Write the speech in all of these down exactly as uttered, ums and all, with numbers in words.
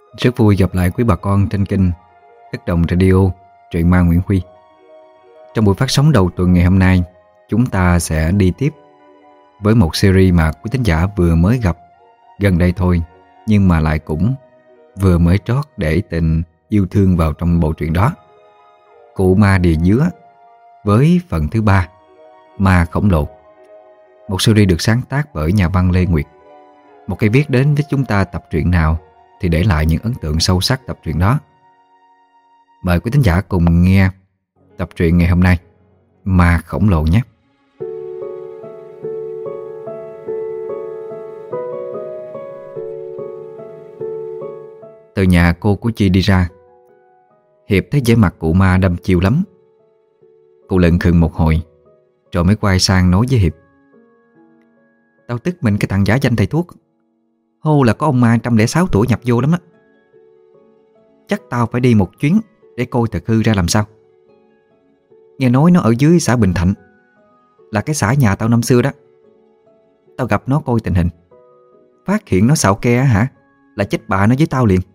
Rất vui gặp lại quý bà con trên kênh Đất Đồng Radio, truyện ma Nguyễn Huy. Trong buổi phát sóng đầu tuần ngày hôm nay, chúng ta sẽ đi tiếp với một series mà quý thính giả vừa mới gặp gần đây thôi, nhưng mà lại cũng vừa mới trót để tình yêu thương vào trong bộ truyện đó. Cụ ma Đìa Dứa với phần thứ ba, Ma Khổng Lồ, một series được sáng tác bởi nhà văn Lê Nguyệt. Một cái viết đến với chúng ta tập truyện nào thì để lại những ấn tượng sâu sắc tập truyện đó. Mời quý thính giả cùng nghe tập truyện ngày hôm nay, Ma Khổng Lồ nhé. Từ nhà cô của Chi đi ra, Hiệp thấy vẻ mặt cụ ma đăm chiêu lắm. Cô lận khừng một hồi rồi mới quay sang nói với Hiệp: "Tao tức mình cái thằng giả danh thầy thuốc. Hô là có ông ma một trăm lẻ sáu tuổi nhập vô lắm á. Chắc tao phải đi một chuyến để coi thật hư ra làm sao. Nghe nói nó ở dưới xã Bình Thạnh, là cái xã nhà tao năm xưa đó. Tao gặp nó coi tình hình, phát hiện nó xạo ke á hả, là chết bà nó với tao liền."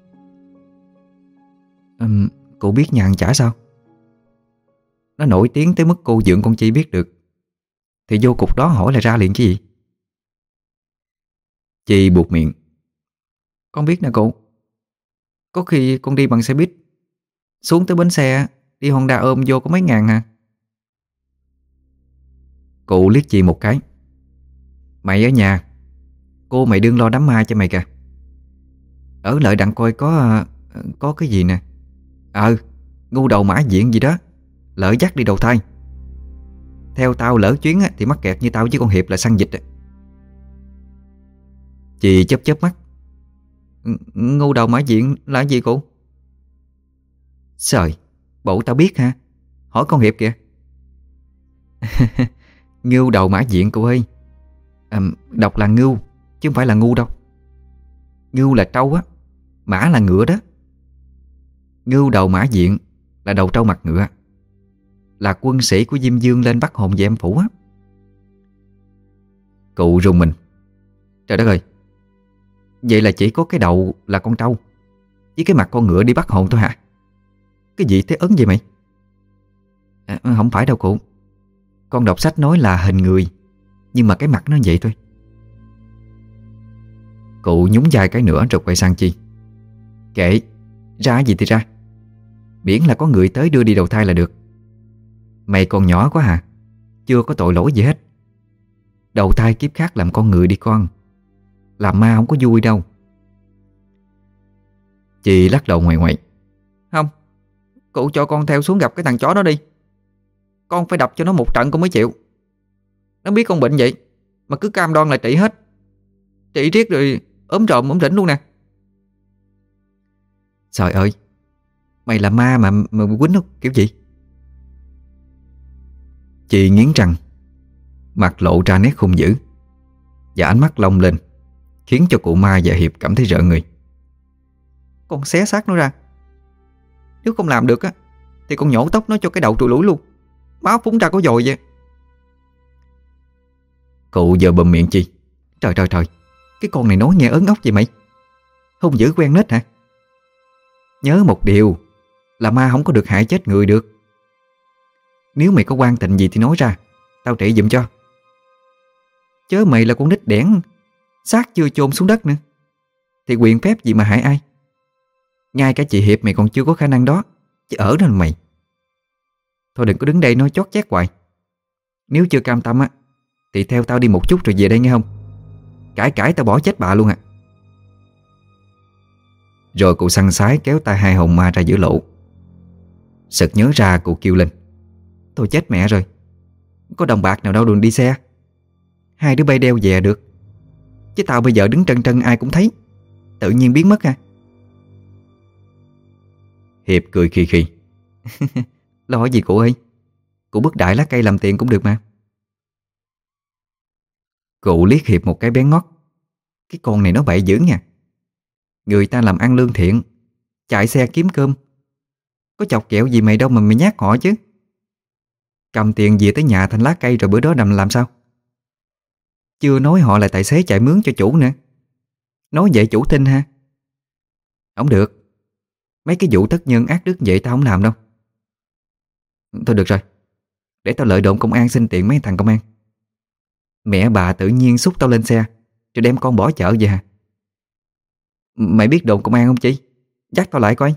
Ừm, cô biết nhà hàng chả sao? Nó nổi tiếng tới mức cô Dượng con Chi biết được, thì vô cục đó hỏi là ra liền chứ gì. Chi buột miệng: "Con biết nè cô. Có khi con đi bằng xe buýt, xuống tới bến xe đi Honda ôm vô có mấy ngàn à." Cụ liếc Chi một cái: "Mày ở nhà, cô mày đừng lo đám ma cho mày kìa. Ở lại đặng coi có Có cái gì nè. Ờ, ngu đầu mã diện gì đó, lỡ dắt đi đầu thai. Theo tao lỡ chuyến á, thì mắc kẹt như tao với con Hiệp là săn dịch." Chị chớp chớp mắt: "Ngu đầu mã diện là gì cô?" "Trời, bộ tao biết ha. Hỏi con Hiệp kìa." "Ngưu đầu mã diện cô ơi. à, Đọc là ngưu chứ không phải là ngu đâu. Ngưu là trâu á, mã là ngựa đó. Ngưu đầu mã diện là đầu trâu mặt ngựa, là quân sĩ của Diêm Dương lên bắt hồn về em phủ á." Cụ rùng mình: "Trời đất ơi, vậy là chỉ có cái đầu là con trâu với cái mặt con ngựa đi bắt hồn thôi hả? Cái gì thế ấn vậy mày?" À, "không phải đâu cụ. Con đọc sách nói là hình người, nhưng mà cái mặt nó vậy thôi." Cụ nhún vai cái nữa rồi quay sang Chi: "Kệ, ra gì thì ra. Miễn là có người tới đưa đi đầu thai là được. Mày còn nhỏ quá hả, chưa có tội lỗi gì hết. Đầu thai kiếp khác làm con người đi con. Làm ma không có vui đâu." Chị lắc đầu ngoài ngoại: "Không, cụ cho con theo xuống gặp cái thằng chó đó đi. Con phải đập cho nó một trận con mới chịu. Nó biết con bệnh vậy mà cứ cam đoan là trị hết. Trị riết rồi ốm trộm ốm rỉnh luôn nè." "Trời ơi, mày là ma mà mà quýnh nó kiểu gì?" Chị nghiến răng, mặt lộ ra nét hung dữ, và ánh mắt long lên, khiến cho cụ ma và Hiệp cảm thấy rợn người. "Con xé xác nó ra. Nếu không làm được á thì con nhổ tóc nó cho cái đầu trùi lủi luôn. Máu phúng ra có dồi vậy." Cụ giờ bầm miệng Chi: "Trời trời trời, cái con này nói nghe ớn ốc vậy mày. Hung dữ quen nết hả? Nhớ một điều là ma không có được hại chết người được. Nếu mày có quan tình gì thì nói ra, tao trị giùm cho. Chớ mày là con nít đẻn, xác chưa chôn xuống đất nữa, thì quyền phép gì mà hại ai. Ngay cả chị Hiệp mày còn chưa có khả năng đó, chứ ở đó là mày. Thôi đừng có đứng đây nói chót chét hoài. Nếu chưa cam tâm á thì theo tao đi một chút rồi về đây nghe không? Cãi cãi tao bỏ chết bà luôn à." Rồi cụ săn sái kéo tay hai hồn ma ra giữa lộ. Sực nhớ ra, cụ kêu lên: "Thôi chết mẹ rồi, có đồng bạc nào đâu đường đi xe. Hai đứa bay đeo về được, chứ tao bây giờ đứng trân trân ai cũng thấy, tự nhiên biến mất ha." Hiệp cười khì khì: "Lo gì cụ ơi, cụ bứt đại lá cây làm tiền cũng được mà." Cụ liếc Hiệp một cái bén ngót: "Cái con này nó bậy dữ nha. Người ta làm ăn lương thiện, chạy xe kiếm cơm, có chọc kẹo gì mày đâu mà mày nhát họ chứ. Cầm tiền về tới nhà thành lá cây rồi bữa đó đầm làm sao? Chưa nói họ là tài xế chạy mướn cho chủ nữa. Nói vậy chủ tin ha. Không được. Mấy cái vụ thất nhân ác đức vậy tao không làm đâu. Thôi được rồi, để tao lợi đồn công an xin tiện mấy thằng công an. Mẹ bà tự nhiên xúc tao lên xe rồi đem con bỏ chợ về hả? Mày biết đồn công an không Chi? Dắt tao lại coi.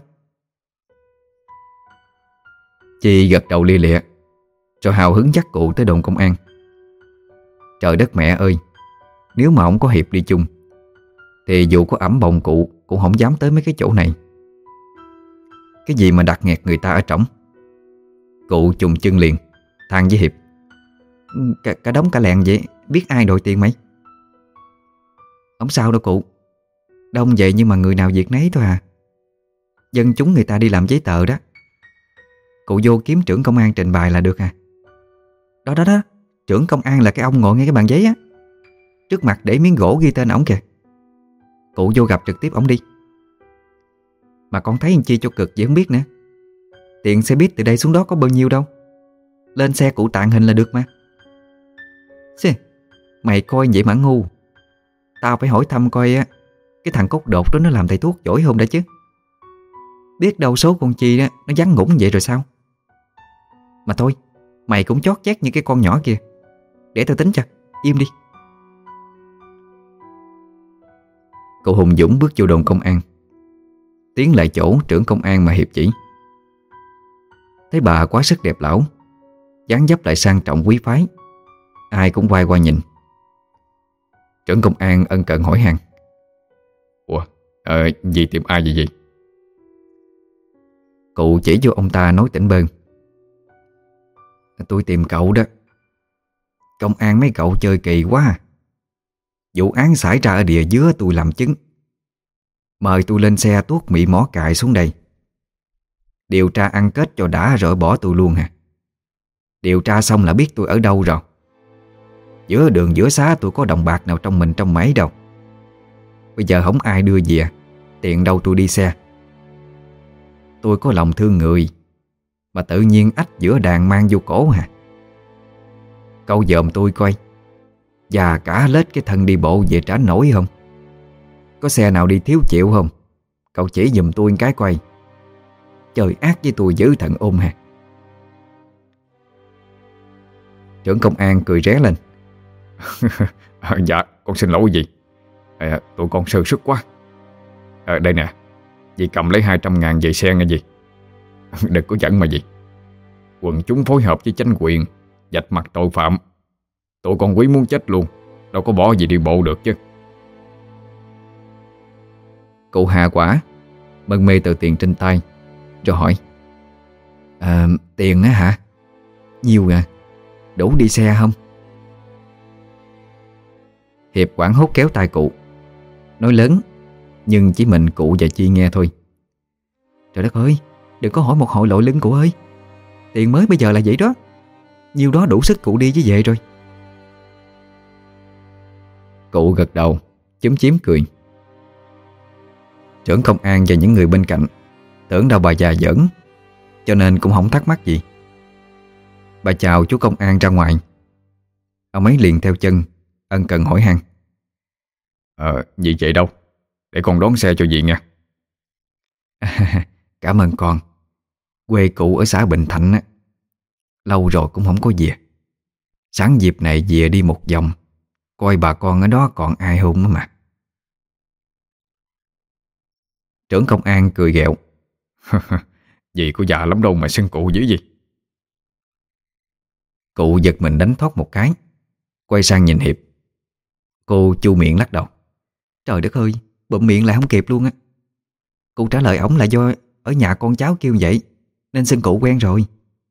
Chi gật đầu lia lịa, rồi hào hứng dắt cụ tới đồn công an. Trời đất mẹ ơi, nếu mà không có Hiệp đi chung thì dù có ẵm bồng cụ cũng không dám tới mấy cái chỗ này. Cái gì mà đặt nghẹt người ta ở trỏng. Cụ chùng chân liền, than với Hiệp: Cả, cả đống cả làng vậy, biết ai đòi tiền mấy? Không sao đâu cụ, đông vậy nhưng mà người nào việc nấy thôi à. Dân chúng người ta đi làm giấy tờ đó, cụ vô kiếm trưởng công an trình bày là được à. Đó đó đó, trưởng công an là cái ông ngồi ngay cái bàn giấy á, trước mặt để miếng gỗ ghi tên ổng kìa. Cụ vô gặp trực tiếp ổng đi. Mà con thấy anh Chi cho cực vậy không biết nữa. Tiền xe buýt từ đây xuống đó có bao nhiêu đâu, lên xe cụ tàng hình là được mà. Xì, mày coi vậy mà ngu. Tao phải hỏi thăm coi á, cái thằng cốt đột đó nó làm thầy thuốc giỏi không đã chứ. Biết đâu số con Chi đó nó vắn ngủn vậy rồi sao. Mà thôi, mày cũng chót chét như cái con nhỏ kia. Để tao tính cho, im đi. Cậu Hùng Dũng bước vô đồn công an, tiến lại chỗ trưởng công an mà Hiệp chỉ. Thấy bà quá sức đẹp lão, dáng dấp lại sang trọng quý phái, ai cũng quay qua nhìn. Trưởng công an ân cần hỏi han: Ủa, ờ, gì tìm ai vậy vậy? Cụ chỉ vô ông ta nói tỉnh bơ: Tôi tìm cậu đó. Công an mấy cậu chơi kỳ quá à. Vụ án xảy ra ở địa dứa tôi làm chứng, mời tôi lên xe tuốt mị mỏ cài xuống đây. Điều tra ăn kết cho đã rồi bỏ tôi luôn hả? Điều tra xong là biết tôi ở đâu rồi. Giữa đường giữa xá tôi có đồng bạc nào trong mình trong mấy đâu. Bây giờ không ai đưa về, tiền đâu tôi đi xe. Tôi có lòng thương người mà tự nhiên ách giữa đàn mang vô cổ hả? Cậu dòm tôi coi, già cả lết cái thân đi bộ về trả nổi không? Có xe nào đi thiếu chịu không? Cậu chỉ giùm tôi cái coi. Trời ác với tôi giữ thận ôm hả? Trưởng công an cười ré lên: à, Dạ con xin lỗi gì à, tụi con sơ sức quá à, Đây nè, dì cầm lấy hai trăm ngàn về xe nghe gì. Đừng có giận mà gì. Quần chúng phối hợp với chính quyền vạch mặt tội phạm, tụi con quý muốn chết luôn, đâu có bỏ gì đi bộ được chứ. Cụ Hà quả mân mê tờ tiền trên tay rồi hỏi: à, Tiền á hả? Nhiều à? Đủ đi xe không? Hiệp quảng hốt kéo tay cụ, nói lớn nhưng chỉ mình cụ và Chi nghe thôi: Trời đất ơi, đừng có hỏi một hội lội lưng cụ ơi. Tiền mới bây giờ là vậy đó, nhiêu đó đủ sức cụ đi với về rồi. Cụ gật đầu chúm chím cười. Trưởng công an và những người bên cạnh tưởng đâu bà già giỡn, cho nên cũng không thắc mắc gì. Bà chào chú công an ra ngoài. Ông ấy liền theo chân ân cần hỏi han: Ờ, dì chạy đâu? Để con đón xe cho dì nha. À, cảm ơn con. Quê cụ ở xã Bình Thạnh á, lâu rồi cũng không có về. Sáng dịp này về đi một vòng, coi bà con ở đó còn ai không đó mà. Trưởng công an cười ghẹo: Dì có già lắm đâu mà xưng cụ dữ gì. Cụ giật mình đánh thoát một cái, quay sang nhìn Hiệp. Cô chu miệng lắc đầu: Trời đất ơi, bụm miệng lại không kịp luôn á. Cụ trả lời ổng là do ở nhà con cháu kêu vậy nên xưng cụ quen rồi.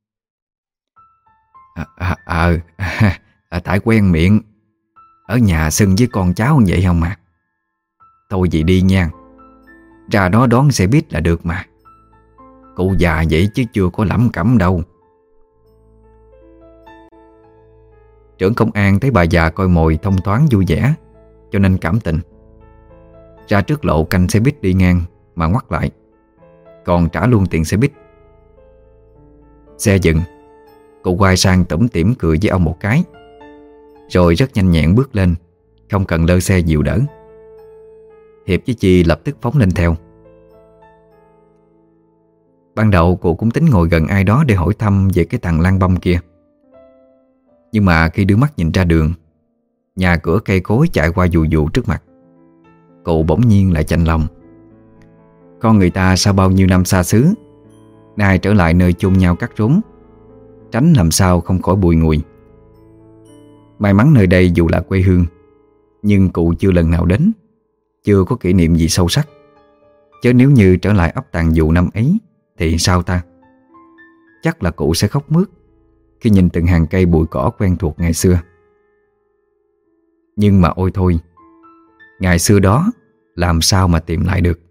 À, à, à, à, à, tại quen miệng. Ở nhà xưng với con cháu vậy không mà. Thôi vậy đi nha, ra đó đón xe buýt là được mà. Cụ già vậy chứ chưa có lẩm cẩm đâu. Trưởng công an thấy bà già coi mồi thông thoáng vui vẻ, cho nên cảm tình. Ra trước lộ canh xe buýt đi ngang mà ngoắt lại, còn trả luôn tiền xe buýt. Xe dừng, cụ quay sang tủm tỉm cười với ông một cái, rồi rất nhanh nhẹn bước lên, không cần lơ xe dịu đỡ. Hiệp với Chi lập tức phóng lên theo. Ban đầu cụ cũng tính ngồi gần ai đó để hỏi thăm về cái thằng lang băm kia. Nhưng mà khi đưa mắt nhìn ra đường, nhà cửa cây cối chạy qua dù dù trước mặt, cụ bỗng nhiên lại chạnh lòng. Con người ta sau bao nhiêu năm xa xứ, nay trở lại nơi chôn nhau cắt rốn, tránh làm sao không khỏi bùi ngùi. May mắn nơi đây dù là quê hương, nhưng cụ chưa lần nào đến, chưa có kỷ niệm gì sâu sắc. Chứ nếu như trở lại ấp Tàn Dù năm ấy thì sao ta? Chắc là cụ sẽ khóc mướt khi nhìn từng hàng cây bụi cỏ quen thuộc ngày xưa. Nhưng mà ôi thôi, ngày xưa đó làm sao mà tìm lại được.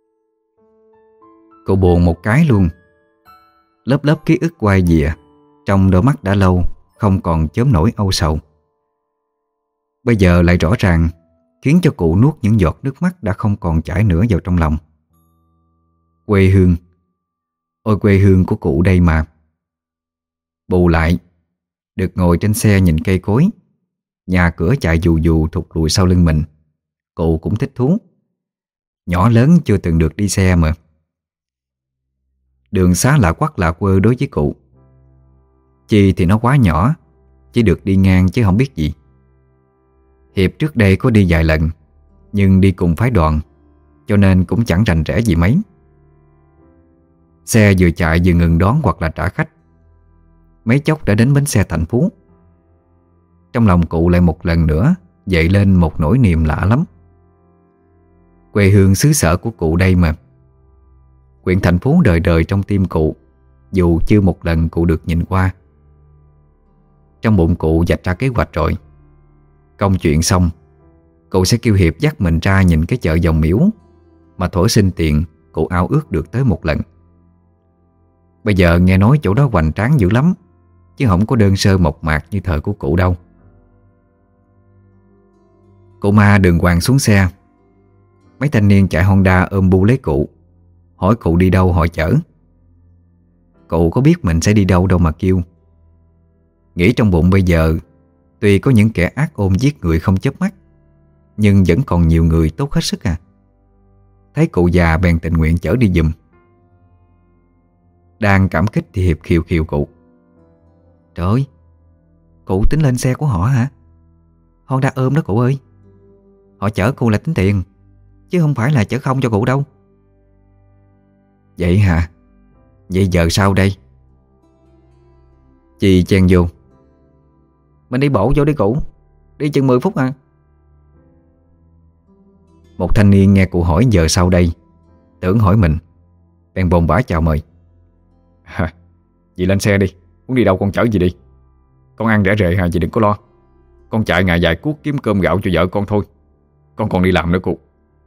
Cụ buồn một cái luôn. Lớp lớp ký ức quay dìa trong đôi mắt đã lâu không còn chớm nổi âu sầu. Bây giờ lại rõ ràng khiến cho cụ nuốt những giọt nước mắt đã không còn chảy nữa vào trong lòng. Quê hương, ôi quê hương của cụ đây mà. Bù lại, được ngồi trên xe nhìn cây cối, nhà cửa chạy dù dù thụt lùi sau lưng mình, cụ cũng thích thú. Nhỏ lớn chưa từng được đi xe mà. Đường xá lạ quắc lạ quơ đối với cụ. Chi thì nó quá nhỏ, chỉ được đi ngang chứ không biết gì. Hiệp trước đây có đi vài lần, nhưng đi cùng phái đoàn, cho nên cũng chẳng rành rẽ gì mấy. Xe vừa chạy vừa ngừng đón hoặc là trả khách. Mấy chốc đã đến bến xe Thành Phú. Trong lòng cụ lại một lần nữa dậy lên một nỗi niềm lạ lắm. Quê hương xứ sở của cụ đây mà. Huyện Thành Phú đời đời trong tim cụ, dù chưa một lần cụ được nhìn qua. Trong bụng cụ vạch ra kế hoạch rồi. Công chuyện xong, cụ sẽ kêu Hiệp dắt mình ra nhìn cái chợ Dòng Miễu mà thổi sinh tiền cụ ao ước được tới một lần. Bây giờ nghe nói chỗ đó hoành tráng dữ lắm, chứ không có đơn sơ mộc mạc như thời của cụ đâu. Cụ Ma đường hoàng xuống xe. Mấy thanh niên chạy Honda ôm bu lấy cụ, hỏi cụ đi đâu họ chở. Cụ có biết mình sẽ đi đâu đâu mà kêu. Nghĩ trong bụng bây giờ, tuy có những kẻ ác ôn giết người không chớp mắt, nhưng vẫn còn nhiều người tốt hết sức à. Thấy cụ già bèn tình nguyện chở đi giùm. Đang cảm kích thì Hiệp khiều khiều cụ: Trời ơi, cụ tính lên xe của họ hả? Honda ôm đó cụ ơi. Họ chở cụ là tính tiền, chứ không phải là chở không cho cụ đâu. Vậy hả? Vậy giờ sao đây? Chị chen vô: Mình đi bộ vô đi cụ, đi chừng mười phút à. Một thanh niên nghe cụ hỏi giờ sau đây, tưởng hỏi mình, bèn bồn bã chào mời: à, Dì lên xe đi, muốn đi đâu con chở gì đi. Con ăn rẻ rề hà, dì đừng có lo. Con chạy ngày vài cuốc kiếm cơm gạo cho vợ con thôi, con còn đi làm nữa cụ.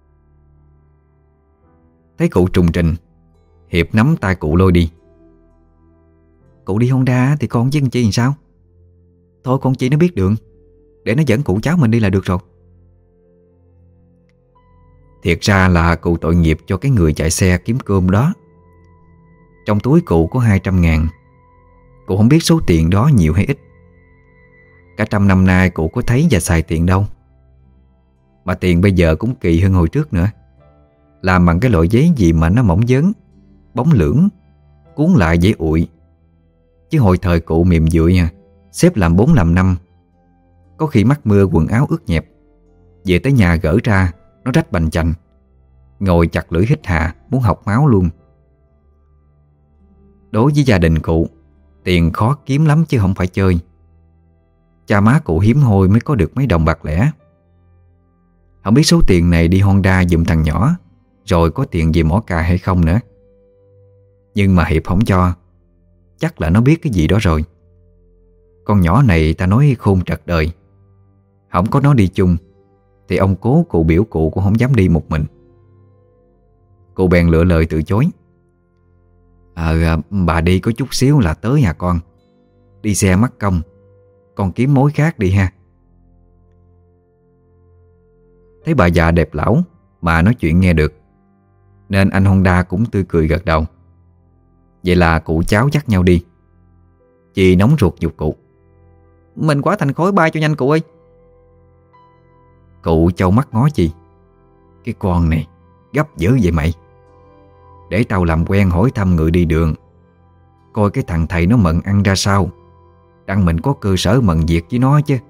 Thấy cụ trùng trình, Hiệp nắm tay cụ lôi đi. Cụ đi Honda thì con với con Chi làm sao? Thôi con Chi nó biết đường, để nó dẫn cụ cháu mình đi là được rồi. Thiệt ra là cụ tội nghiệp cho cái người chạy xe kiếm cơm đó. Trong túi cụ có hai trăm ngàn. Cụ không biết số tiền đó nhiều hay ít. Cả trăm năm nay cụ có thấy và xài tiền đâu. Mà tiền bây giờ cũng kỳ hơn hồi trước nữa. Làm bằng cái loại giấy gì mà nó mỏng dớn, bóng lưỡng, cuốn lại dễ ụi. Chứ hồi thời cụ mềm dụi nha, xếp làm bốn làm năm. Có khi mắc mưa quần áo ướt nhẹp, về tới nhà gỡ ra nó rách bành chành, ngồi chặt lưỡi hít hà muốn học máu luôn. Đối với gia đình cụ, tiền khó kiếm lắm chứ không phải chơi. Cha má cụ hiếm hoi mới có được mấy đồng bạc lẻ. Không biết số tiền này đi Honda giùm thằng nhỏ, rồi có tiền về mỏ cà hay không nữa. Nhưng mà Hiệp không cho. Chắc là nó biết cái gì đó rồi. Con nhỏ này ta nói khôn trật đời. Không có nó đi chung thì ông cố cụ biểu cụ cũng không dám đi một mình. Cụ bèn lựa lời từ chối: Ờ bà đi có chút xíu là tới à con. Đi xe mắc công, con kiếm mối khác đi ha. Thấy bà già đẹp lão mà nói chuyện nghe được, nên anh Honda cũng tươi cười gật đầu. Vậy là cụ cháu dắt nhau đi. Chị nóng ruột giục cụ: Mình quá thành khối bay cho nhanh cụ ơi. Cụ châu mắt ngó chị: Cái con này gấp dữ vậy mày. để tao làm quen hỏi thăm người đi đường, coi cái thằng thầy nó mận ăn ra sao, đặng mình có cơ sở mận việc với nó chứ.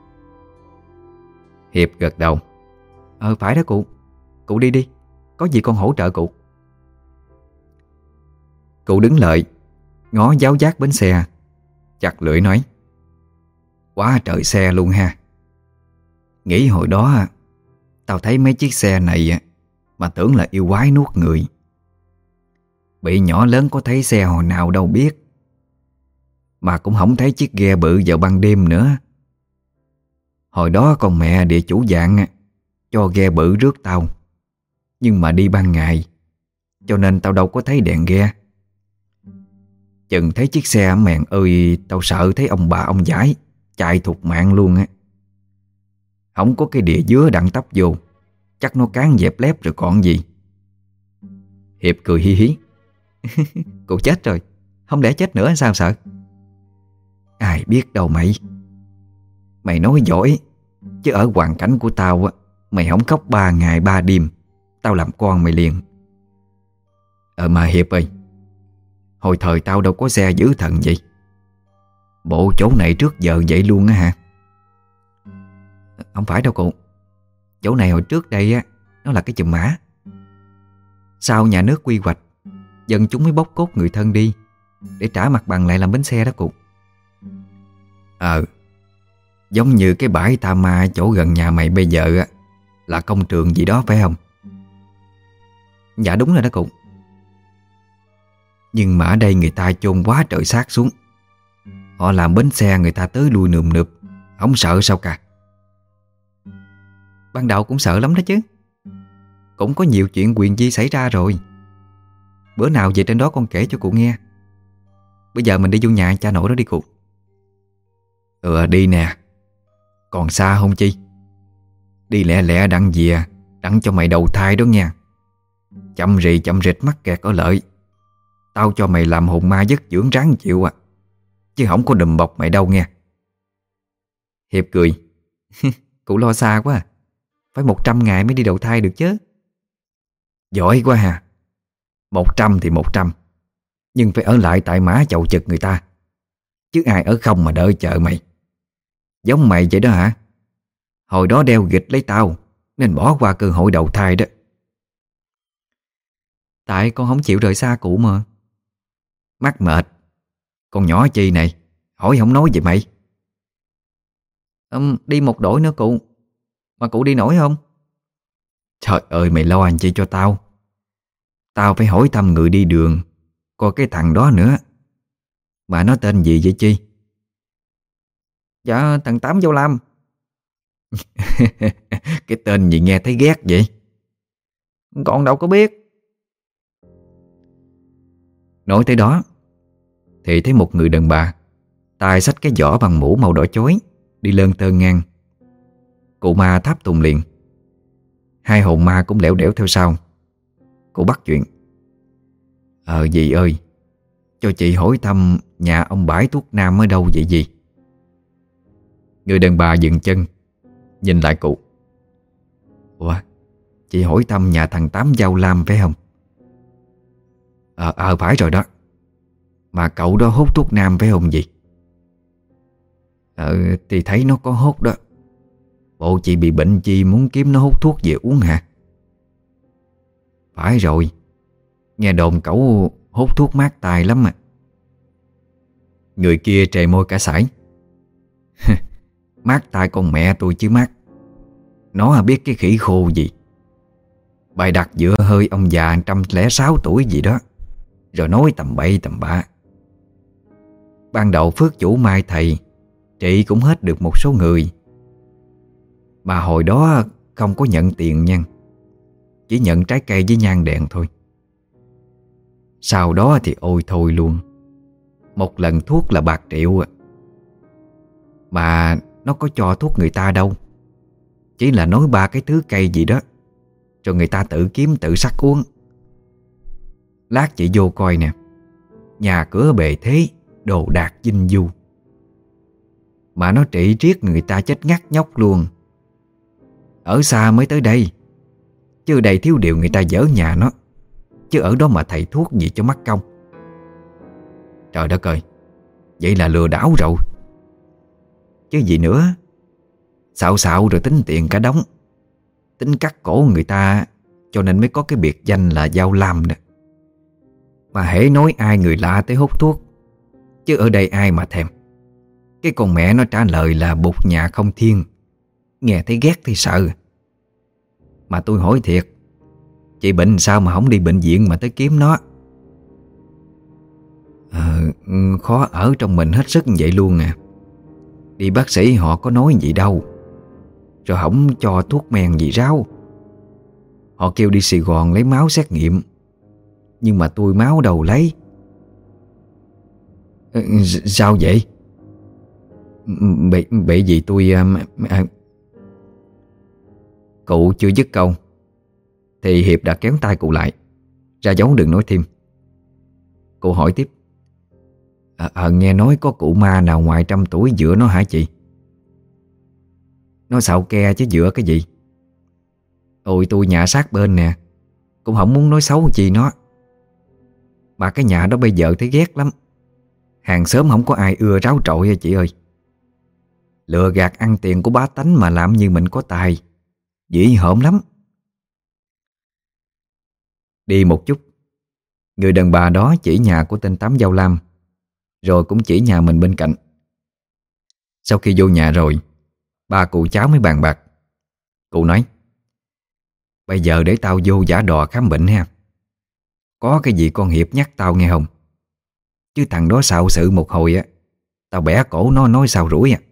Hiệp gật đầu. Ờ phải đó cụ. Cụ đi đi, có gì con hỗ trợ cụ. Cụ đứng lợi, ngó giáo giác bến xe, chặt lưỡi nói: Quá trời xe luôn ha. Nghĩ hồi đó tao thấy mấy chiếc xe này mà tưởng là yêu quái nuốt người. Bị nhỏ lớn có thấy xe hồi nào đâu biết. Mà cũng không thấy chiếc ghe bự vào ban đêm nữa. Hồi đó con mẹ địa chủ dạng cho ghe bự rước tao, nhưng mà đi ban ngày, cho nên tao đâu có thấy đèn ghe. Chừng thấy chiếc xe mèn ơi, tao sợ thấy ông bà ông giái chạy thục mạng luôn á. Không có cái đĩa dứa đặng tấp vô, chắc nó cán dẹp lép rồi còn gì. Hiệp cười hi hí. Cụ chết rồi, không lẽ chết nữa sao sợ? Ai biết đâu mày. Mày nói giỏi, chứ ở hoàn cảnh của tao á, mày không khóc ba ngày ba đêm, tao làm con mày liền. Ờ mà Hiệp ơi, hồi thời tao đâu có xe dữ thần vậy. Bộ chỗ này trước giờ vậy luôn á hả? Không phải đâu cụ. Chỗ này hồi trước đây á, nó là cái chùm mã. Sau nhà nước quy hoạch, dân chúng mới bóc cốt người thân đi để trả mặt bằng lại làm bến xe đó cụ. Ờ, giống như cái bãi Tha Ma chỗ gần nhà mày bây giờ á, là công trường gì đó phải không? Dạ đúng rồi đó cụ. Nhưng mà ở đây người ta chôn quá trời xác xuống. Họ làm bến xe người ta tới lui nườm nượp, không sợ sao cả. Ban đầu cũng sợ lắm đó chứ. Cũng có nhiều chuyện quyền di xảy ra rồi. Bữa nào về trên đó con kể cho cụ nghe. Bây giờ mình đi vô nhà cha nội đó đi cụ. Ừ đi nè. Còn xa không chi? Đi lẹ lẹ đặng về, đặng cho mày đầu thai đó nha. Chậm rì chậm rịch mắc kẹt ở Lợi, tao cho mày làm hồn ma giấc dưỡng ráng chịu à, chứ không có đùm bọc mày đâu nghe. Hiệp cười. Cụ lo xa quá à. Phải một trăm ngày mới đi đầu thai được chứ. Giỏi quá hà. Một trăm thì một trăm, nhưng phải ở lại tại mã chầu chực người ta, chứ ai ở không mà đợi chờ mày. Giống mày vậy đó hả? Hồi đó đeo nghịch lấy tao nên bỏ qua cơ hội đầu thai đó. Tại con không chịu rời xa cụ mà. Mắc mệt. Con nhỏ chi này, hỏi không nói gì mày. um, Đi một đổi nữa cụ. Mà cụ đi nổi không? Trời ơi mày lo anh chi cho tao. Tao phải hỏi thăm người đi đường, coi cái thằng đó nữa. Mà nó tên gì vậy chi? Dạ thằng Tám Dâu Lam. Cái tên gì nghe thấy ghét vậy? Còn đâu có biết. Nói tới đó thì thấy một người đàn bà tay xách cái giỏ bằng mũ màu đỏ chói đi lơn tơn ngang. Cụ ma tháp tùng liền. Hai hồn ma cũng lẻo đẻo theo sau. Cụ bắt chuyện. Ờ dì ơi, cho chị hỏi thăm nhà ông Bãi Thuốc Nam ở đâu vậy dì? Người đàn bà dừng chân, nhìn lại cụ. Ủa, chị hỏi thăm nhà thằng Tám Dâu Lam phải không? Ờ à, à, phải rồi đó. Mà cậu đó hút thuốc nam phải không gì? Ờ thì thấy nó có hút đó. Bộ chị bị bệnh chi muốn kiếm nó hút thuốc về uống hả? Phải rồi. Nghe đồn cậu hút thuốc mát tài lắm à. Người kia trề môi cả sải. Mát tai con mẹ tôi chứ mát. Nó biết cái khỉ khô gì. Bài đặt giữa hơi ông già một trăm lẻ sáu tuổi gì đó, rồi nói tầm bậy tầm bạ. Ban đầu phước chủ mai thầy trị cũng hết được một số người. Mà hồi đó không có nhận tiền nha, chỉ nhận trái cây với nhang đèn thôi. Sau đó thì ôi thôi luôn. Một lần thuốc là bạc triệu à. Mà nó có cho thuốc người ta đâu, chỉ là nói ba cái thứ cây gì đó, rồi người ta tự kiếm tự sắc uống. Lát chị vô coi nè. Nhà cửa bề thế, đồ đạc dinh du, mà nó trị riết người ta chết ngắt nhóc luôn. Ở xa mới tới đây, chứ đầy thiếu điều người ta dỡ nhà nó, chứ ở đó mà thầy thuốc gì cho mắc công. Trời đất ơi, vậy là lừa đảo rồi chứ gì nữa. Xạo xạo rồi tính tiền cả đống, tính cắt cổ người ta, cho nên mới có cái biệt danh là Dao Lam nè. Mà hễ nói ai người lạ tới hút thuốc, chứ ở đây ai mà thèm. Cái con mẹ nó trả lời là bụt nhà không thiên, nghe thấy ghét thì sợ. Mà tôi hỏi thiệt, chị bệnh sao mà không đi bệnh viện mà tới kiếm nó? Ờ, khó ở trong mình hết sức như vậy luôn à. Đi bác sĩ họ có nói gì đâu, rồi không cho thuốc men gì ráo. Họ kêu đi Sài Gòn lấy máu xét nghiệm, nhưng mà tôi máu đâu lấy. Ờ, sao vậy? Bị, bị gì tôi... À, à. Cụ chưa dứt câu thì Hiệp đã kéo tay cụ lại, ra dấu đừng nói thêm. Cụ hỏi tiếp: à, à, nghe nói có cụ ma nào ngoài trăm tuổi giữa nó hả chị? Nó xạo ke chứ giữa cái gì. Ôi tôi nhà sát bên nè, cũng không muốn nói xấu chi nó. Mà cái nhà đó bây giờ thấy ghét lắm. Hàng xóm không có ai ưa ráo trội à chị ơi. Lừa gạt ăn tiền của bá tánh mà làm như mình có tài, dĩ hợm lắm. Đi một chút, người đàn bà đó chỉ nhà của tên Tám Dao Lam, rồi cũng chỉ nhà mình bên cạnh. Sau khi vô nhà rồi, ba cụ cháu mới bàn bạc. Cụ nói: bây giờ để tao vô giả đò khám bệnh ha. Có cái gì con Hiệp nhắc tao nghe không? Chứ thằng đó xạo sự một hồi á, tao bẻ cổ nó nói sao rủi à.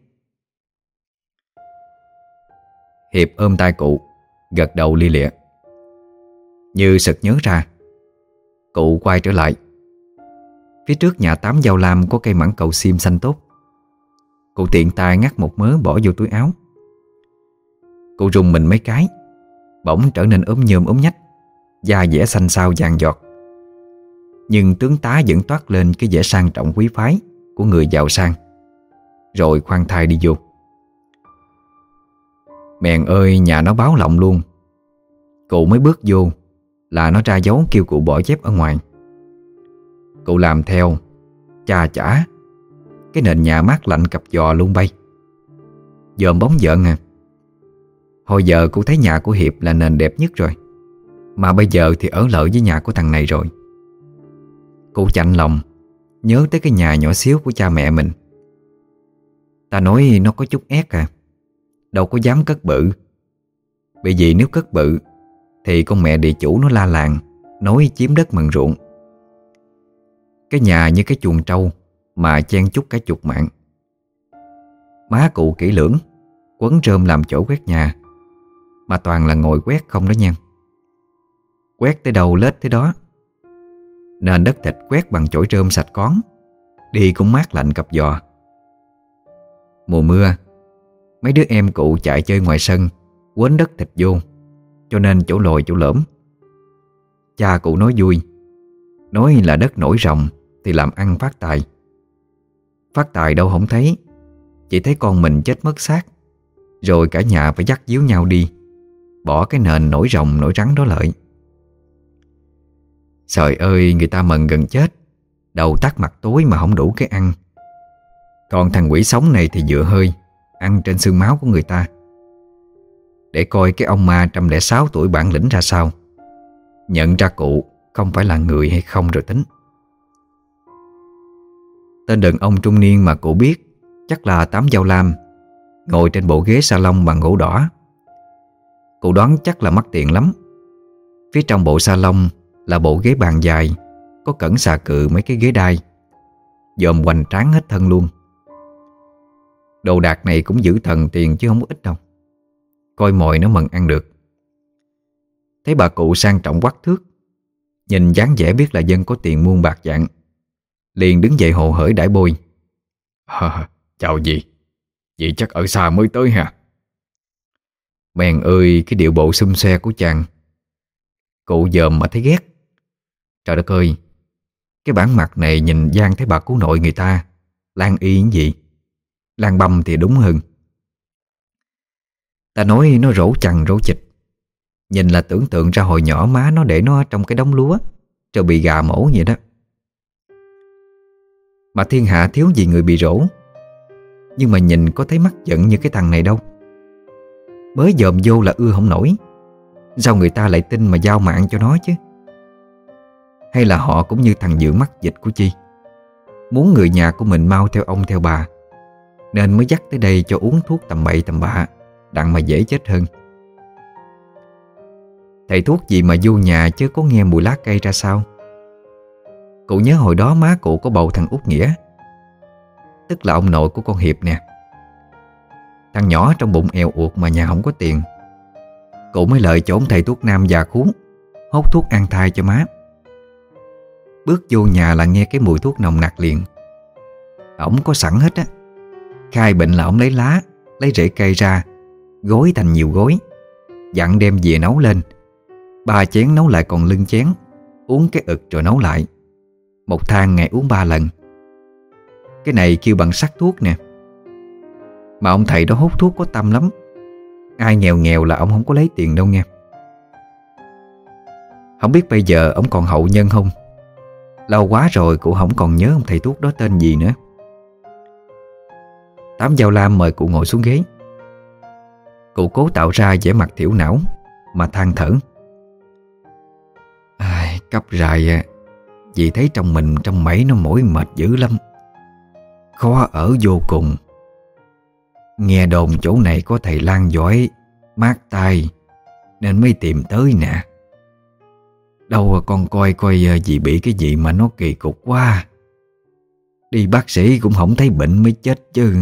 Hiệp ôm tay cụ, gật đầu li lịa. Như sực nhớ ra, cụ quay trở lại. Phía trước nhà Tám Dao Lam có cây mãng cầu sim xanh tốt. Cụ tiện tay ngắt một mớ bỏ vô túi áo. Cụ rùng mình mấy cái, bỗng trở nên ốm nhôm ốm nhách, da dẻ xanh xao vàng giọt. Nhưng tướng tá vẫn toát lên cái vẻ sang trọng quý phái của người giàu sang. Rồi khoan thai đi vô. Mèn ơi, nhà nó báo lộng luôn. Cụ mới bước vô là nó ra dấu kêu cụ bỏ dép ở ngoài. Cụ làm theo, chà chả, cái nền nhà mát lạnh cặp giò luôn bay. Dòm bóng giận à. Hồi giờ cụ thấy nhà của Hiệp là nền đẹp nhất rồi, mà bây giờ thì ở lợi với nhà của thằng này rồi. Cụ chạnh lòng nhớ tới cái nhà nhỏ xíu của cha mẹ mình. Ta nói nó có chút ép à, đâu có dám cất bự. Bởi vì nếu cất bự thì con mẹ địa chủ nó la làng, nói chiếm đất mần ruộng. Cái nhà như cái chuồng trâu mà chen chúc cả chục mạng. Má cụ kỹ lưỡng, quấn rơm làm chỗ quét nhà, mà toàn là ngồi quét không đó nha. Quét tới đâu lết tới đó. Nền đất thịt quét bằng chổi rơm sạch cón, đi cũng mát lạnh cặp giò. Mùa mưa, mấy đứa em cụ chạy chơi ngoài sân, quến đất thịt vô, cho nên chỗ lồi chỗ lõm. Cha cụ nói vui, nói là đất nổi rồng thì làm ăn phát tài. Phát tài đâu không thấy, chỉ thấy con mình chết mất xác, rồi cả nhà phải dắt díu nhau đi, bỏ cái nền nổi rồng nổi rắn đó lợi. Trời ơi, người ta mần gần chết, đầu tắt mặt tối mà không đủ cái ăn. Còn thằng quỷ sống này thì dựa hơi, ăn trên xương máu của người ta. Để coi cái ông ma trăm lẻ sáu tuổi bản lĩnh ra sao, nhận ra cụ không phải là người hay không rồi tính. Tên đàn ông trung niên mà cụ biết chắc là Tám Dao Lam, ngồi trên bộ ghế salon bằng gỗ đỏ. Cụ đoán chắc là mắc tiền lắm. Phía trong bộ salon là bộ ghế bàn dài, có cẩn xà cự mấy cái ghế đai, dòm hoành tráng hết thân luôn. Đồ đạc này cũng giữ thần tiền chứ không có ít đâu. Coi mồi nó mần ăn được. Thấy bà cụ sang trọng quắc thước, nhìn dáng vẻ biết là dân có tiền muôn bạc dạng, liền đứng dậy hồ hởi đãi bôi. À, chào dì. Dì chắc ở xa mới tới hả? Mèn ơi, cái điệu bộ xum xoe của chàng. Cụ dòm mà thấy ghét. Trời đất ơi, cái bản mặt này nhìn gian thấy bà cứu nội người ta Lan y cái gì, Lan băm thì đúng hơn. Ta nói nó rỗ chằng rỗ chịch, nhìn là tưởng tượng ra hồi nhỏ má nó để nó trong cái đống lúa, rồi bị gà mổ vậy đó. Mà thiên hạ thiếu gì người bị rỗ, nhưng mà nhìn có thấy mắc giận như cái thằng này đâu. Mới dòm vô là ưa không nổi, sao người ta lại tin mà giao mạng cho nó chứ? Hay là họ cũng như thằng Dượng mắc dịch của Chi, muốn người nhà của mình mau theo ông theo bà, nên mới dắt tới đây cho uống thuốc tầm bậy tầm bạ, đặng mà dễ chết hơn. Thầy thuốc gì mà vô nhà chứ có nghe mùi lá cây ra sao? Cụ nhớ hồi đó má cụ có bầu thằng Út Nghĩa, tức là ông nội của con Hiệp nè. Thằng nhỏ trong bụng èo uột mà nhà không có tiền, cụ mới lợi chỗ ông thầy thuốc nam già khốn hốt thuốc an thai cho má. Bước vô nhà là nghe cái mùi thuốc nồng nặc liền. Ổng có sẵn hết á. Khai bệnh là ổng lấy lá, lấy rễ cây ra, gối thành nhiều gối, dặn đem về nấu lên. Ba chén nấu lại còn lưng chén, uống cái ực rồi nấu lại. Một thang ngày uống ba lần. Cái này kêu bằng sắc thuốc nè. Mà ông thầy đó hút thuốc có tâm lắm. Ai nghèo nghèo là ông không có lấy tiền đâu nghe. Không biết bây giờ ông còn hậu nhân không? Lâu quá rồi cụ không còn nhớ ông thầy thuốc đó tên gì nữa. Tám Dao Lam mời cụ ngồi xuống ghế. Cụ cố tạo ra vẻ mặt thiểu não mà than thở. Ai, cấp rài vì thấy trong mình trong mấy nó mỏi mệt dữ lắm, khó ở vô cùng. Nghe đồn chỗ này có thầy lang giỏi, mát tai, nên mới tìm tới nè. Đâu con coi coi gì bị cái gì mà nó kỳ cục quá. Đi bác sĩ cũng không thấy bệnh mới chết chứ.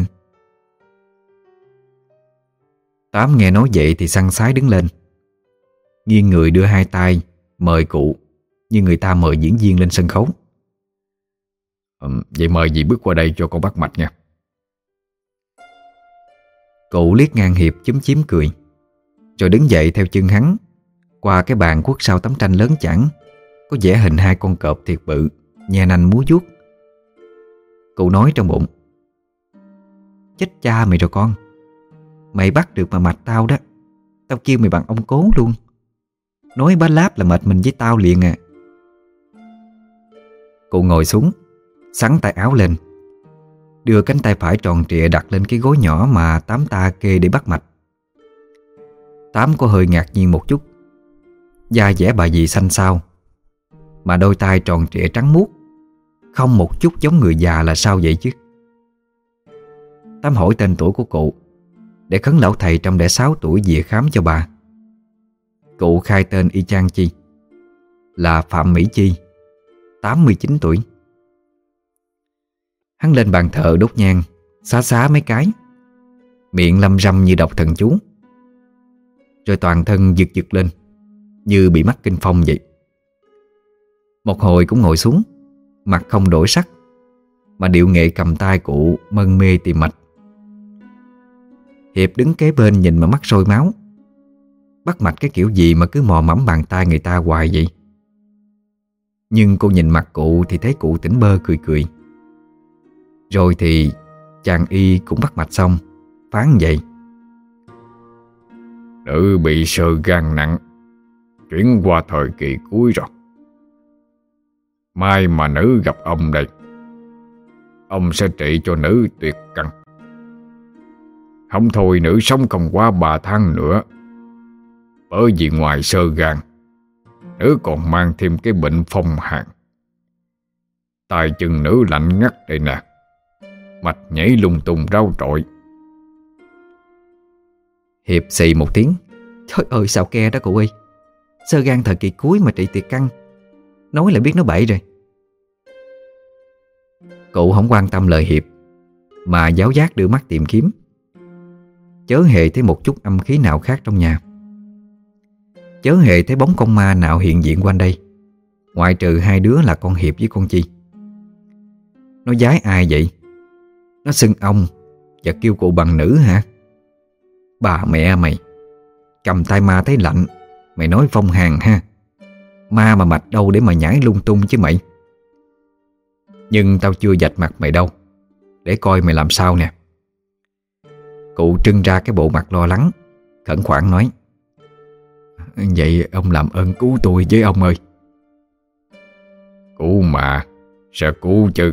Tám nghe nói vậy thì săn sái đứng lên, nghiêng người đưa hai tay mời cụ như người ta mời diễn viên lên sân khấu. Ừ, vậy mời dì bước qua đây cho con bắt mạch nha. Cụ liếc ngang Hiệp chúm chím cười, rồi đứng dậy theo chân hắn, qua cái bàn quất sau tấm tranh lớn chẵn, có vẽ hình hai con cọp thiệt bự, nhe nanh múa vuốt. Cụ nói trong bụng: chết cha mày rồi con. Mày bắt được mà mạch tao đó, tao kêu mày bằng ông cố luôn. Nói bá láp là mệt mình với tao liền à. Cụ ngồi xuống, xắn tay áo lên, đưa cánh tay phải tròn trịa đặt lên cái gối nhỏ mà Tám ta kê để bắt mạch. Tám có hơi ngạc nhiên một chút. Da dẻ bà dì xanh xao, mà đôi tay tròn trịa trắng muốt, không một chút giống người già là sao vậy chứ? Tám hỏi tên tuổi của cụ, để khấn lão thầy trong đẻ sáu tuổi về khám cho bà. Cụ khai tên y chang Chi, là Phạm Mỹ Chi, tám mươi chín tuổi. Hắn lên bàn thờ đốt nhang, xá xá mấy cái, miệng lâm râm như đọc thần chú, rồi toàn thân giật giật lên như bị mắc kinh phong vậy. Một hồi cũng ngồi xuống, mặt không đổi sắc, mà điệu nghệ cầm tay cụ mân mê tìm mạch. Hiệp đứng kế bên nhìn mà mắt sôi máu. Bắt mạch cái kiểu gì mà cứ mò mẫm bàn tay người ta hoài vậy? Nhưng cô nhìn mặt cụ thì thấy cụ tỉnh bơ cười cười. Rồi thì chàng y cũng bắt mạch xong, phán vậy: nữ bị sơ gan nặng, chuyển qua thời kỳ cuối rồi. Mai mà nữ gặp ông đây, ông sẽ trị cho nữ tuyệt căn. Không thôi nữ sống không qua ba tháng nữa, bởi vì ngoài sơ gan, nữ còn mang thêm cái bệnh phong hàn. Tay chân nữ lạnh ngắt đây nè, mạch nhảy lung tung rau trội. Hiệp xì một tiếng: trời ơi sao ke đó cụ ơi. Sơ gan thời kỳ cuối mà trị tuyệt căn, nói là biết nó bậy rồi. Cụ không quan tâm lời Hiệp, mà giáo giác đưa mắt tìm kiếm, chớ hề thấy một chút âm khí nào khác trong nhà. Chớ hề thấy bóng con ma nào hiện diện quanh đây, ngoại trừ hai đứa là con Hiệp với con Chi. Nó giái ai vậy? Nó xưng ông và kêu cụ bằng nữ hả? Bà mẹ mày, cầm tay ma thấy lạnh, mày nói phong hàn ha. Ma mà mạch đâu để mà nhảy lung tung chứ mày. Nhưng tao chưa vạch mặt mày đâu, để coi mày làm sao nè. Cụ trưng ra cái bộ mặt lo lắng, khẩn khoản nói: vậy ông làm ơn cứu tôi với ông ơi. không mà, sẽ cứu chứ.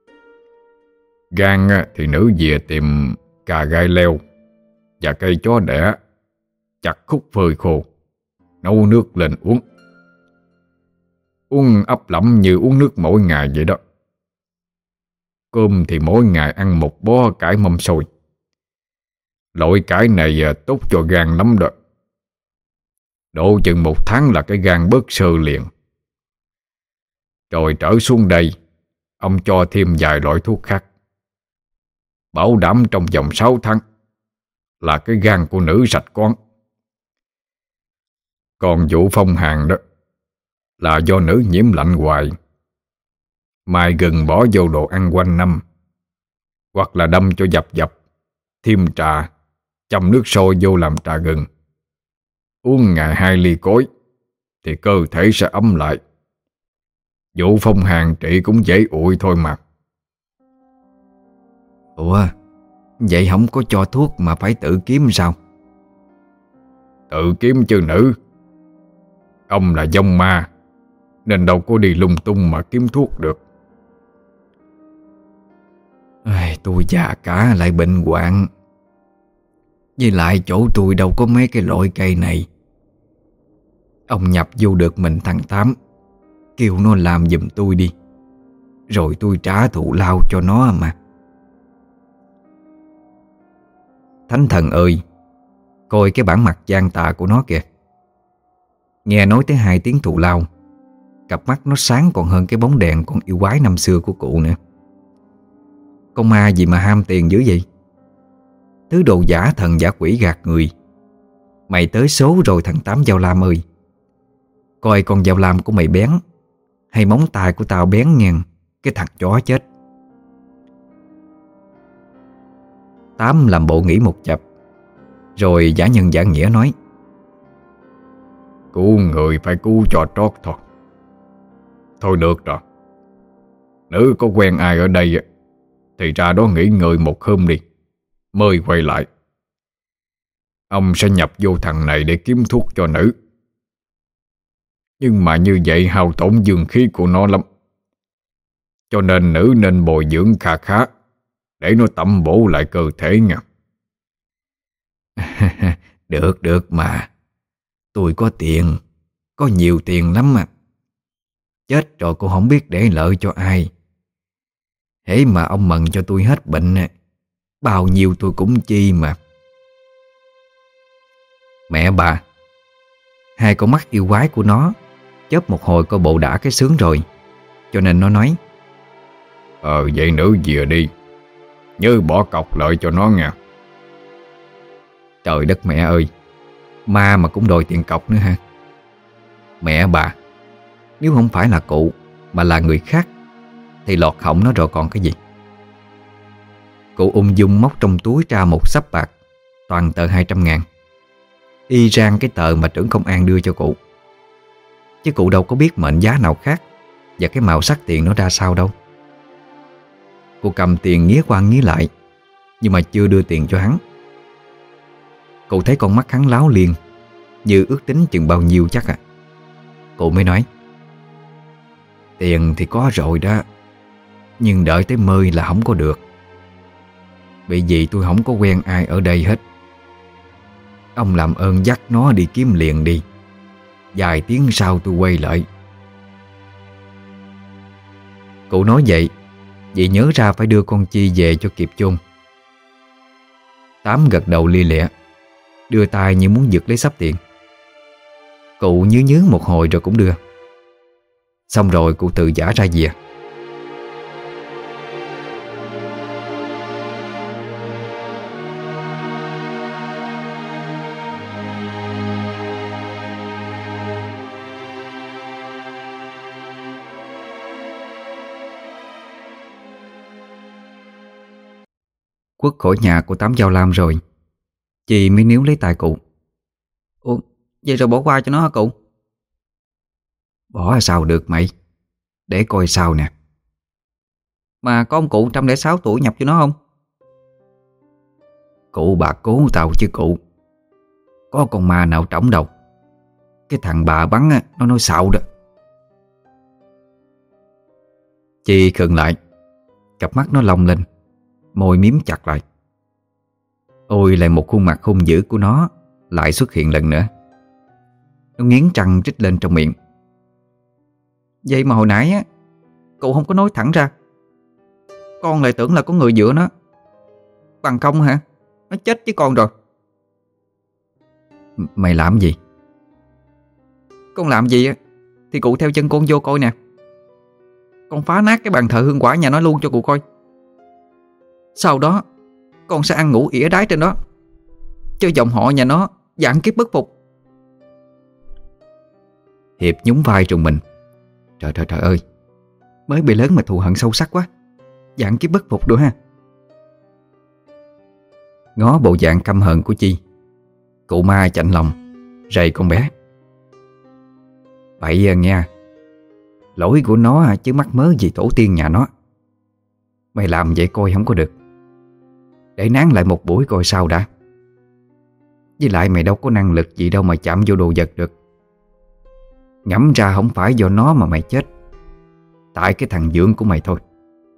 Gan thì nữ về tìm cà gai leo và cây chó đẻ, chặt khúc phơi khô, nấu nước lên uống. Uống ấp lẩm như uống nước mỗi ngày vậy đó. Cơm thì mỗi ngày ăn một bó cải mâm xôi. Loại cải này tốt cho gan lắm đó. Độ chừng một tháng là cái gan bớt sơ liền. Rồi trở xuống đây, ông cho thêm vài loại thuốc khác, bảo đảm trong vòng sáu tháng là cái gan của nữ sạch con. Còn vụ phong hàn đó là do nữ nhiễm lạnh hoài, mài gừng bỏ vô đồ ăn quanh năm, hoặc là đâm cho dập dập, thêm trà, châm nước sôi vô làm trà gừng. Uống ngày hai ly cối thì cơ thể sẽ ấm lại. Vụ phong hàn trị cũng dễ ủi thôi mà. Ủa, vậy không có cho thuốc mà phải tự kiếm sao? Tự kiếm chứ nữ. Ông là vong ma, nên đâu có đi lung tung mà kiếm thuốc được. Ai, tôi già cả lại bệnh hoạn. Với lại chỗ tôi đâu có mấy cái loại cây này. Ông nhập vô được mình thằng Tám, kêu nó làm giùm tôi đi, rồi tôi trả thù lao cho nó mà. Thánh thần ơi, coi cái bản mặt gian tà của nó kìa. Nghe nói tới hai tiếng thù lao, cặp mắt nó sáng còn hơn cái bóng đèn con yêu quái năm xưa của cụ nữa. Con ma gì mà ham tiền dữ vậy? Thứ đồ giả thần giả quỷ gạt người. Mày tới số rồi thằng Tám Dao Lam ơi. Coi con dao lam của mày bén hay móng tay của tao bén ngang, cái thằng chó chết. Tám làm bộ nghĩ một chập, rồi giả nhân giả nghĩa nói: Cứu người phải cứu cho trót thôi. Thôi được rồi, nữ có quen ai ở đây thì ra đó nghỉ ngơi một hôm đi, mới quay lại. Ông sẽ nhập vô thằng này để kiếm thuốc cho nữ. Nhưng mà như vậy hao tổn dương khí của nó lắm, cho nên nữ nên bồi dưỡng kha khá để nó tẩm bổ lại cơ thể nha. Được được mà. Tôi có tiền, có nhiều tiền lắm mà. Chết rồi cũng không biết để lợi cho ai. Hễ mà ông mần cho tôi hết bệnh, bao nhiêu tôi cũng chi mà. Mẹ bà, hai con mắt yêu quái của nó chớp một hồi coi bộ đã cái sướng rồi, cho nên nó nói: Ờ vậy nữ về đi, nhớ bỏ cọc lợi cho nó nha. Trời đất mẹ ơi, ma mà cũng đòi tiền cọc nữa hả? Mẹ bà, nếu không phải là cụ mà là người khác thì lọt họng nó rồi còn cái gì. Cụ ung dung móc trong túi ra một xấp bạc, toàn tờ hai trăm ngàn, y rang cái tờ mà trưởng công an đưa cho cụ. Chứ cụ đâu có biết mệnh giá nào khác và cái màu sắc tiền nó ra sao đâu. Cô cầm tiền nghía qua nghía lại, nhưng mà chưa đưa tiền cho hắn. Cụ thấy con mắt hắn láo liền, như ước tính chừng bao nhiêu chắc à. Cụ mới nói: Tiền thì có rồi đó, nhưng đợi tới mơi là không có được. Bởi vì tôi không có quen ai ở đây hết. Ông làm ơn dắt nó đi kiếm liền đi, vài tiếng sau tôi quay lại. Cụ nói vậy vì nhớ ra phải đưa con Chi về cho kịp chôn. Tám gật đầu lia lịa, đưa tay như muốn giật lấy xấp tiền. Cụ nhớ nhớ một hồi rồi cũng đưa. Xong rồi cụ tự giả ra về. Quất khỏi nhà của Tám Dao Lam rồi, chị mới níu lấy tay cụ. Ủa, vậy rồi bỏ qua cho nó hả cụ? Bỏ sao được mày, để coi sao nè. Mà có ông cụ một trăm lẻ sáu tuổi nhập cho nó không? Cụ bà cố tao chứ cụ. Có con ma nào trỏng đâu. Cái thằng bà bắn á, nó nói xạo đó. Chi khựng lại, cặp mắt nó long lên, môi miếm chặt lại. Ôi, lại một khuôn mặt hung dữ của nó lại xuất hiện lần nữa. Nó nghiến răng rít lên trong miệng. Vậy mà hồi nãy á, cậu không có nói thẳng ra. Con lại tưởng là có người dựa nó. Bằng không hả? Nó chết với con rồi. M- Mày làm gì? Con làm gì á thì cụ theo chân con vô coi nè. Con phá nát cái bàn thờ hương quả nhà nó luôn cho cụ coi. Sau đó con sẽ ăn ngủ ỉa đái trên đó, cho dòng họ nhà nó vạn kiếp bất phục. Hiệp nhún vai trùng mình. Trời trời trời ơi, mới bị lớn mà thù hận sâu sắc quá. Vạn kiếp bất phục nữa ha. Ngó bộ dạng căm hận của Chi, cụ ma chạnh lòng rầy con bé. Vậy à, nghe, lỗi của nó à, chứ mắc mớ gì tổ tiên nhà nó. Mày làm vậy coi không có được. Để nán lại một buổi coi sao đã. Với lại mày đâu có năng lực gì đâu mà chạm vô đồ vật được. Ngẫm ra không phải do nó mà mày chết, tại cái thằng dưỡng của mày thôi.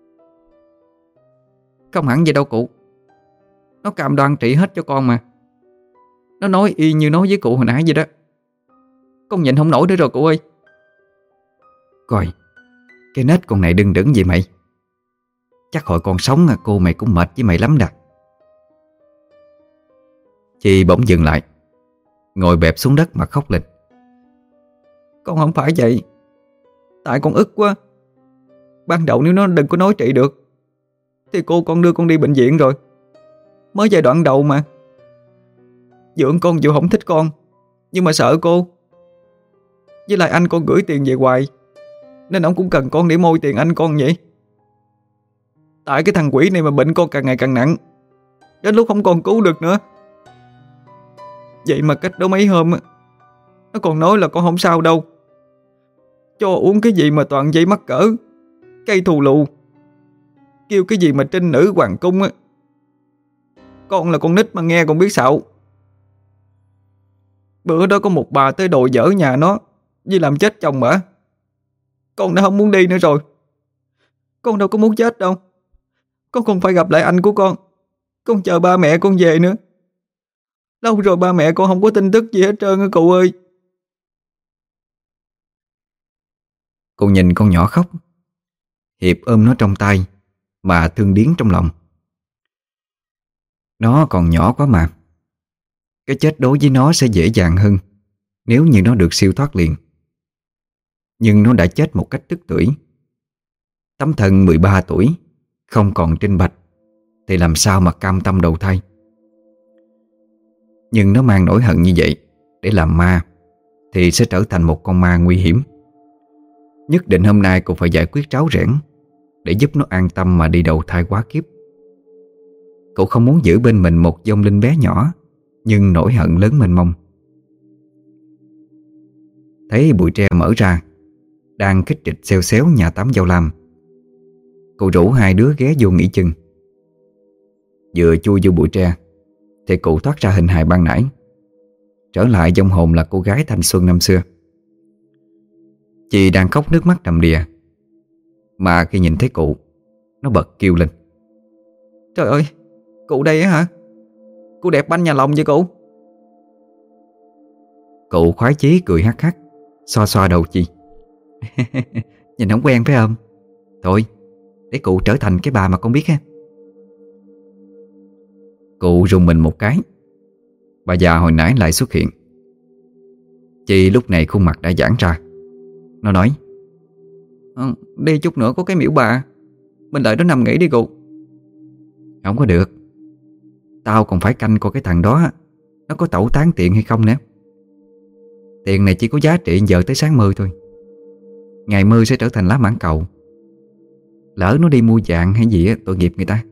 Không hẳn vậy đâu cụ. Nó cam đoan trị hết cho con mà. Nó nói y như nói với cụ hồi nãy vậy đó. Con nhịn không nổi nữa rồi cụ ơi. Coi, cái nết con này đừng đứng gì mày. Chắc hồi còn sống à, cô mày cũng mệt với mày lắm đà. Chị bỗng dừng lại, ngồi bẹp xuống đất mà khóc lên. Con không phải vậy. Tại con ức quá. Ban đầu nếu nó đừng có nói trị được thì cô con đưa con đi bệnh viện rồi. Mới giai đoạn đầu mà. Dưỡng con dù không thích con, nhưng mà sợ cô. Với lại anh con gửi tiền về hoài, nên ông cũng cần con để môi tiền anh con vậy. Tại cái thằng quỷ này mà bệnh con càng ngày càng nặng, đến lúc không còn cứu được nữa. Vậy mà cách đó mấy hôm nó còn nói là con không sao đâu, cho uống cái gì mà toàn dây mắc cỡ, cây thù lù, kêu cái gì mà trinh nữ hoàng cung á. Con là con nít mà nghe còn biết xạo. Bữa đó có một bà tới đòi dở nhà nó vì làm chết chồng bả. Con đã không muốn đi nữa rồi. Con đâu có muốn chết đâu. Con còn phải gặp lại anh của con. Con chờ ba mẹ con về nữa. Lâu rồi ba mẹ con không có tin tức gì hết trơn á cụ ơi. Cô nhìn con nhỏ khóc. Hiệp ôm nó trong tay mà thương điếng trong lòng. Nó còn nhỏ quá mà. Cái chết đối với nó sẽ dễ dàng hơn nếu như nó được siêu thoát liền. Nhưng nó đã chết một cách tức tưởi. Tấm thân mười ba tuổi không còn trinh bạch thì làm sao mà cam tâm đầu thai. Nhưng nó mang nỗi hận như vậy để làm ma thì sẽ trở thành một con ma nguy hiểm. Nhất định hôm nay cô phải giải quyết ráo rẽn để giúp nó an tâm mà đi đầu thai quá kiếp. Cậu không muốn giữ bên mình một vong linh bé nhỏ, nhưng nỗi hận lớn mênh mông. Thấy bụi tre mở ra, đang kích trịch xeo xéo nhà Tám Dao Lam, cô rủ hai đứa ghé vô nghỉ chân. Vừa chui vô bụi tre thì cụ thoát ra hình hài ban nãy, trở lại vong hồn là cô gái thanh xuân năm xưa. Chị đang khóc nước mắt đầm đìa, mà khi nhìn thấy cụ, nó bật kêu lên. Trời ơi, cụ đây á hả? Cụ đẹp banh nhà lòng vậy cụ? Cụ khoái chí cười hắc hắc, xoa xoa đầu Chi. Nhìn không quen phải không? Thôi, để cụ trở thành cái bà mà con biết ha. Cụ rùng mình một cái. Bà già hồi nãy lại xuất hiện. Chi lúc này khuôn mặt đã giãn ra. Nó nói, ờ, đi chút nữa có cái miễu bà, mình đợi nó nằm nghỉ đi cụ. Không có được. Tao còn phải canh coi cái thằng đó nó có tẩu tán tiền hay không nữa. Tiền này chỉ có giá trị giờ tới sáng mơ thôi. Ngày mơ sẽ trở thành lá mãng cầu. Lỡ nó đi mua vàng hay gì á, tội nghiệp người ta.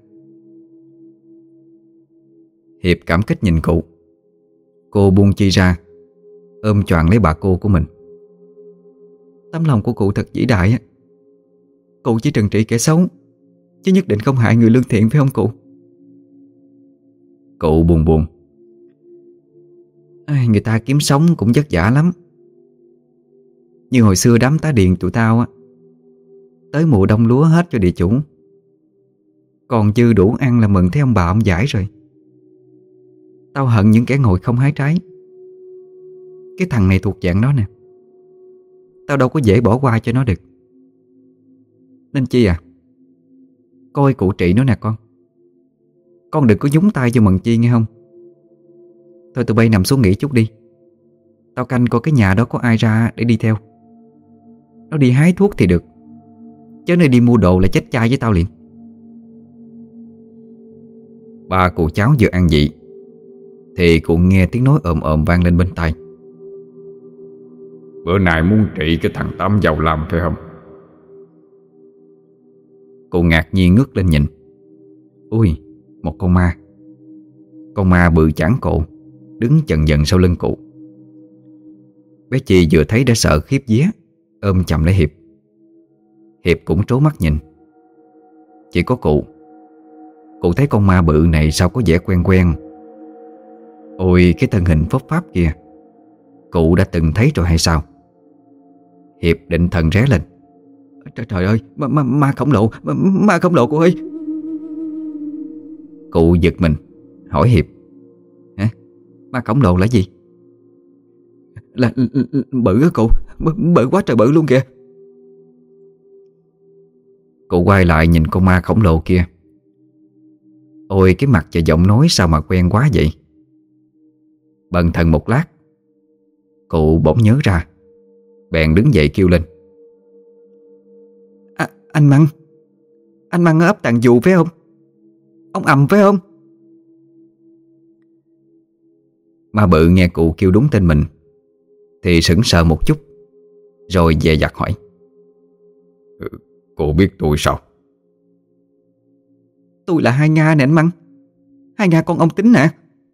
Hiệp cảm kích nhìn cụ. Cô buông Chi ra, ôm choàng lấy bà cô của mình. Tấm lòng của cụ thật vĩ đại á. Cụ chỉ trừng trị kẻ xấu, chứ nhất định không hại người lương thiện phải không cụ? Cụ buồn buồn. Ai, người ta kiếm sống cũng vất vả lắm. Như hồi xưa đám tá điền tụi tao á, Tới mùa đông lúa hết cho địa chủ, còn dư đủ ăn là mừng thấy ông bà ông giải rồi. Tao hận những kẻ ngồi không hái trái. Cái thằng này thuộc dạng đó nè. Tao đâu có dễ bỏ qua cho nó được. Nên Chi à, coi cụ trị nó nè con. Con đừng có nhúng tay vô Mận Chi nghe không? Thôi tụi bay nằm xuống nghỉ chút đi. Tao canh coi cái nhà đó có ai ra để đi theo. Nó đi hái thuốc thì được, chứ nơi đi mua đồ là chết chai với tao liền. Ba cụ cháu vừa ăn dị thì cụ nghe tiếng nói ồm ồm vang lên bên tai. Bữa nay muốn trị cái thằng Tám giàu làm phải không? Cụ ngạc nhiên ngước lên nhìn. Ui, một con ma. Con ma bự chảng cổ đứng chần dần sau lưng cụ. Bé Chi vừa thấy đã sợ khiếp vía, ôm chầm lấy Hiệp. Hiệp cũng trố mắt nhìn. Chỉ có cụ Cụ thấy con ma bự này sao có vẻ quen quen. Ôi, cái thân hình phấp pháp kia cụ đã từng thấy rồi hay sao? Hiệp định thần ré lên. Trời, trời ơi, ma, ma, ma khổng lồ, ma, ma khổng lồ cụ ơi. Cụ giật mình hỏi Hiệp. Hả? Ma khổng lồ là gì? Là, là, là bự á cụ, bự, bự quá trời bự luôn kìa. Cụ quay lại nhìn con ma khổng lồ kia. Ôi, cái mặt và giọng nói sao mà quen quá vậy. Bần thần một lát, cụ bỗng nhớ ra, bèn đứng dậy kêu lên. À, anh Măng. Anh Măng ở ấp Tàn Dù phải không? Ông Ầm phải không? Ma bự nghe cụ kêu đúng tên mình thì sững sờ một chút, rồi dè dặt hỏi. Ừ, cô biết tôi sao? Tôi là Hai Nga nè anh Măng. Hai Nga con ông Tính nè.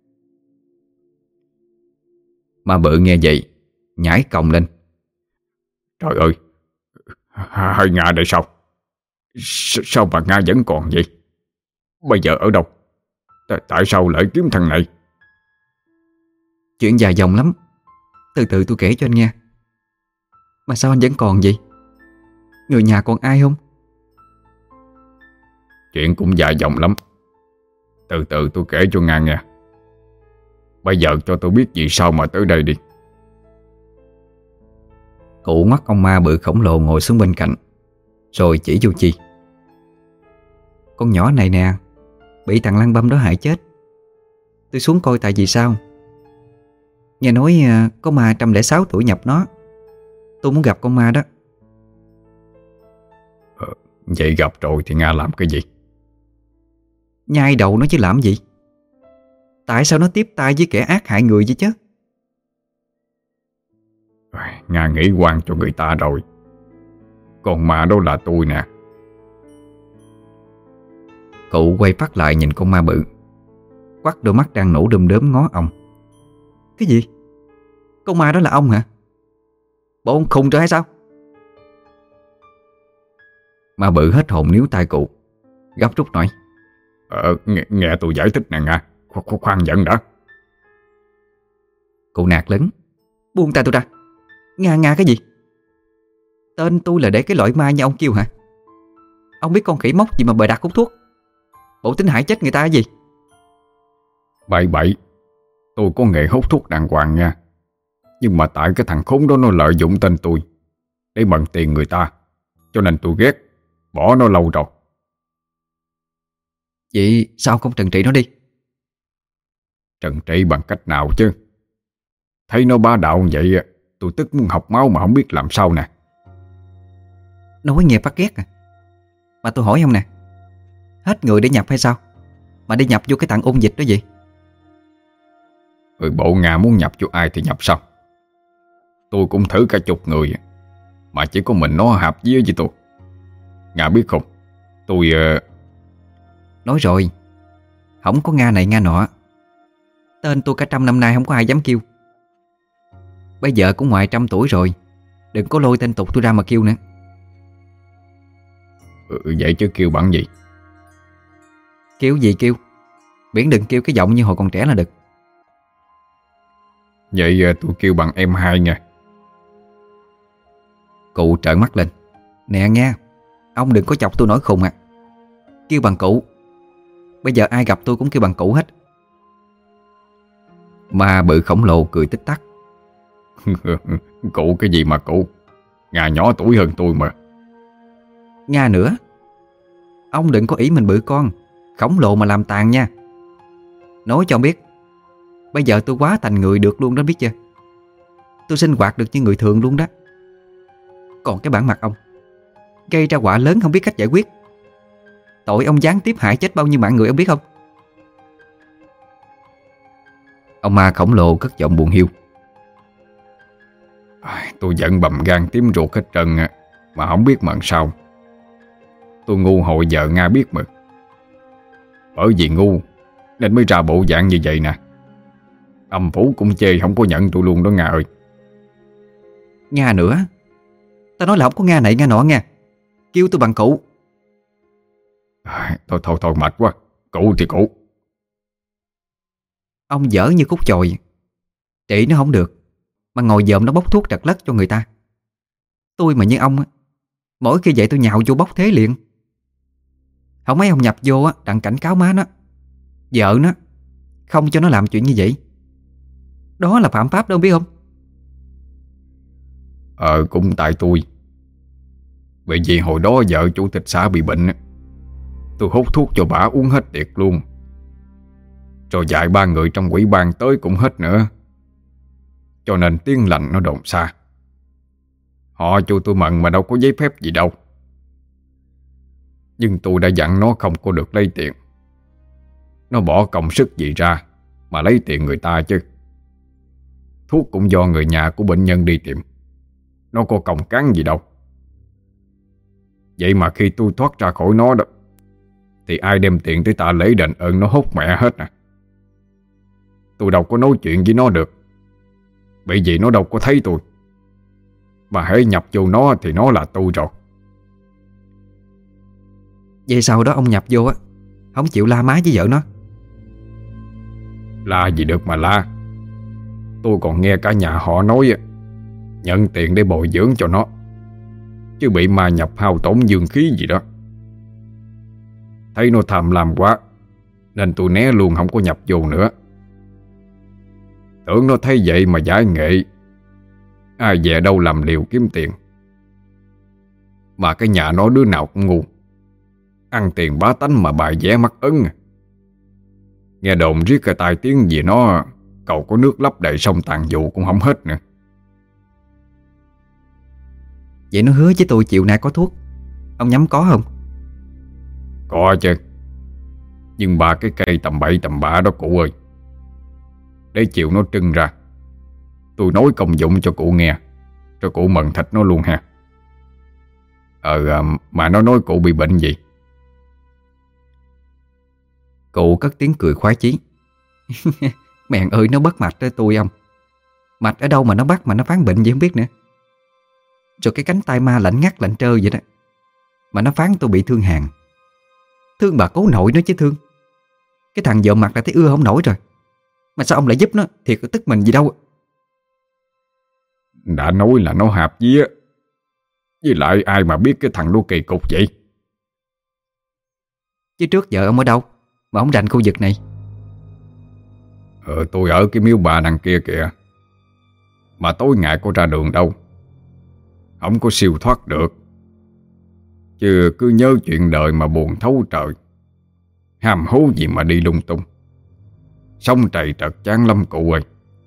Ma bự nghe vậy nhảy còng lên. Trời ơi, Hai Nga đây sao? S sao mà Nga vẫn còn vậy? Bây giờ ở đâu? T Tại sao lại kiếm thằng này? Chuyện dài dòng lắm, từ từ tôi kể cho anh nghe. Mà sao anh vẫn còn vậy? Người nhà còn ai không? Chuyện cũng dài dòng lắm, từ từ tôi kể cho Nga nghe. Bây giờ cho tôi biết vì sao mà tới đây đi. Cụ ngoắt con ma bự khổng lồ ngồi xuống bên cạnh, rồi chỉ vô Chi. Con nhỏ này nè, bị thằng Lăng Băm đó hại chết. Tôi xuống coi tại vì sao. Nghe nói có ma một trăm lẻ sáu tuổi nhập nó. Tôi muốn gặp con ma đó. ờ, Vậy gặp rồi thì Nga làm cái gì? Nhai đầu nó chứ làm gì. Tại sao nó tiếp tay với kẻ ác hại người vậy chứ? Nga nghĩ quan cho người ta rồi. Còn ma đó là tôi nè. Cụ quay phát lại nhìn con ma bự, quắt đôi mắt đang nổ đom đóm ngó ông. Cái gì? Con ma đó là ông hả? Bộ ông khùng rồi hay sao? Ma bự hết hồn níu tay cụ, gấp rút nói. Ờ, nghe, nghe tôi giải thích nè Nga. Kho, khoan giận đã. Cụ nạt lớn. Buông tay tôi ra. Nga nga cái gì? Tên tôi là để cái loại ma như ông kêu hả? Ông biết con khỉ mốc gì mà bày đặt hút thuốc? Bộ tính hại chết người ta cái gì? Bậy bậy, tôi có nghề hút thuốc đàng hoàng nha. Nhưng mà tại cái thằng khốn đó nó lợi dụng tên tôi để mượn tiền người ta, cho nên tôi ghét, bỏ nó lâu rồi. Vậy sao không trừng trị nó đi? Trừng trị bằng cách nào chứ? Thấy nó bá đạo vậy, tôi tức muốn học máu mà không biết làm sao nè. Nói nghe phát ghét à. Mà tôi hỏi ông nè, hết người để nhập hay sao mà đi nhập vô cái thằng ôn dịch đó vậy? Người bộ Nga muốn nhập vô ai thì nhập sao? Tôi cũng thử cả chục người mà chỉ có mình nó hợp với với tôi. Nga biết không, tôi... Uh... Nói rồi, không có Nga này Nga nọ. Tên tôi cả trăm năm nay không có ai dám kêu. Bây giờ cũng ngoài trăm tuổi rồi, đừng có lôi tên tục tôi ra mà kêu nữa. Ừ, vậy chứ kêu bằng gì? Kêu gì kêu, miễn đừng kêu cái giọng như hồi còn trẻ là được. Vậy tôi kêu bằng em hai nha. Cụ trợn mắt lên. Nè nghe, Ông đừng có chọc tôi nổi khùng à. Kêu bằng cụ. Bây giờ ai gặp tôi cũng kêu bằng cụ hết. Ma bự khổng lồ cười tích tắc. Cụ cái gì mà cụ? Ngà nhỏ tuổi hơn tôi mà. Nga nữa. Ông đừng có ý mình bự con khổng lồ mà làm tàn nha. Nói cho ông biết, bây giờ tôi quá thành người được luôn đó, biết chưa? Tôi sinh hoạt được như người thường luôn đó. Còn cái bản mặt ông gây ra quả lớn không biết cách giải quyết. Tội ông gián tiếp hại chết bao nhiêu mạng người ông biết không? Ông ma khổng lồ cất giọng buồn hiu. Tôi giận bầm gan tím ruột hết trơn mà không biết mận sao. Tôi ngu hồi giờ Nga biết mà. Bởi vì ngu nên mới ra bộ dạng như vậy nè. Âm phủ cũng chê không có nhận tôi luôn đó Nga ơi. Nga nữa. Tao nói là không có Nga này Nga nọ nha. Kêu tôi bằng cụ. à, Thôi thôi thôi mệt quá. Cụ thì cụ. Ông dở như cút chồi. Trị nó không được mà ngồi dòm nó bốc thuốc trật lất cho người ta. Tôi mà như ông á, mỗi khi vậy tôi nhào vô bốc thế liền. Không mấy ông nhập vô á, đặng cảnh cáo má nó, vợ nó, không cho nó làm chuyện như vậy. Đó là phạm pháp đâu biết không? Ờ cũng tại tôi. Bởi vì hồi đó vợ chủ tịch xã bị bệnh, tôi hút thuốc cho bả uống hết tiệt luôn. Rồi dạy ba người trong ủy ban tới cũng hết nữa. Cho nên tiếng lành nó đồn xa. Họ cho tôi mận mà đâu có giấy phép gì đâu. Nhưng tôi đã dặn nó không có được lấy tiền. Nó bỏ công sức gì ra mà lấy tiền người ta chứ. Thuốc cũng do người nhà của bệnh nhân đi tìm. Nó có công cán gì đâu. Vậy mà khi tôi thoát ra khỏi nó đó, thì ai đem tiền tới tạ lễ đền ơn nó hốt mẹ hết à. Tôi đâu có nói chuyện với nó được, bởi vì nó đâu có thấy tôi. Mà hễ nhập vô nó thì nó là tôi rồi. Vậy sau đó ông nhập vô á, không chịu la má với vợ nó? La gì được mà la. Tôi còn nghe cả nhà họ nói nhận tiền để bồi dưỡng cho nó, chứ bị ma nhập hao tổn dương khí gì đó. Thấy nó tham lam quá nên tôi né luôn, không có nhập vô nữa. Tưởng nó thấy vậy mà giải nghệ. Ai về đâu làm liều kiếm tiền. Mà cái nhà nó đứa nào cũng ngu, ăn tiền bá tánh mà bài vẽ mắc ấn. Nghe đồn riết cái tai tiếng gì nó cầu có nước lấp đầy sông tàn vụ cũng không hết nữa. Vậy nó hứa với tôi chiều nay có thuốc, ông nhắm có không? Có chứ. Nhưng ba cái cây tầm bậy tầm bạ đó cụ ơi. Để chiều nó trưng ra, tôi nói công dụng cho cụ nghe, cho cụ mần thịt nó luôn ha. Ờ mà nó nói cụ bị bệnh gì? Cụ cất tiếng cười khoái chí. Mẹ ơi, nó bắt mạch tới tôi ông. Mạch ở đâu mà nó bắt mà nó phán bệnh gì không biết nữa. Rồi cái cánh tay ma lạnh ngắt lạnh trơ vậy đó. Mà nó phán tôi bị thương hàn. Thương bà cố nội nó chứ thương. Cái thằng vợ mặt đã thấy ưa không nổi rồi. Mà sao ông lại giúp nó? Thiệt có tức mình gì đâu. Đã nói là nó hạp vía. Với lại ai mà biết cái thằng đó kỳ cục vậy. Chứ trước vợ ông ở đâu mà ông rành khu vực này? Ờ tôi ở cái miếu bà đằng kia kìa. Mà tối ngày có ra đường đâu, không có siêu thoát được. Chứ cứ nhớ chuyện đời mà buồn thấu trời. Hàm hố gì mà đi lung tung. Sống trầy trật chán lắm cụ ơi.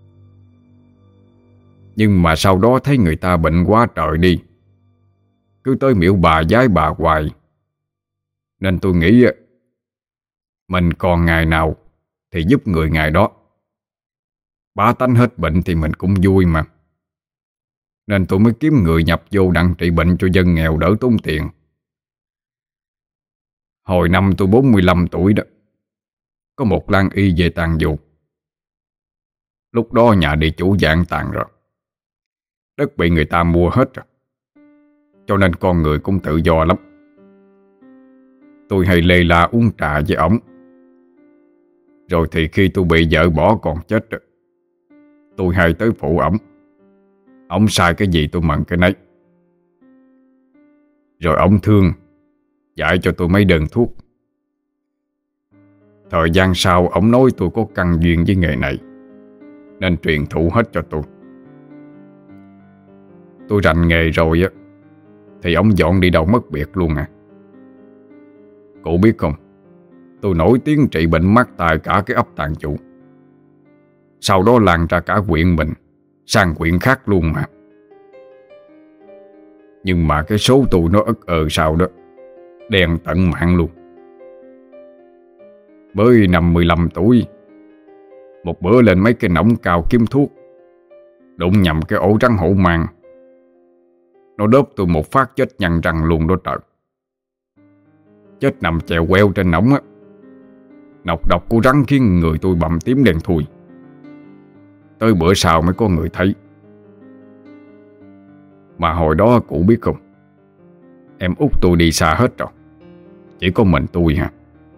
Nhưng mà sau đó thấy người ta bệnh quá trời đi, cứ tới miễu bà giái bà hoài. Nên tôi nghĩ mình còn ngày nào thì giúp người ngày đó. Bá tánh hết bệnh thì mình cũng vui mà. Nên tôi mới kiếm người nhập vô đặng trị bệnh cho dân nghèo đỡ tốn tiền. Hồi năm tôi bốn mươi lăm tuổi đó, có một lang y về tàn vụ. Lúc đó nhà địa chủ dạng tàn rồi, đất bị người ta mua hết rồi, cho nên con người cũng tự do lắm. Tôi hay lê la uống trà với ổng. Rồi thì khi tôi bị vợ bỏ còn chết rồi, tôi hay tới phụ ổng. Ổng sai cái gì tôi mận cái nấy. Rồi ổng thương dạy cho tôi mấy đơn thuốc. Thời gian sau ổng nói tôi có căn duyên với nghề này, nên truyền thụ hết cho tôi. Tôi rành nghề rồi á thì ổng dọn đi đâu mất biệt luôn à. Cụ biết không, tôi nổi tiếng trị bệnh mắt tại cả cái ấp Tàn Chủ, sau đó lan ra cả huyện mình sang huyện khác luôn mà. Nhưng mà cái số tôi nó ất ờ sao đó, đen tận mạng luôn. Mới năm mười lăm tuổi, một bữa lên mấy cái nổng cao kiếm thuốc, đụng nhầm cái ổ rắn hổ mang. Nó đớp tôi một phát chết nhăn răng luôn đó trời. Chết nằm chèo queo trên nổng á. Nọc độc của rắn khiến người tôi bầm tím đen thui. Tới bữa sau mới có người thấy. Mà hồi đó cụ biết không, em út tôi đi xa hết rồi, chỉ có mình tôi hả.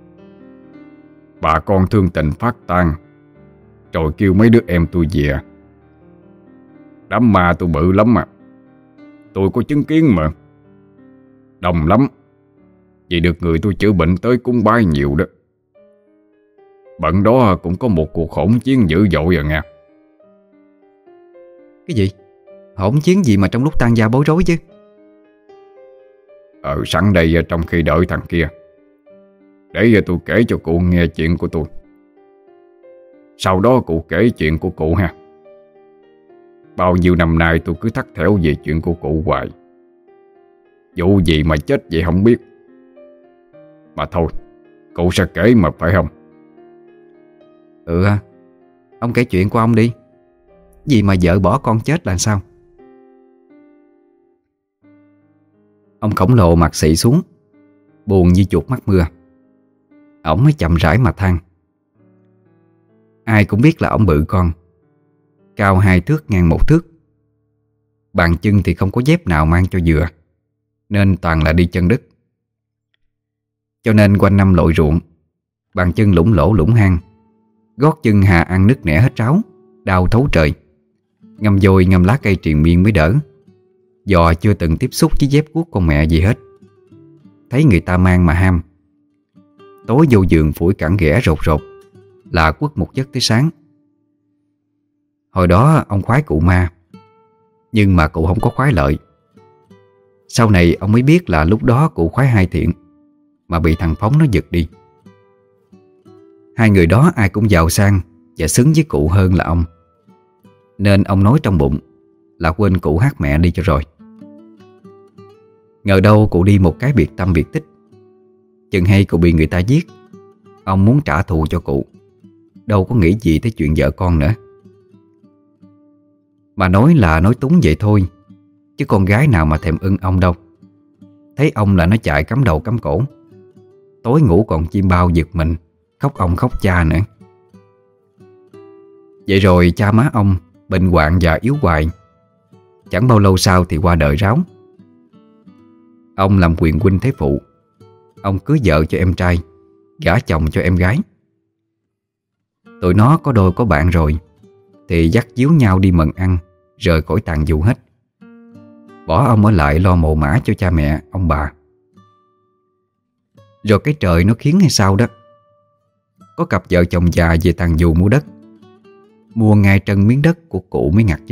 Bà con thương tình phát tan, rồi kêu mấy đứa em tôi về. Đám ma tôi bự lắm mà, tôi có chứng kiến mà. Đông lắm, vì được người tôi chữa bệnh tới cúng bái nhiều đó. Bận đó cũng có một cuộc hỗn chiến dữ dội rồi nha. Cái gì? Hỗn chiến gì mà trong lúc tan gia bối rối chứ? Ờ sẵn đây trong khi đợi thằng kia, để tôi kể cho cụ nghe chuyện của tôi. Sau đó cụ kể chuyện của cụ ha. Bao nhiêu năm nay tôi cứ thắt thẻo về chuyện của cụ hoài. Vụ gì mà chết vậy không biết. Mà thôi, cụ sẽ kể mà phải không? Ừ ha, ông kể chuyện của ông đi. Gì mà vợ bỏ con chết là sao? Ông khổng lồ mặt xị xuống, buồn như chuột mắc mưa. Ổng mới chậm rãi mà than. Ai cũng biết là ổng bự con, cao hai thước ngang một thước. Bàn chân thì không có dép nào mang cho vừa, nên toàn là đi chân đất. Cho nên quanh năm lội ruộng, bàn chân lủng lỗ lủng hang, gót chân hà ăn nứt nẻ hết ráo, đau thấu trời. Ngâm dôi ngâm lá cây triền miên mới đỡ. Dò chưa từng tiếp xúc với dép guốc con mẹ gì hết. Thấy người ta mang mà ham. Tối vô giường phủi cẳng ghẻ rột rột, là quất một giấc tới sáng. Hồi đó ông khoái cụ ma, nhưng mà cụ không có khoái lợi. Sau này ông mới biết là lúc đó cụ khoái hai thiện, mà bị thằng Phóng nó giật đi. Hai người đó ai cũng giàu sang và xứng với cụ hơn là ông, nên ông nói trong bụng là quên cụ hát mẹ đi cho rồi. Ngờ đâu cụ đi một cái biệt tâm biệt tích. Chừng hay cụ bị người ta giết, ông muốn trả thù cho cụ, đâu có nghĩ gì tới chuyện vợ con nữa. Mà nói là nói túng vậy thôi, chứ con gái nào mà thèm ưng ông đâu. Thấy ông là nó chạy cắm đầu cắm cổ. Tối ngủ còn chim bao giật mình, khóc ông khóc cha nữa. Vậy rồi cha má ông bệnh hoạn và yếu hoài. Chẳng bao lâu sau thì qua đời ráo. Ông làm quyền huynh thế phụ. Ông cưới vợ cho em trai, gả chồng cho em gái. Tụi nó có đôi có bạn rồi thì dắt díu nhau đi mần ăn, rời khỏi Tàn Dụ hết. Bỏ ông ở lại lo mồ mả cho cha mẹ, ông bà. Rồi cái trời nó khiến hay sao đó, có cặp vợ chồng già về Tàn Dụ mua đất. Mua ngay trân miếng đất của cụ mới ngặt chứ.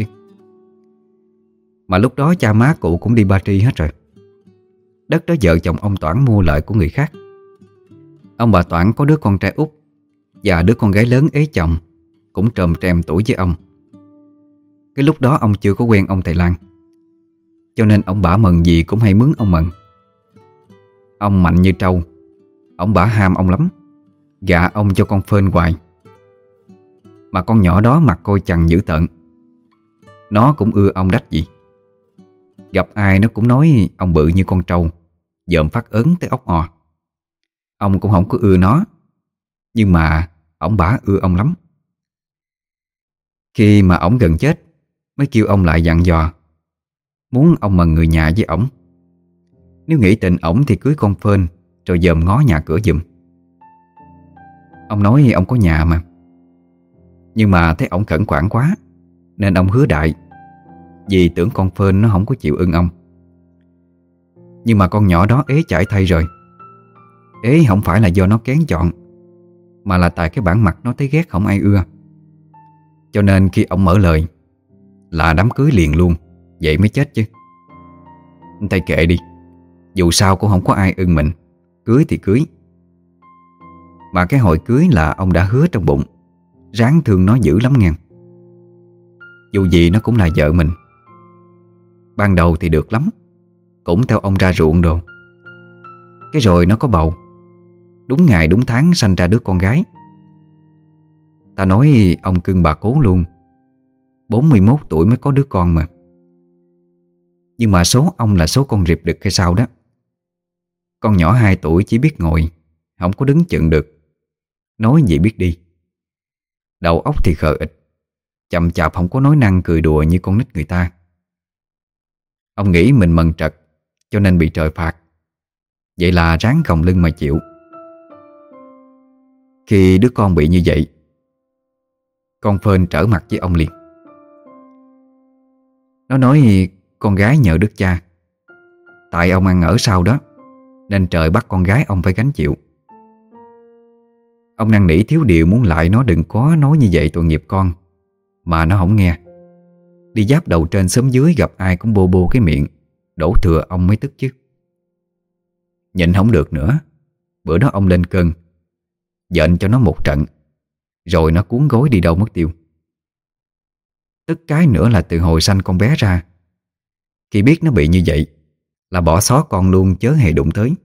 Mà lúc đó cha má cụ cũng đi Ba Tri hết rồi. Đất đó vợ chồng ông Toản mua lại của người khác. Ông bà Toản có đứa con trai út và đứa con gái lớn ế chồng, cũng trồm trèm tuổi với ông. Cái lúc đó ông chưa có quen ông thầy Lan, cho nên ông bả mần gì cũng hay mướn ông mần. Ông mạnh như trâu, ông bả ham ông lắm, gạ ông cho con phên hoài. Mà con nhỏ đó mặt coi chằn dữ tợn, nó cũng ưa ông đách gì. Gặp ai nó cũng nói ông bự như con trâu, dợm phát ớn tới ốc o. Ông cũng không có ưa nó, nhưng mà ổng bả ưa ông lắm. Khi mà ổng gần chết mới kêu ông lại dặn dò, muốn ông mần người nhà với ổng. Nếu nghĩ tình ổng thì cưới con phên, rồi dòm ngó nhà cửa giùm. Ông nói ông có nhà mà, nhưng mà thấy ổng khẩn khoản quá, nên ông hứa đại, vì tưởng con phên nó không có chịu ưng ông. Nhưng mà con nhỏ đó ế chải thay rồi, Ế không phải là do nó kén chọn, mà là tại cái bản mặt nó thấy ghét không ai ưa. Cho nên khi ông mở lời là đám cưới liền luôn, vậy mới chết chứ. Thầy kệ đi, dù sao cũng không có ai ưng mình. Cưới thì cưới. Mà cái hồi cưới là ông đã hứa trong bụng ráng thương nó dữ lắm nghe. Dù gì nó cũng là vợ mình. Ban đầu thì được lắm, cũng theo ông ra ruộng đồ. Cái rồi nó có bầu, đúng ngày đúng tháng sanh ra đứa con gái. Ta nói ông cưng bà cố luôn. Bốn mươi mốt tuổi mới có đứa con mà. Nhưng mà số ông là số con rệp đực hay sao đó. Con nhỏ hai tuổi chỉ biết ngồi, không có đứng chừng được. Nói gì biết đi. Đầu óc thì khờ ịch, chậm chạp không có nói năng cười đùa như con nít người ta. Ông nghĩ mình mần trật cho nên bị trời phạt. Vậy là ráng gồng lưng mà chịu. Khi đứa con bị như vậy, con phên trở mặt với ông liền. Nó nói con gái nhờ đức cha, tại ông ăn ở sau đó nên trời bắt con gái ông phải gánh chịu. Ông năn nỉ thiếu điều muốn lại nó đừng có nói như vậy tội nghiệp con, mà nó không nghe. Đi giáp đầu trên xóm dưới gặp ai cũng bô bô cái miệng, đổ thừa ông mới tức chứ. Nhịn không được nữa, bữa đó ông lên cơn, giận cho nó một trận, rồi nó cuốn gối đi đâu mất tiêu. Tức cái nữa là từ hồi sanh con bé ra, khi biết nó bị như vậy là bỏ xó con luôn, chớ hề đụng tới.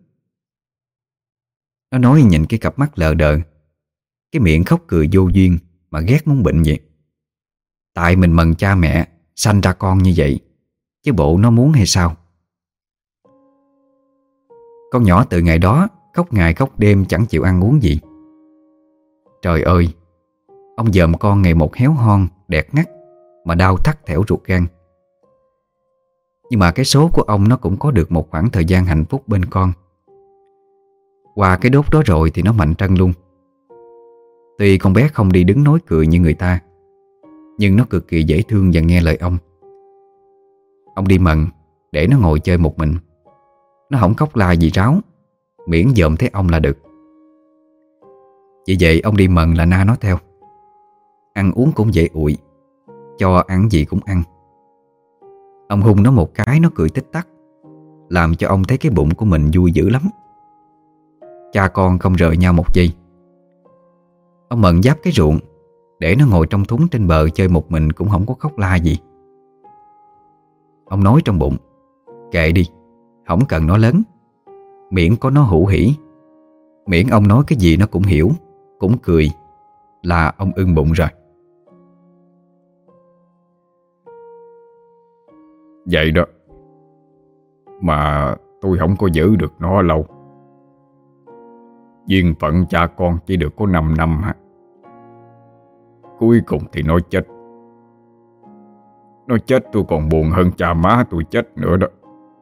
Nó nói nhìn cái cặp mắt lờ đờ, cái miệng khóc cười vô duyên mà ghét muốn bệnh vậy. Tại mình mần cha mẹ sanh ra con như vậy, chứ bộ nó muốn hay sao? Con nhỏ từ ngày đó khóc ngày khóc đêm chẳng chịu ăn uống gì. Trời ơi, ông dòm con ngày một héo hon, đẹt ngắt mà đau thắt thẻo ruột gan. Nhưng mà cái số của ông nó cũng có được một khoảng thời gian hạnh phúc bên con. Qua cái đốt đó rồi thì nó mạnh trân luôn. Tuy con bé không đi đứng nói cười như người ta, nhưng nó cực kỳ dễ thương và nghe lời ông. Ông đi mần để nó ngồi chơi một mình. Nó không khóc la gì ráo, miễn dòm thấy ông là được. Vì vậy ông đi mần là na nó theo. Ăn uống cũng dễ ụi, cho ăn gì cũng ăn. Ông hung nó một cái nó cười tích tắc, làm cho ông thấy cái bụng của mình vui dữ lắm. Cha con không rời nhau một giây. Ông mần giáp cái ruộng, để nó ngồi trong thúng trên bờ chơi một mình cũng không có khóc la gì. Ông nói trong bụng, kệ đi, không cần nó lớn, miễn có nó hữu hỉ, miễn ông nói cái gì nó cũng hiểu, cũng cười, là ông ưng bụng rồi. Vậy đó, mà tôi không có giữ được nó lâu. Duyên phận cha con chỉ được có 5 năm hả? Cuối cùng thì nó chết. Nó chết tôi còn buồn hơn cha má tôi chết nữa đó.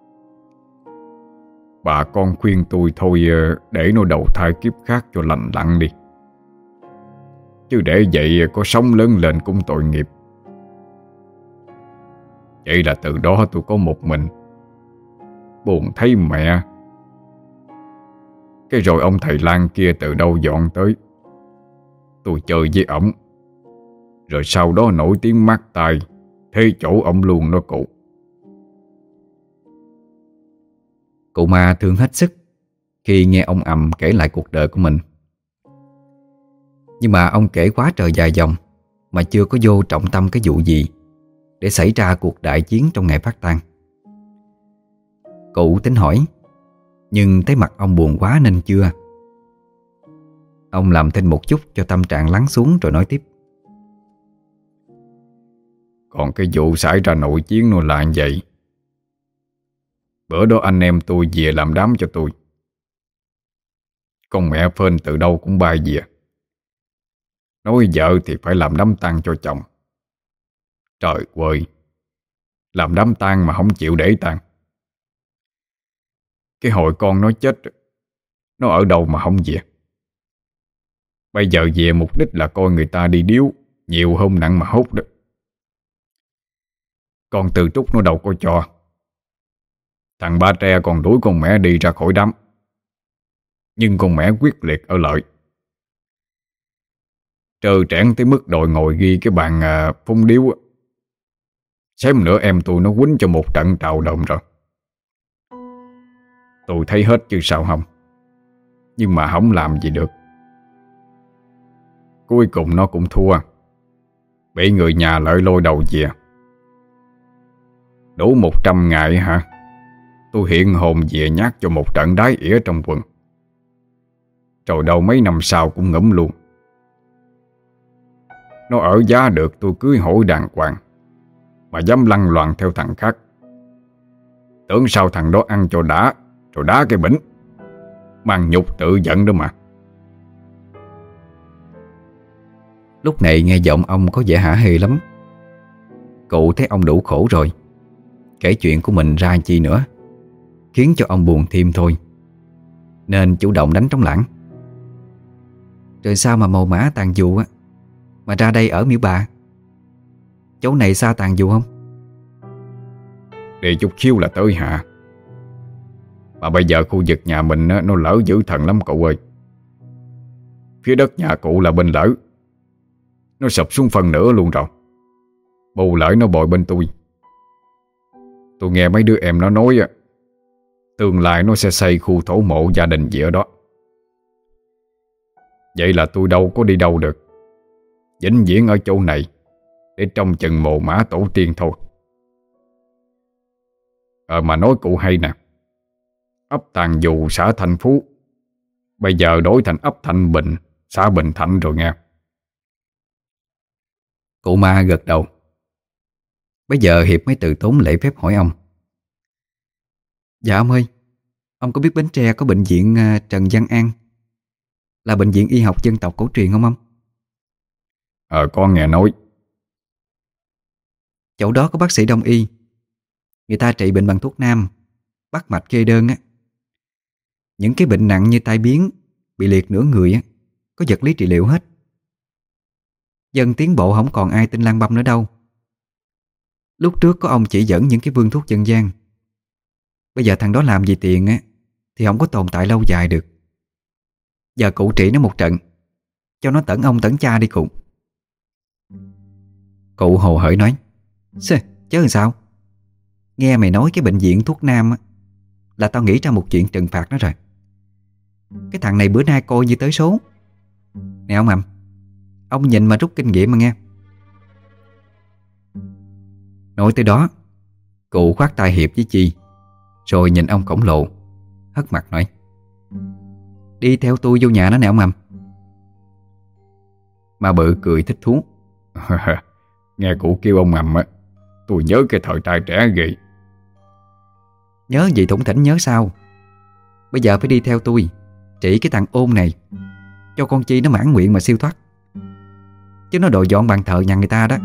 Bà con khuyên tôi thôi để nó đầu thai kiếp khác cho lành lặn đi, chứ để vậy có sống lớn lên cũng tội nghiệp. Vậy là từ đó tôi có một mình, buồn thấy mẹ. Cái rồi ông thầy lang kia từ đâu dọn tới, tôi chơi với ổng, rồi sau đó nổi tiếng mát tai, thế chỗ ổng luôn đó cụ. Cụ ma thương hết sức khi nghe ông ầm kể lại cuộc đời của mình. Nhưng mà ông kể quá trời dài dòng mà chưa có vô trọng tâm cái vụ gì để xảy ra cuộc đại chiến trong ngày phát tang. Cụ tính hỏi, nhưng thấy mặt ông buồn quá nên chưa. Ông làm thêm một chút cho tâm trạng lắng xuống rồi nói tiếp. Còn cái vụ xảy ra nội chiến nó là như vậy. Bữa đó anh em tôi về làm đám cho tôi. Con mẹ phên từ đâu cũng bay về, nói vợ thì phải làm đám tang cho chồng. Trời ơi, làm đám tang mà không chịu để tang. Cái hồi con nó chết, nó ở đâu mà không về. Bây giờ về mục đích là coi người ta đi điếu, nhiều hôm nặng mà hút đó. Con Từ Trúc nó đâu có cho. Thằng Ba Tre còn đuổi con mẹ đi ra khỏi đám. Nhưng con mẹ quyết liệt ở lợi. Trơ trẽn tới mức đòi ngồi ghi cái bàn à, phun điếu á. Xém nữa em tôi nó quýnh cho một trận trào động rồi. Tôi thấy hết chứ sao không. Nhưng mà không làm gì được. Cuối cùng nó cũng thua, bị người nhà lợi lôi đầu về. Đủ một trăm ngày hả? Tôi hiện hồn về nhát cho một trận đái ỉa trong quần. Rồi đâu mấy năm sau cũng ngủm luôn. Nó ở giá được tôi cưới hỏi đàng hoàng, mà dám lăng loạn theo thằng khác. Tưởng sao thằng đó ăn cho đã, rồi đá cái bỉnh, mang nhục tự giận đó mà. Lúc này nghe giọng ông có vẻ hả hê lắm. Cụ thấy ông đủ khổ rồi, kể chuyện của mình ra chi nữa, khiến cho ông buồn thêm thôi, nên chủ động đánh trống lảng. Rồi sao mà màu mã tàn dù á, mà ra đây ở miễu bà? Chỗ này xa tàn dù không? Đi chút xíu là tới hạ. Mà bây giờ khu vực nhà mình nó lỡ dữ thần lắm cậu ơi. Phía đất nhà cụ là bên lỡ, nó sụp xuống phần nửa luôn rồi. Bù lỡ nó bồi bên tôi. Tôi nghe mấy đứa em nó nói tương lai nó sẽ xây khu thổ mộ gia đình gì ở đó. Vậy là tôi đâu có đi đâu được, vĩnh viễn ở chỗ này để trông chừng mồ mã tổ tiên thôi. Ờ mà nói cụ hay nè, ấp Tàn Dù xã Thành Phú bây giờ đổi thành ấp Thạnh Bình xã Bình Thạnh rồi nghe. Cụ Ma gật đầu. Bây giờ Hiệp mới từ tốn lễ phép hỏi ông: Dạ ông ơi, ông có biết Bến Tre có bệnh viện uh, Trần Văn An, là bệnh viện y học dân tộc cổ truyền không ông? Ờ con nghe nói. Chỗ đó có bác sĩ đông y, người ta trị bệnh bằng thuốc nam, bắt mạch kê đơn á. Những cái bệnh nặng như tai biến, bị liệt nửa người á, có vật lý trị liệu hết. Dân tiến bộ không còn ai tin lang băm nữa đâu. Lúc trước có ông chỉ dẫn những cái phương thuốc dân gian, bây giờ thằng đó làm gì tiền á thì không có tồn tại lâu dài được. Giờ cụ trị nó một trận, cho nó tẩn ông tẩn cha đi cụ. Cụ hồ hởi nói: Xê, chứ làm sao? Nghe mày nói cái bệnh viện thuốc nam á, là tao nghĩ ra một chuyện trừng phạt nó rồi. Cái thằng này bữa nay coi như tới số. Nè ông Ầm, ông nhìn mà rút kinh nghiệm mà nghe. Nói tới đó, cụ khoát tay Hiệp với Chi, rồi nhìn ông khổng lồ, hất mặt nói: Đi theo tôi vô nhà nó nè ông Ầm. Mà Bự cười thích thú. Nghe cụ kêu ông Ầm á, tôi nhớ cái thời trai trẻ ghê. Nhớ gì thủng thỉnh nhớ sao? Bây giờ phải đi theo tôi trị cái thằng ôn này, cho con Chi nó mãn nguyện mà siêu thoát. Chứ nó đòi dọn bàn thờ nhà người ta đó.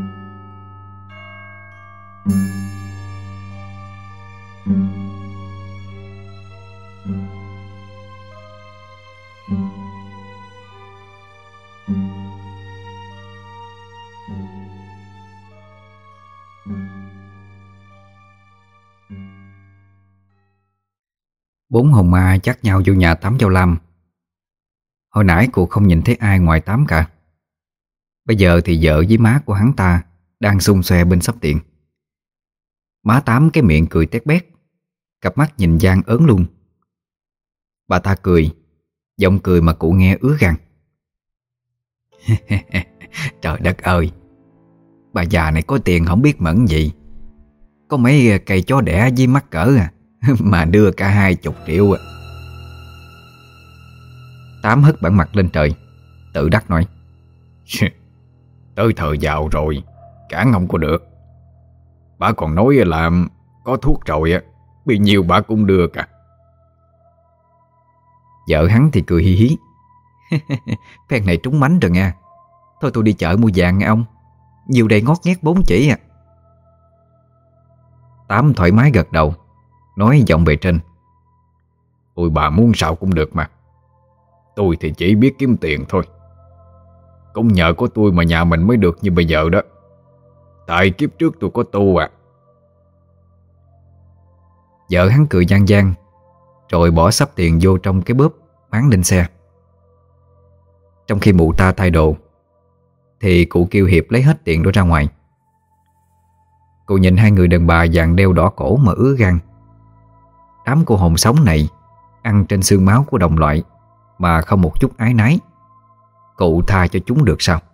Bốn hồn ma dắt nhau vô nhà Tám Dâu Lam. Hồi nãy cụ không nhìn thấy ai ngoài Tám cả. Bây giờ thì vợ với má của hắn ta đang xung xoe bên sắp tiện. Má Tám cái miệng cười tét bét, cặp mắt nhìn Giang ớn luôn. Bà ta cười, giọng cười mà cụ nghe ứa gan. Trời đất ơi, bà già này có tiền không biết mẫn gì. Có mấy cây chó đẻ với mắc cỡ à mà đưa cả hai chục triệu à. Tám hất bản mặt lên trời, tự đắc nói: Tới thời giàu rồi, cản không có được. Bà còn nói là có thuốc rồi á, bị nhiều bà cũng đưa cả. Vợ hắn thì cười hí hí. Phen này trúng mánh rồi nha. Thôi tôi đi chợ mua vàng nghe ông, nhiều đầy ngót nghét bốn chỉ à. Tám thoải mái gật đầu, nói giọng bề trên: Ôi bà muốn sao cũng được mà. Tôi thì chỉ biết kiếm tiền thôi. Cũng nhờ có tôi mà nhà mình mới được như bây giờ đó. Tại kiếp trước tôi có tu à. Vợ hắn cười gian gian, rồi bỏ sắp tiền vô trong cái bóp máng lên xe. Trong khi mụ ta thay đồ thì cụ kêu Hiệp lấy hết tiền đó ra ngoài. Cụ nhìn hai người đàn bà vàng đeo đỏ cổ mà ứa gan. Đám cô hồn sống này ăn trên xương máu của đồng loại mà không một chút ái nái, cụ tha cho chúng được sao?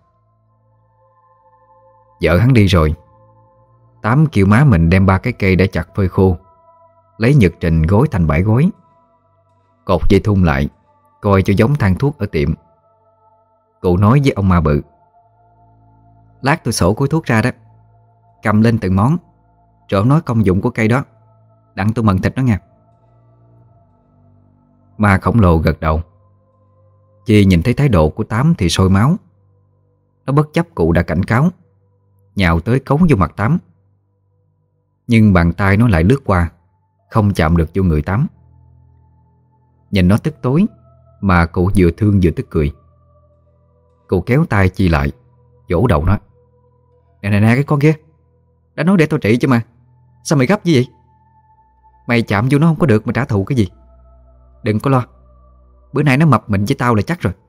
Vợ hắn đi rồi, Tám kêu má mình đem ba cái cây đã chặt phơi khô, lấy nhật trình gối thành bãi gối, cột dây thun lại, coi cho giống thang thuốc ở tiệm. Cụ nói với ông ma bự: lát tôi sổ cuối thuốc ra đó, cầm lên từng món, rồi ông nói công dụng của cây đó, đặng tôi mần thịt nó nha. Ma khổng lồ gật đầu. Chi nhìn thấy thái độ của Tám thì sôi máu. Nó bất chấp cụ đã cảnh cáo, nhào tới cống vô mặt Tám. Nhưng bàn tay nó lại lướt qua, không chạm được vô người Tám. Nhìn nó tức tối, mà cụ vừa thương vừa tức cười. Cụ kéo tay Chi lại, vỗ đầu nó: Nè nè nè cái con kia, đã nói để tao trị chứ mà, sao mày gấp như vậy? Mày chạm vô nó không có được mà trả thù cái gì. Đừng có lo, bữa nay nó mập mình với tao là chắc rồi.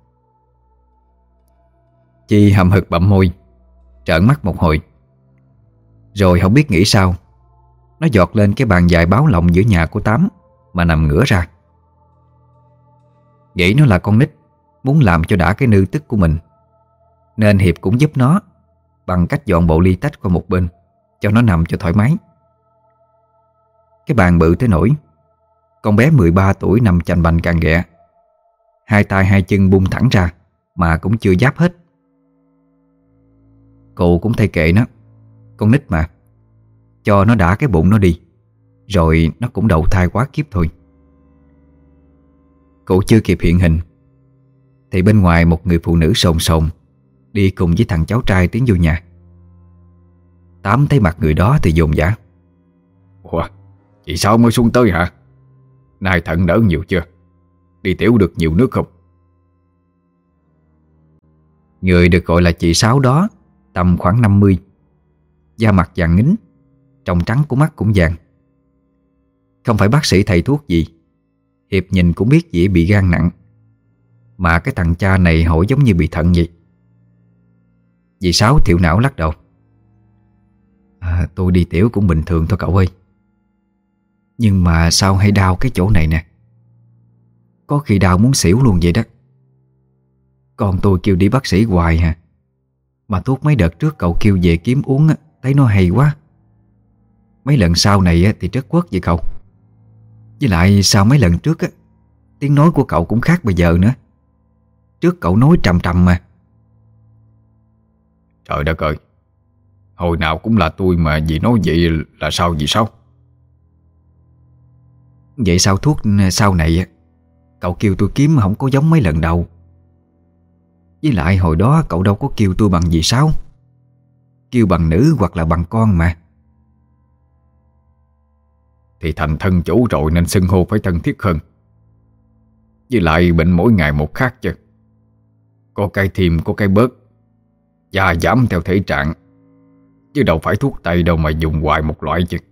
Chi hậm hực bặm môi, trợn mắt một hồi, rồi không biết nghĩ sao, nó giọt lên cái bàn dài báo lòng giữa nhà của Tám mà nằm ngửa ra. Nghĩ nó là con nít, muốn làm cho đã cái nư tức của mình, nên Hiệp cũng giúp nó bằng cách dọn bộ ly tách qua một bên, cho nó nằm cho thoải mái. Cái bàn bự tới nỗi con bé mười ba tuổi nằm chành bành càng ghẹ, hai tay hai chân bung thẳng ra mà cũng chưa giáp hết. Cụ cũng thay kệ nó, con nít mà, cho nó đã cái bụng nó đi, rồi nó cũng đầu thai quá kiếp thôi. Cụ chưa kịp hiện hình thì bên ngoài một người phụ nữ sồn sồn đi cùng với thằng cháu trai tiến vô nhà. Tám thấy mặt người đó thì dồn dã: Ủa, chị sao mới xuống tới hả? Nay thận đỡ nhiều chưa? Đi tiểu được nhiều nước không? Người được gọi là chị Sáu đó tầm khoảng năm mươi, da mặt vàng ngính, tròng trắng của mắt cũng vàng. Không phải bác sĩ thầy thuốc gì, Hiệp nhìn cũng biết dĩ bị gan nặng, mà cái thằng cha này hỏi giống như bị thận vậy. Dì Sáu thiểu não lắc đầu: à, tôi đi tiểu cũng bình thường thôi cậu ơi. Nhưng mà sao hay đau cái chỗ này nè, có khi đau muốn xỉu luôn vậy đó. Con tôi kêu đi bác sĩ hoài hả, mà thuốc mấy đợt trước cậu kêu về kiếm uống á, thấy nó hay quá. Mấy lần sau này á, thì rất quất vậy cậu. Với lại sao mấy lần trước á, tiếng nói của cậu cũng khác bây giờ nữa. Trước cậu nói trầm trầm mà. Trời đất ơi, hồi nào cũng là tôi mà dì nói vậy là sao gì sao? Vậy sao thuốc sau này á, cậu kêu tôi kiếm không có giống mấy lần đầu. Với lại hồi đó cậu đâu có kêu tôi bằng dì Sáu, kêu bằng nữ hoặc là bằng con mà. Thì thành thân chủ rồi nên xưng hô phải thân thiết hơn. Với lại bệnh mỗi ngày một khác chứ, có cái thêm có cái bớt, già giảm theo thể trạng, chứ đâu phải thuốc tây đâu mà dùng hoài một loại chứ.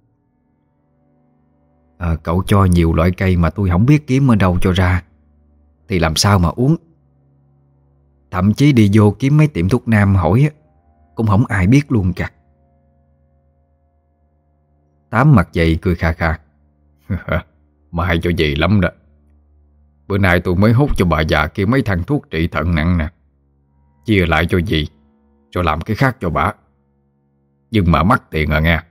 à, Cậu cho nhiều loại cây mà tôi không biết kiếm ở đâu cho ra, thì làm sao mà uống. Thậm chí đi vô kiếm mấy tiệm thuốc nam hỏi á, cũng không ai biết luôn cả. Tám mặt dày cười kha kha: mà hay cho gì lắm đó. Bữa nay tôi mới hút cho bà già kia mấy thằng thuốc trị thận nặng nè, chia lại cho dì, rồi làm cái khác cho bà. Nhưng mà mắc tiền à nghe.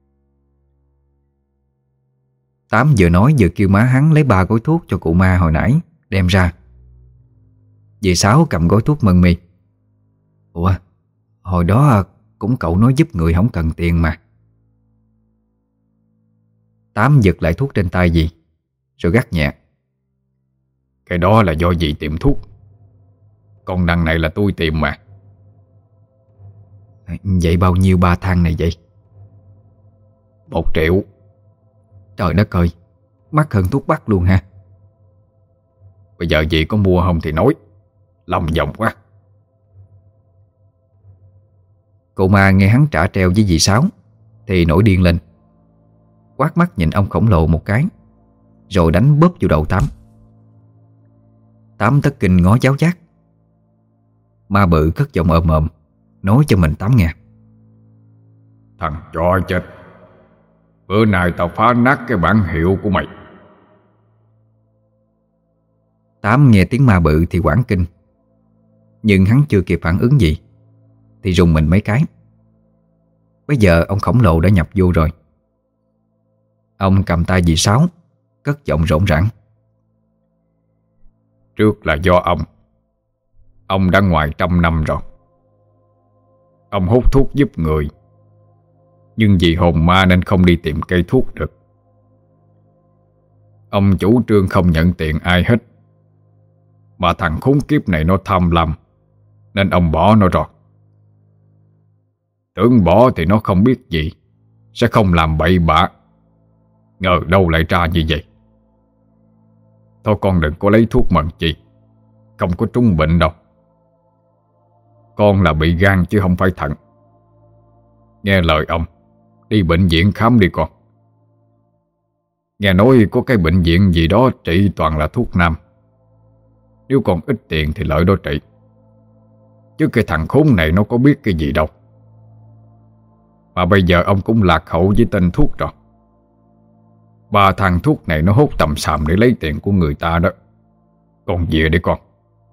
Tám vừa nói vừa kêu má hắn lấy ba gói thuốc cho cụ ma hồi nãy đem ra. Dì Sáu cầm gói thuốc mân mê: Ủa, hồi đó cũng cậu nói giúp người không cần tiền mà. Tám giật lại thuốc trên tay dì, rồi gắt nhẹ: Cái đó là do dì tìm thuốc, còn đằng này là tôi tìm mà. Vậy bao nhiêu ba thang này vậy? Một triệu. Trời đất ơi, mắc hơn thuốc bắc luôn ha. Bây giờ dì có mua không thì nói, lòng vòng quá. Cụ ma nghe hắn trả treo với dì Sáu thì nổi điên lên, quát mắt nhìn ông khổng lồ một cái, rồi đánh bóp vô đầu Tám. Tám thất kinh ngó giáo giác. Ma bự cất giọng ồm ồm nói cho mình Tám nghe. Thằng chó chết, bữa nay tao phá nát cái bản hiệu của mày. Tám nghe tiếng ma bự thì hoảng kinh, nhưng hắn chưa kịp phản ứng gì thì rùng mình mấy cái. Bây giờ ông khổng lồ đã nhập vô rồi. Ông cầm tay dì Sáu, cất giọng rộn rã. Trước là do ông Ông đã ngoài trăm năm rồi. Ông hút thuốc giúp người, nhưng vì hồn ma nên không đi tìm cây thuốc được. Ông chủ trương không nhận tiền ai hết, mà thằng khốn kiếp này nó tham lam nên ông bỏ nó rồi. Tưởng bỏ thì nó không biết gì, sẽ không làm bậy bạ, ngờ đâu lại ra như vậy. Thôi con đừng có lấy thuốc mần chi, không có trúng bệnh đâu. Con là bị gan chứ không phải thận. Nghe lời ông, đi bệnh viện khám đi con. Nghe nói có cái bệnh viện gì đó trị toàn là thuốc nam. Nếu còn ít tiền thì lợi đó trị, chứ cái thằng khốn này nó có biết cái gì đâu. Mà bây giờ ông cũng lạc hậu với tên thuốc rồi. Ba thằng thuốc này nó hút tầm xàm để lấy tiền của người ta đó. Con về đi con.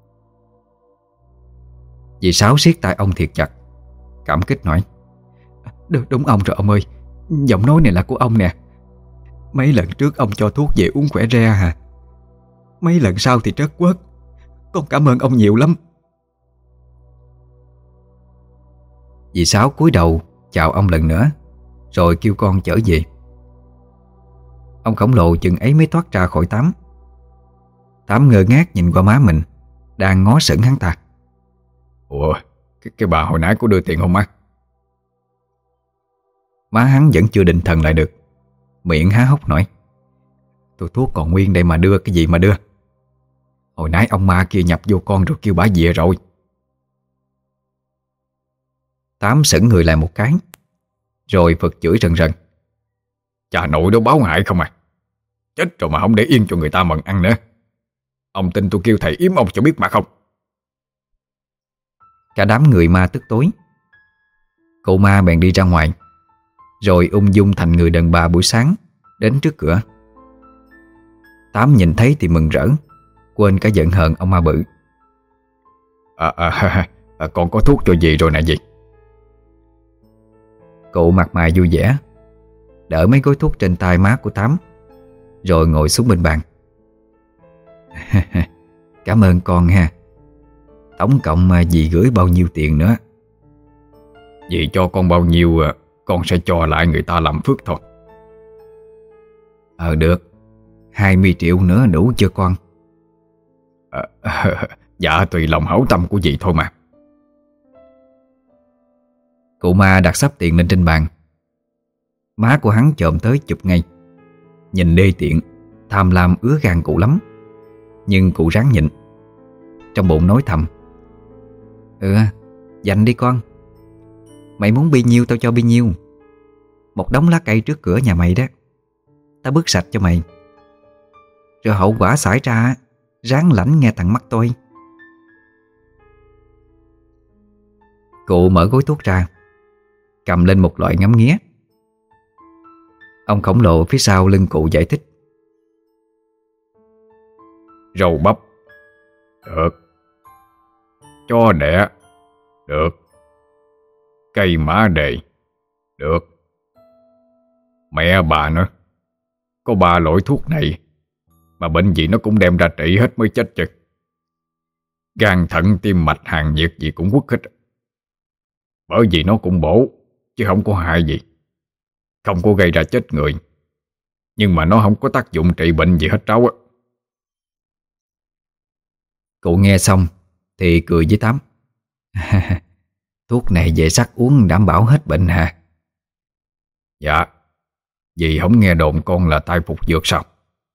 Dì Sáu siết tay ông thiệt chặt, cảm kích nói. Đúng, đúng ông rồi ông ơi. Giọng nói này là của ông nè. Mấy lần trước ông cho thuốc về uống khỏe re hả? Mấy lần sau thì trớt quớt. Con cảm ơn ông nhiều lắm. Dì Sáu cúi đầu chào ông lần nữa, rồi kêu con chở về. Ông khổng lồ chừng ấy mới thoát ra khỏi Tám. Tám ngơ ngác nhìn qua má mình đang ngó sững hắn ta. Ủa, cái, cái bà hồi nãy có đưa tiền không má? Má hắn vẫn chưa định thần lại được, miệng há hốc nói. Tôi thuốc còn nguyên đây mà đưa cái gì mà đưa. Hồi nãy ông ma kia nhập vô con rồi kêu bả về rồi. Tám sững người lại một cái, rồi phật chửi rần rần. Cha nội đó báo hại không à. Chết rồi mà không để yên cho người ta mần ăn nữa. Ông tin tôi kêu thầy yếm ông cho biết mà không? Cả đám người ma tức tối. Cậu ma bèn đi ra ngoài, rồi ung dung thành người đàn bà buổi sáng đến trước cửa. Tám nhìn thấy thì mừng rỡ, quên cả giận hờn ông ma bự. À, à, à, con có thuốc cho dì rồi nè dì. Cụ mặt mày vui vẻ, đỡ mấy gói thuốc trên tay má của Tám, rồi ngồi xuống bên bàn. Cảm ơn con ha. Tổng cộng mà dì gửi bao nhiêu tiền nữa? Dì cho con bao nhiêu con sẽ cho lại người ta làm phước thôi. Ờ được, hai mươi triệu nữa đủ chưa con? À, à, dạ tùy lòng hảo tâm của dì thôi mà. Cụ ma đặt sắp tiền lên trên bàn. Má của hắn chồm tới chụp ngay. Nhìn đê tiện, tham lam ứa gan cụ lắm. Nhưng cụ ráng nhịn, trong bụng nói thầm. Ừ, dành đi con. Mày muốn bao nhiêu tao cho bao nhiêu. Một đống lá cây trước cửa nhà mày đó, tao bứt sạch cho mày. Rồi hậu quả xảy ra, ráng lãnh nghe thằng mắt tôi. Cụ mở gói thuốc ra, cầm lên một loại ngắm nghía. Ông khổng lồ phía sau lưng cụ giải thích. Rau bắp được, chó đẻ được, cây mã đề được. Mẹ bà nữa, có ba loại thuốc này mà bệnh gì nó cũng đem ra trị hết mới chết chứ. Gan thận tim mạch hàng nhiệt gì cũng quất hết. Bởi vì nó cũng bổ chứ không có hại gì, không có gây ra chết người, nhưng mà nó không có tác dụng trị bệnh gì hết tráo á. Cụ nghe xong thì cười với Tám. Thuốc này về sắc uống đảm bảo hết bệnh hả? Dạ, vì không nghe đồn con là tai phục dược sao?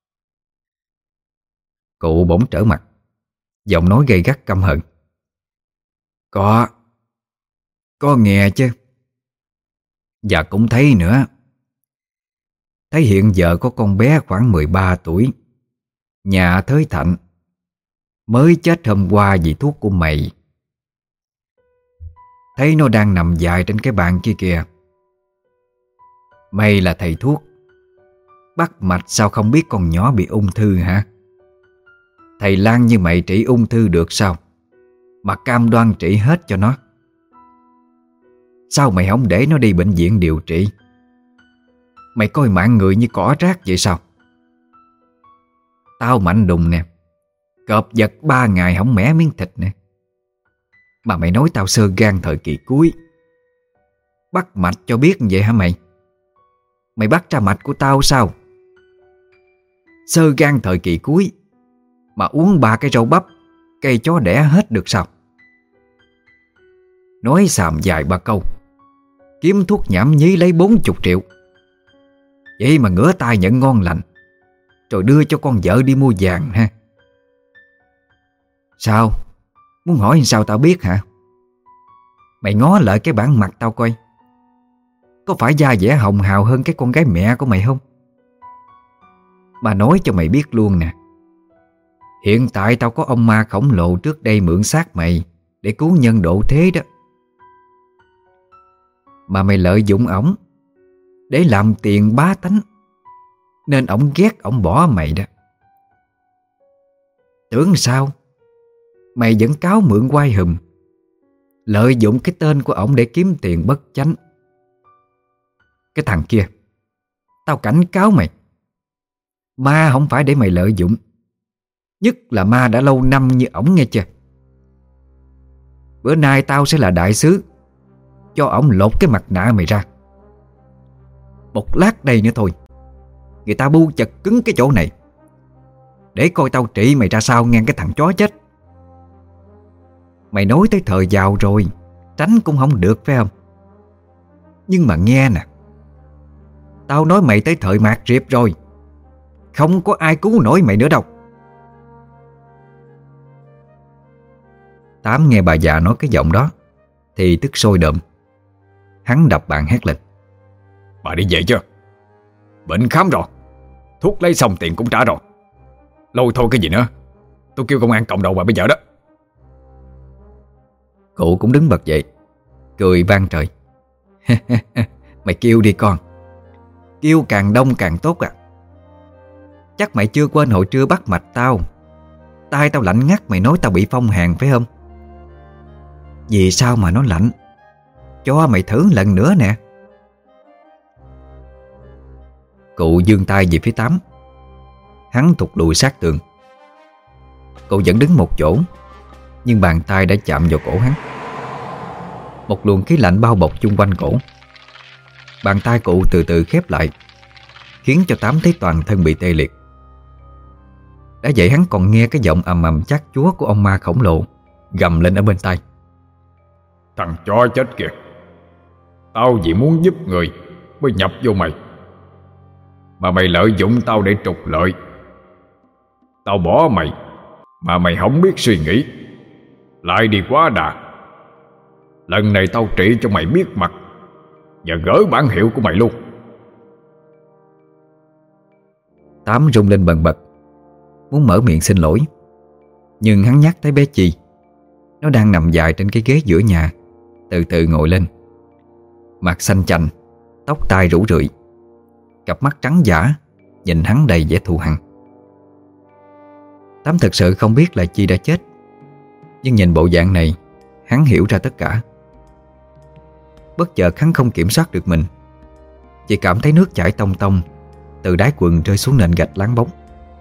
Cụ bỗng trở mặt, giọng nói gay gắt căm hận. Có Có nghe chứ. Và cũng thấy nữa. Thấy hiện giờ có con bé khoảng mười ba tuổi, nhà Thới Thạnh, Mới chết hôm qua vì thuốc của mày. Thấy nó đang nằm dài trên cái bàn kia kìa. Mày là thầy thuốc, bắt mạch sao không biết con nhỏ bị ung thư hả? Thầy lang như mày trị ung thư được sao, mà cam đoan trị hết cho nó? Sao mày không để nó đi bệnh viện điều trị? Mày coi mạng người như cỏ rác vậy sao? Tao Mạnh Đùng nè, cọp giật ba ngày không mẻ miếng thịt nè, mà mày nói tao xơ gan thời kỳ cuối. Bắt mạch cho biết vậy hả mày? Mày bắt ra mạch của tao sao? Xơ gan thời kỳ cuối mà uống ba cái rau bắp, cây chó đẻ hết được sao? Nói xàm dài ba câu, kiếm thuốc nhảm nhí lấy bốn chục triệu. Vậy mà ngửa tay nhận ngon lành, rồi đưa cho con vợ đi mua vàng ha? Sao? Muốn hỏi sao tao biết hả? Mày ngó lại cái bản mặt tao coi, có phải da dẻ hồng hào hơn cái con gái mẹ của mày không? Mà nói cho mày biết luôn nè, hiện tại tao có ông ma khổng lồ trước đây mượn xác mày để cứu nhân độ thế đó. Mà mày lợi dụng ổng để làm tiền bá tánh, nên ổng ghét ổng bỏ mày đó. Tưởng sao mày vẫn cáo mượn oai hùm, lợi dụng cái tên của ổng để kiếm tiền bất chánh. Cái thằng kia, tao cảnh cáo mày, ma không phải để mày lợi dụng, nhất là ma đã lâu năm như ổng nghe chưa. Bữa nay tao sẽ là đại sứ, cho ổng lột cái mặt nạ mày ra. Một lát đây nữa thôi, người ta bu chật cứng cái chỗ này, để coi tao trị mày ra sao ngang cái thằng chó chết. Mày nói tới thời giàu rồi, tránh cũng không được phải không? Nhưng mà nghe nè, tao nói mày tới thời mạt riệp rồi, không có ai cứu nổi mày nữa đâu. Tám nghe bà già nói cái giọng đó thì tức sôi đượm. Hắn đập bàn hét lên: Bà đi về chưa? Bệnh khám rồi, thuốc lấy xong tiền cũng trả rồi. Lôi thôi cái gì nữa, tôi kêu công an cộng đầu bà bây giờ đó. Cụ cũng đứng bật dậy, cười vang trời. Mày kêu đi con, kêu càng đông càng tốt à. Chắc mày chưa quên hồi trưa bắt mạch tao, tai tao lạnh ngắt, mày nói tao bị phong hàn phải không? Vì sao mà nó lạnh? Cho mày thử lần nữa nè. Cụ giương tay về phía Tám. Hắn thụt lùi sát tường. Cụ vẫn đứng một chỗ, nhưng bàn tay đã chạm vào cổ hắn. Một luồng khí lạnh bao bọc chung quanh cổ. Bàn tay cụ từ từ khép lại, khiến cho Tám thấy toàn thân bị tê liệt. Đã vậy hắn còn nghe cái giọng ầm ầm chát chúa của ông ma khổng lồ gầm lên ở bên tai: Thằng chó chết kìa, tao chỉ muốn giúp người mới nhập vô mày, mà mày lợi dụng tao để trục lợi. Tao bỏ mày mà mày không biết suy nghĩ, lại đi quá đà. Lần này tao trị cho mày biết mặt, và gỡ bản hiệu của mày luôn. Tám rung lên bần bật, muốn mở miệng xin lỗi, nhưng hắn nhắc tới bé Chi. Nó đang nằm dài trên cái ghế giữa nhà, từ từ ngồi lên, mặt xanh chành, tóc tai rủ rượi, cặp mắt trắng dã nhìn hắn đầy vẻ thù hằn. Tám thực sự không biết là Chi đã chết, nhưng nhìn bộ dạng này, hắn hiểu ra tất cả. Bất chợt hắn không kiểm soát được mình, chỉ cảm thấy nước chảy tông tông từ đáy quần rơi xuống nền gạch láng bóng.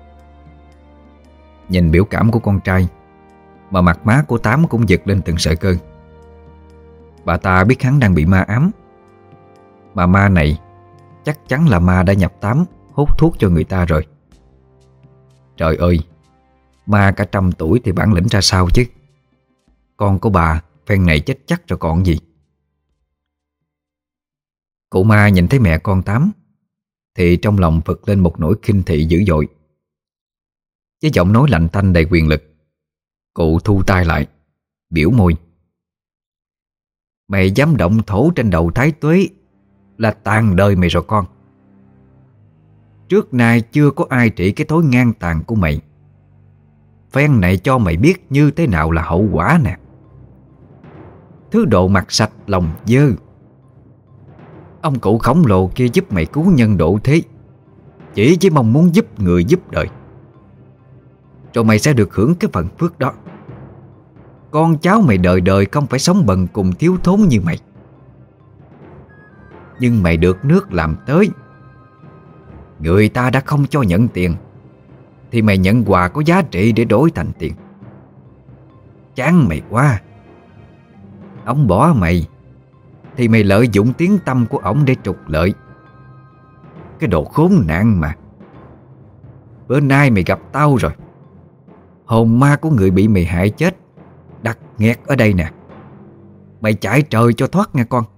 Nhìn biểu cảm của con trai mà mặt má của Tám cũng giật lên từng sợi cơ. Bà ta biết hắn đang bị ma ám, mà ma này chắc chắn là ma đã nhập Tám hút thuốc cho người ta rồi. Trời ơi, ma cả trăm tuổi thì bản lĩnh ra sao chứ. Con của bà phen này chết chắc rồi còn gì. Cụ ma nhìn thấy mẹ con Tám thì trong lòng phật lên một nỗi khinh thị dữ dội. Với giọng nói lạnh tanh đầy quyền lực, cụ thu tay lại, biểu môi: Mày dám động thổ trên đầu Thái Tuế là tàn đời mày rồi con. Trước nay chưa có ai trị cái thói ngang tàn của mày. phen này cho mày biết như thế nào là hậu quả nè. Thứ độ mặt sạch lòng dơ. Ông cụ khổng lồ kia giúp mày cứu nhân độ thế, chỉ chỉ mong muốn giúp người giúp đời, rồi mày sẽ được hưởng cái phần phước đó. Con cháu mày đời đời không phải sống bần cùng thiếu thốn như mày. Nhưng mày được nước làm tới. Người ta đã không cho nhận tiền, thì mày nhận quà có giá trị để đổi thành tiền. Chán mày quá. Ông bỏ mày thì mày lợi dụng tiếng tăm của ổng để trục lợi. Cái đồ khốn nạn mà. Bữa nay mày gặp tao rồi. Hồn ma của người bị mày hại chết đặt nghẹt ở đây nè. Mày chạy trời cho thoát nha con.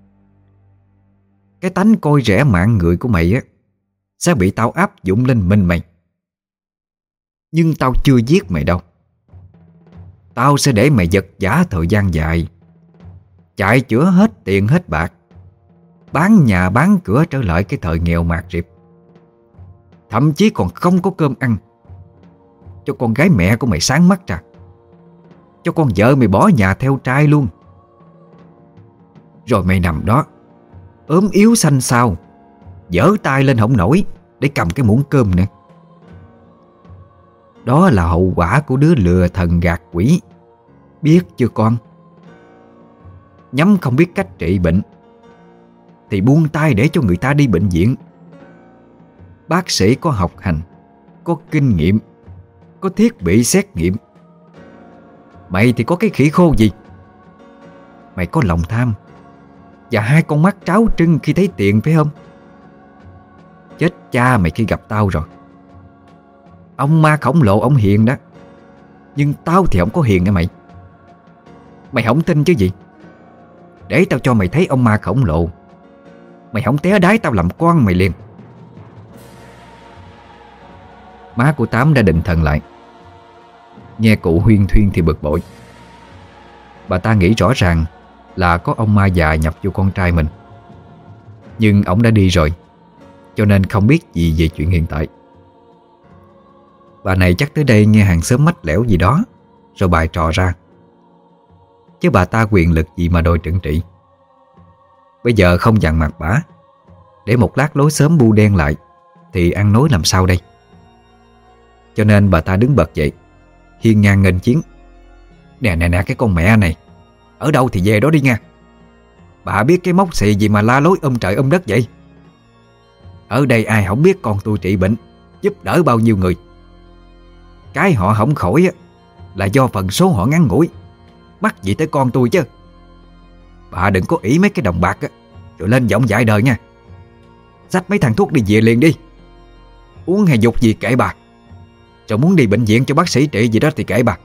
Cái tánh coi rẻ mạng người của mày á sẽ bị tao áp dụng lên mình mày. Nhưng tao chưa giết mày đâu. Tao sẽ để mày vật vã thời gian dài, chạy chữa hết tiền hết bạc, bán nhà bán cửa trở lại cái thời nghèo mạt rịp. Thậm chí còn không có cơm ăn, cho con gái mẹ của mày sáng mắt ra, cho con vợ mày bỏ nhà theo trai luôn. Rồi mày nằm đó ốm yếu xanh xao, giở tay lên không nổi để cầm cái muỗng cơm nè. Đó là hậu quả của đứa lừa thần gạt quỷ. Biết chưa con? Nhắm không biết cách trị bệnh thì buông tay để cho người ta đi bệnh viện. Bác sĩ có học hành, có kinh nghiệm, có thiết bị xét nghiệm. Mày thì có cái khỉ khô gì? Mày có lòng tham và hai con mắt tráo trưng khi thấy tiền phải không? Chết cha mày khi gặp tao rồi. Ông ma khổng lồ ông hiền đó, nhưng tao thì không có hiền nha mày. Mày không tin chứ gì? Để tao cho mày thấy ông ma khổng lồ, mày không té đái tao làm con mày liền. Má của Tám đã định thần lại. Nghe cụ huyên thuyên thì bực bội. Bà ta nghĩ rõ ràng là có ông ma già nhập vô con trai mình. Nhưng ổng đã đi rồi, cho nên không biết gì về chuyện hiện tại. Bà này chắc tới đây nghe hàng xóm mách lẻo gì đó rồi bài trò ra. Chứ bà ta quyền lực gì mà đòi trừng trị. Bây giờ không dằn mặt bả, để một lát lối xóm bu đen lại thì ăn nói làm sao đây? Cho nên bà ta đứng bật dậy, hiên ngang nghênh chiến. Nè nè nè cái con mẹ này, ở đâu thì về đó đi nha. Bà biết cái móc xì gì mà la lối um trời um đất vậy? Ở đây ai không biết con tôi trị bệnh, giúp đỡ bao nhiêu người. Cái họ không khỏi á là do phần số họ ngắn ngủi, mắc gì tới con tôi chứ. Bà đừng có ỷ mấy cái đồng bạc á rồi lên giọng dại đời nha. Xách mấy thằng thuốc đi về liền đi. Uống hay dục gì kệ bà. Rồi muốn đi bệnh viện cho bác sĩ trị gì đó thì kệ bà.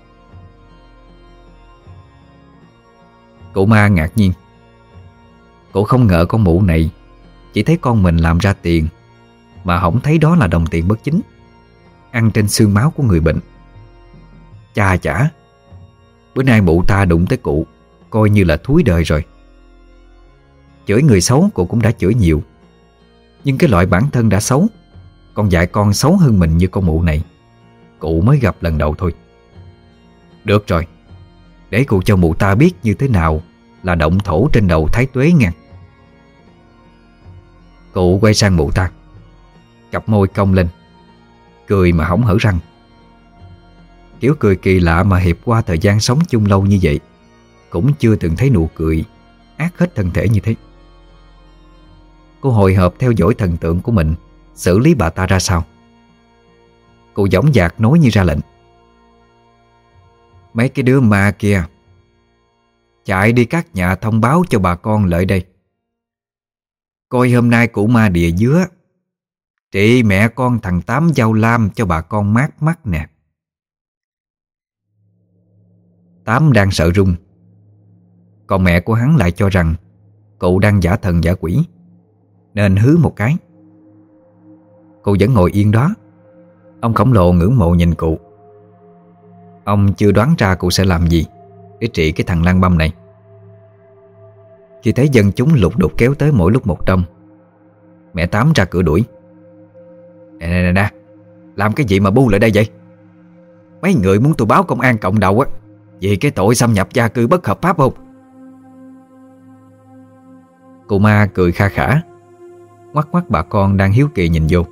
Cụ ma ngạc nhiên. Cụ không ngờ con mụ này chỉ thấy con mình làm ra tiền mà không thấy đó là đồng tiền bất chính, ăn trên xương máu của người bệnh. Cha chả, bữa nay mụ ta đụng tới cụ coi như là thúi đời rồi. Chửi người xấu cụ cũng đã chửi nhiều, nhưng cái loại bản thân đã xấu, còn dạy con xấu hơn mình như con mụ này, cụ mới gặp lần đầu thôi. Được rồi, để cụ cho mụ ta biết như thế nào là động thổ trên đầu Thái Tuế nha. Cụ quay sang mụ ta, cặp môi cong lên, cười mà không hở răng. Kiểu cười kỳ lạ mà Hiệp qua thời gian sống chung lâu như vậy cũng chưa từng thấy nụ cười ác hết thân thể như thế. Cô hồi hộp theo dõi thần tượng của mình xử lý bà ta ra sao. Cụ dõng dạc nói như ra lệnh. Mấy cái đứa ma kia chạy đi các nhà thông báo cho bà con lại đây. Coi hôm nay cụ ma địa dứa trị mẹ con thằng Tám Dao Lam cho bà con mát mắt nè. Tám đang sợ run, còn mẹ của hắn lại cho rằng cụ đang giả thần giả quỷ, nên hứ một cái. Cụ vẫn ngồi yên đó. Ông khổng lồ ngưỡng mộ nhìn cụ. Ông chưa đoán ra cụ sẽ làm gì để trị cái thằng lang băm này. Khi thấy dân chúng lục đục kéo tới mỗi lúc một đông, mẹ Tám ra cửa đuổi. Nè nè nè nè, làm cái gì mà bu lại đây vậy? Mấy người muốn tôi báo công an cộng đầu á, vì cái tội xâm nhập gia cư bất hợp pháp không? Cụ ma cười kha khả, ngoắc ngoắc bà con đang hiếu kỳ nhìn vô.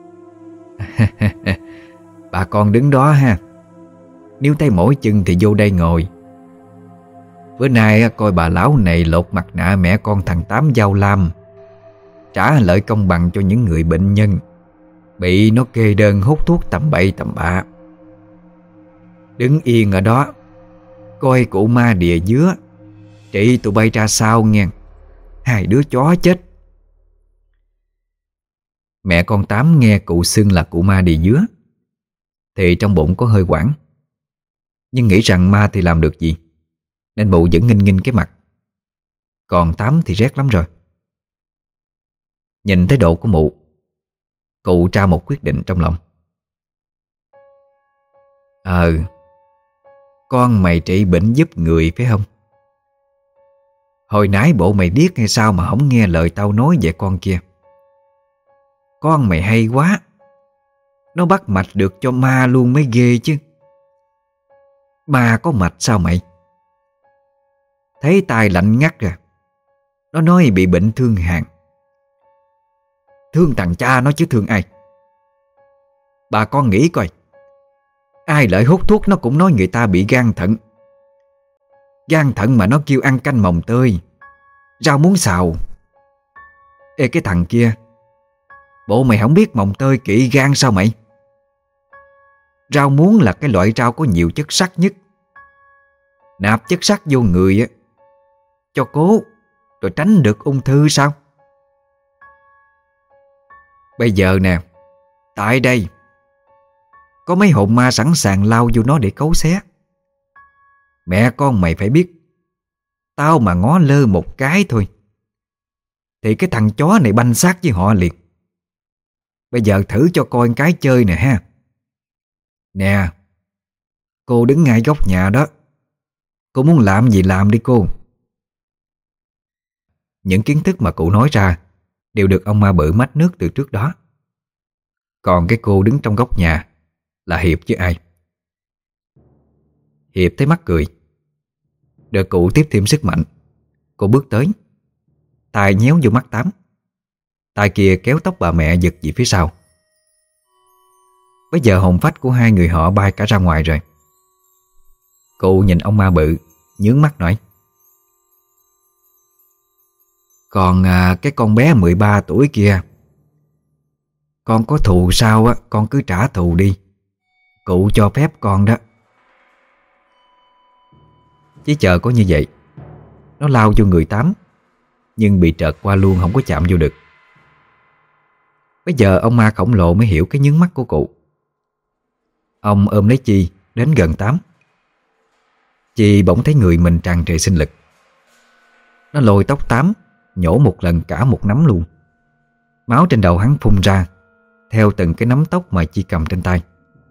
Bà con đứng đó ha, nếu thấy mỏi chân thì vô đây ngồi. Bữa nay coi bà lão này lột mặt nạ mẹ con thằng Tám Dao Lam, trả lợi công bằng cho những người bệnh nhân bị nó kê đơn hút thuốc tầm bậy tầm bạ. Đứng yên ở đó coi cụ ma đìa dứa trị tụi bay ra sao nghe. Hai đứa chó chết. Mẹ con Tám nghe cụ xưng là cụ ma đìa dứa thì trong bụng có hơi hoảng, nhưng nghĩ rằng ma thì làm được gì, nên mụ vẫn nghinh nghinh cái mặt. Còn Tám thì rét lắm rồi. Nhìn thái độ của mụ, cụ ra một quyết định trong lòng. Ờ, con mày trị bệnh giúp người phải không? Hồi nãy bộ mày điếc hay sao mà không nghe lời tao nói về con kia? Con mày hay quá, nó bắt mạch được cho ma luôn mới ghê chứ. Ma có mạch sao mày? Thấy tai lạnh ngắt à, nó nói bị bệnh thương hàn. Thương thằng cha nó chứ thương ai? Bà con nghĩ coi, ai lợi hút thuốc nó cũng nói người ta bị gan thận. Gan thận mà nó kêu ăn canh mồng tơi, rau muống xào. Ê cái thằng kia, bộ mày không biết mồng tơi kỵ gan sao mày? Rau muống là cái loại rau có nhiều chất sắt nhất. Nạp chất sắt vô người á, cho cố, rồi tránh được ung thư sao? Bây giờ nè, tại đây có mấy hồn ma sẵn sàng lao vô nó để cấu xé. Mẹ con mày phải biết, tao mà ngó lơ một cái thôi thì cái thằng chó này banh xác với họ liền. Bây giờ thử cho coi cái chơi nè ha. Nè, cô đứng ngay góc nhà đó, cô muốn làm gì làm đi cô. Những kiến thức mà cụ nói ra đều được ông ma bự mách nước từ trước đó. Còn cái cô đứng trong góc nhà là Hiệp chứ ai. Hiệp thấy mắc cười, đợi cụ tiếp thêm sức mạnh, cô bước tới, tay nhéo vô mắt Tám, tay kia kéo tóc bà mẹ giật về phía sau. Bây giờ hồn phách của hai người họ bay cả ra ngoài rồi. Cụ nhìn ông ma bự, nhướng mắt nói: Còn à, cái con bé mười ba tuổi kia, con có thù sao á, con cứ trả thù đi, cụ cho phép con đó. Chỉ chờ có như vậy, nó lao vô người Tám, nhưng bị trợt qua luôn, không có chạm vô được. Bây giờ ông ma khổng lồ mới hiểu cái nhướng mắt của cụ. Ông ôm lấy Chi đến gần Tám. Chi bỗng thấy người mình tràn trề sinh lực. Nó lôi tóc Tám, nhổ một lần cả một nắm luôn. Máu trên đầu hắn phun ra theo từng cái nắm tóc mà Chi cầm trên tay.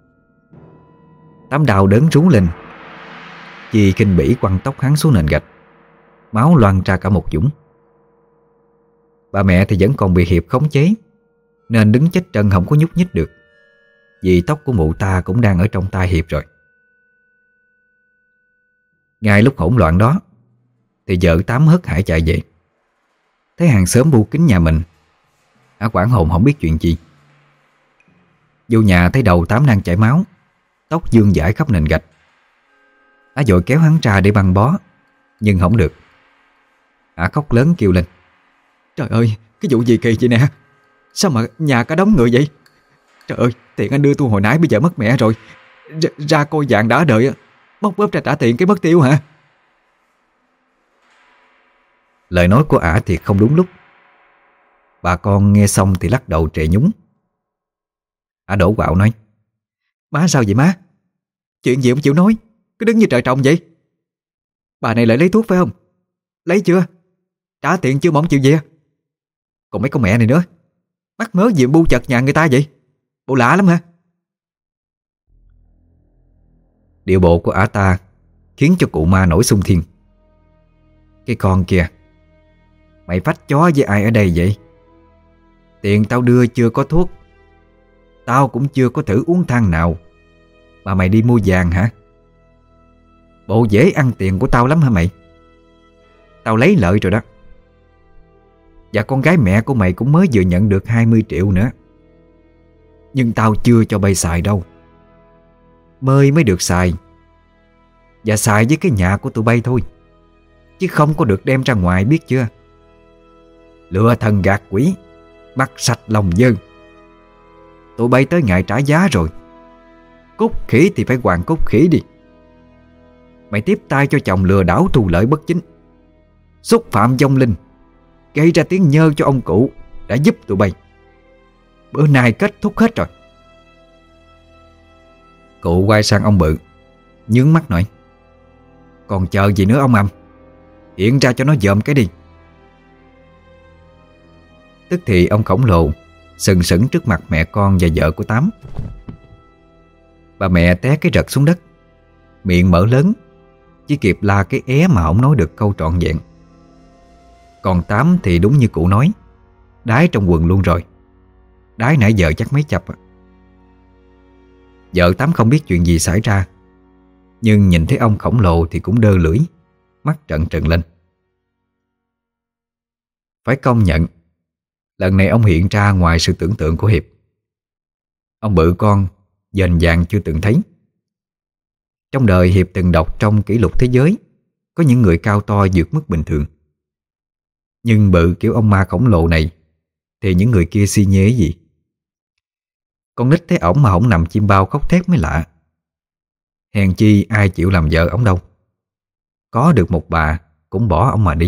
Tám đau đớn rú lên. Chi khinh bỉ quăng tóc hắn xuống nền gạch, máu loang ra cả một dũng. Bà mẹ thì vẫn còn bị Hiệp khống chế, nên đứng chết trân không có nhúc nhích được, vì tóc của mụ ta cũng đang ở trong tay Hiệp rồi. Ngay lúc hỗn loạn đó thì vợ Tám hớt hải chạy về, thấy hàng xóm bu kín nhà mình. Ả hoảng hồn không biết chuyện gì. Vô nhà thấy đầu Tám đang chảy máu, tóc vương vãi khắp nền gạch. Ả vội kéo hắn ra để băng bó, nhưng không được. Ả khóc lớn kêu lên: Trời ơi, cái vụ gì kỳ vậy nè? Sao mà nhà cả đống người vậy? Trời ơi, tiền anh đưa tôi hồi nãy bây giờ mất mẹ rồi. R ra coi vàng đã đợi, móc bóp ra trả tiền cái mất tiêu hả? Lời nói của Ả thiệt không đúng lúc. Bà con nghe xong thì lắc đầu trệ nhúng. Ả đổ quạo nói: Má sao vậy má? Chuyện gì không chịu nói, cứ đứng như trời trồng vậy. Bà này lại lấy thuốc phải không? Lấy chưa? Trả tiền chưa mà không chịu về. Còn mấy con mẹ này nữa, mắc mớ gì bu chật nhà người ta vậy? Bộ lạ lắm hả? Điệu bộ của Ả ta khiến cho cụ ma nổi xung thiên. Cái con kìa, mày phách chó với ai ở đây vậy? Tiền tao đưa chưa có thuốc, tao cũng chưa có thử uống thang nào, Mà mày đi mua vàng hả? Bộ dễ ăn tiền của tao lắm hả mày? Tao lấy lợi rồi đó. Và con gái mẹ của mày cũng mới vừa nhận được hai mươi triệu nữa. Nhưng tao chưa cho bay xài đâu. Mơi mới được xài. Và xài với cái nhà của tụi bay thôi, chứ không có được đem ra ngoài, biết chưa? Lừa thần gạt quỷ, mặt sạch lòng dơ. Tụi bay tới ngày trả giá rồi. Cốt khỉ thì phải hoàn cốt khỉ đi. Mày tiếp tay cho chồng lừa đảo thu lợi bất chính, xúc phạm vong linh, gây ra tiếng nhơ cho ông cụ đã giúp tụi bay. Bữa nay kết thúc hết rồi. Cụ quay sang ông Bự, nhướng mắt nói: Còn chờ gì nữa ông Âm? Hiện ra cho nó dòm cái đi. Tức thì ông khổng lồ sừng sững trước mặt mẹ con và vợ của Tám. Bà mẹ té cái rật xuống đất, miệng mở lớn, chỉ kịp la cái é mà không nói được câu trọn vẹn. Còn Tám thì đúng như cụ nói, đái trong quần luôn rồi. Đái nãy giờ chắc mấy chập. Vợ Tám không biết chuyện gì xảy ra, nhưng nhìn thấy ông khổng lồ thì cũng đơ lưỡi, mắt trợn trừng lên. Phải công nhận, lần này ông hiện ra ngoài sự tưởng tượng của Hiệp. Ông Bự con dền dàng chưa từng thấy. Trong đời Hiệp từng đọc trong kỷ lục thế giới có những người cao to vượt mức bình thường. Nhưng Bự kiểu ông ma khổng lồ này thì những người kia si nhế gì. Con nít thấy ổng mà ổng nằm chim bao khóc thét mới lạ. Hèn chi ai chịu làm vợ ổng đâu. Có được một bà cũng bỏ ổng mà đi.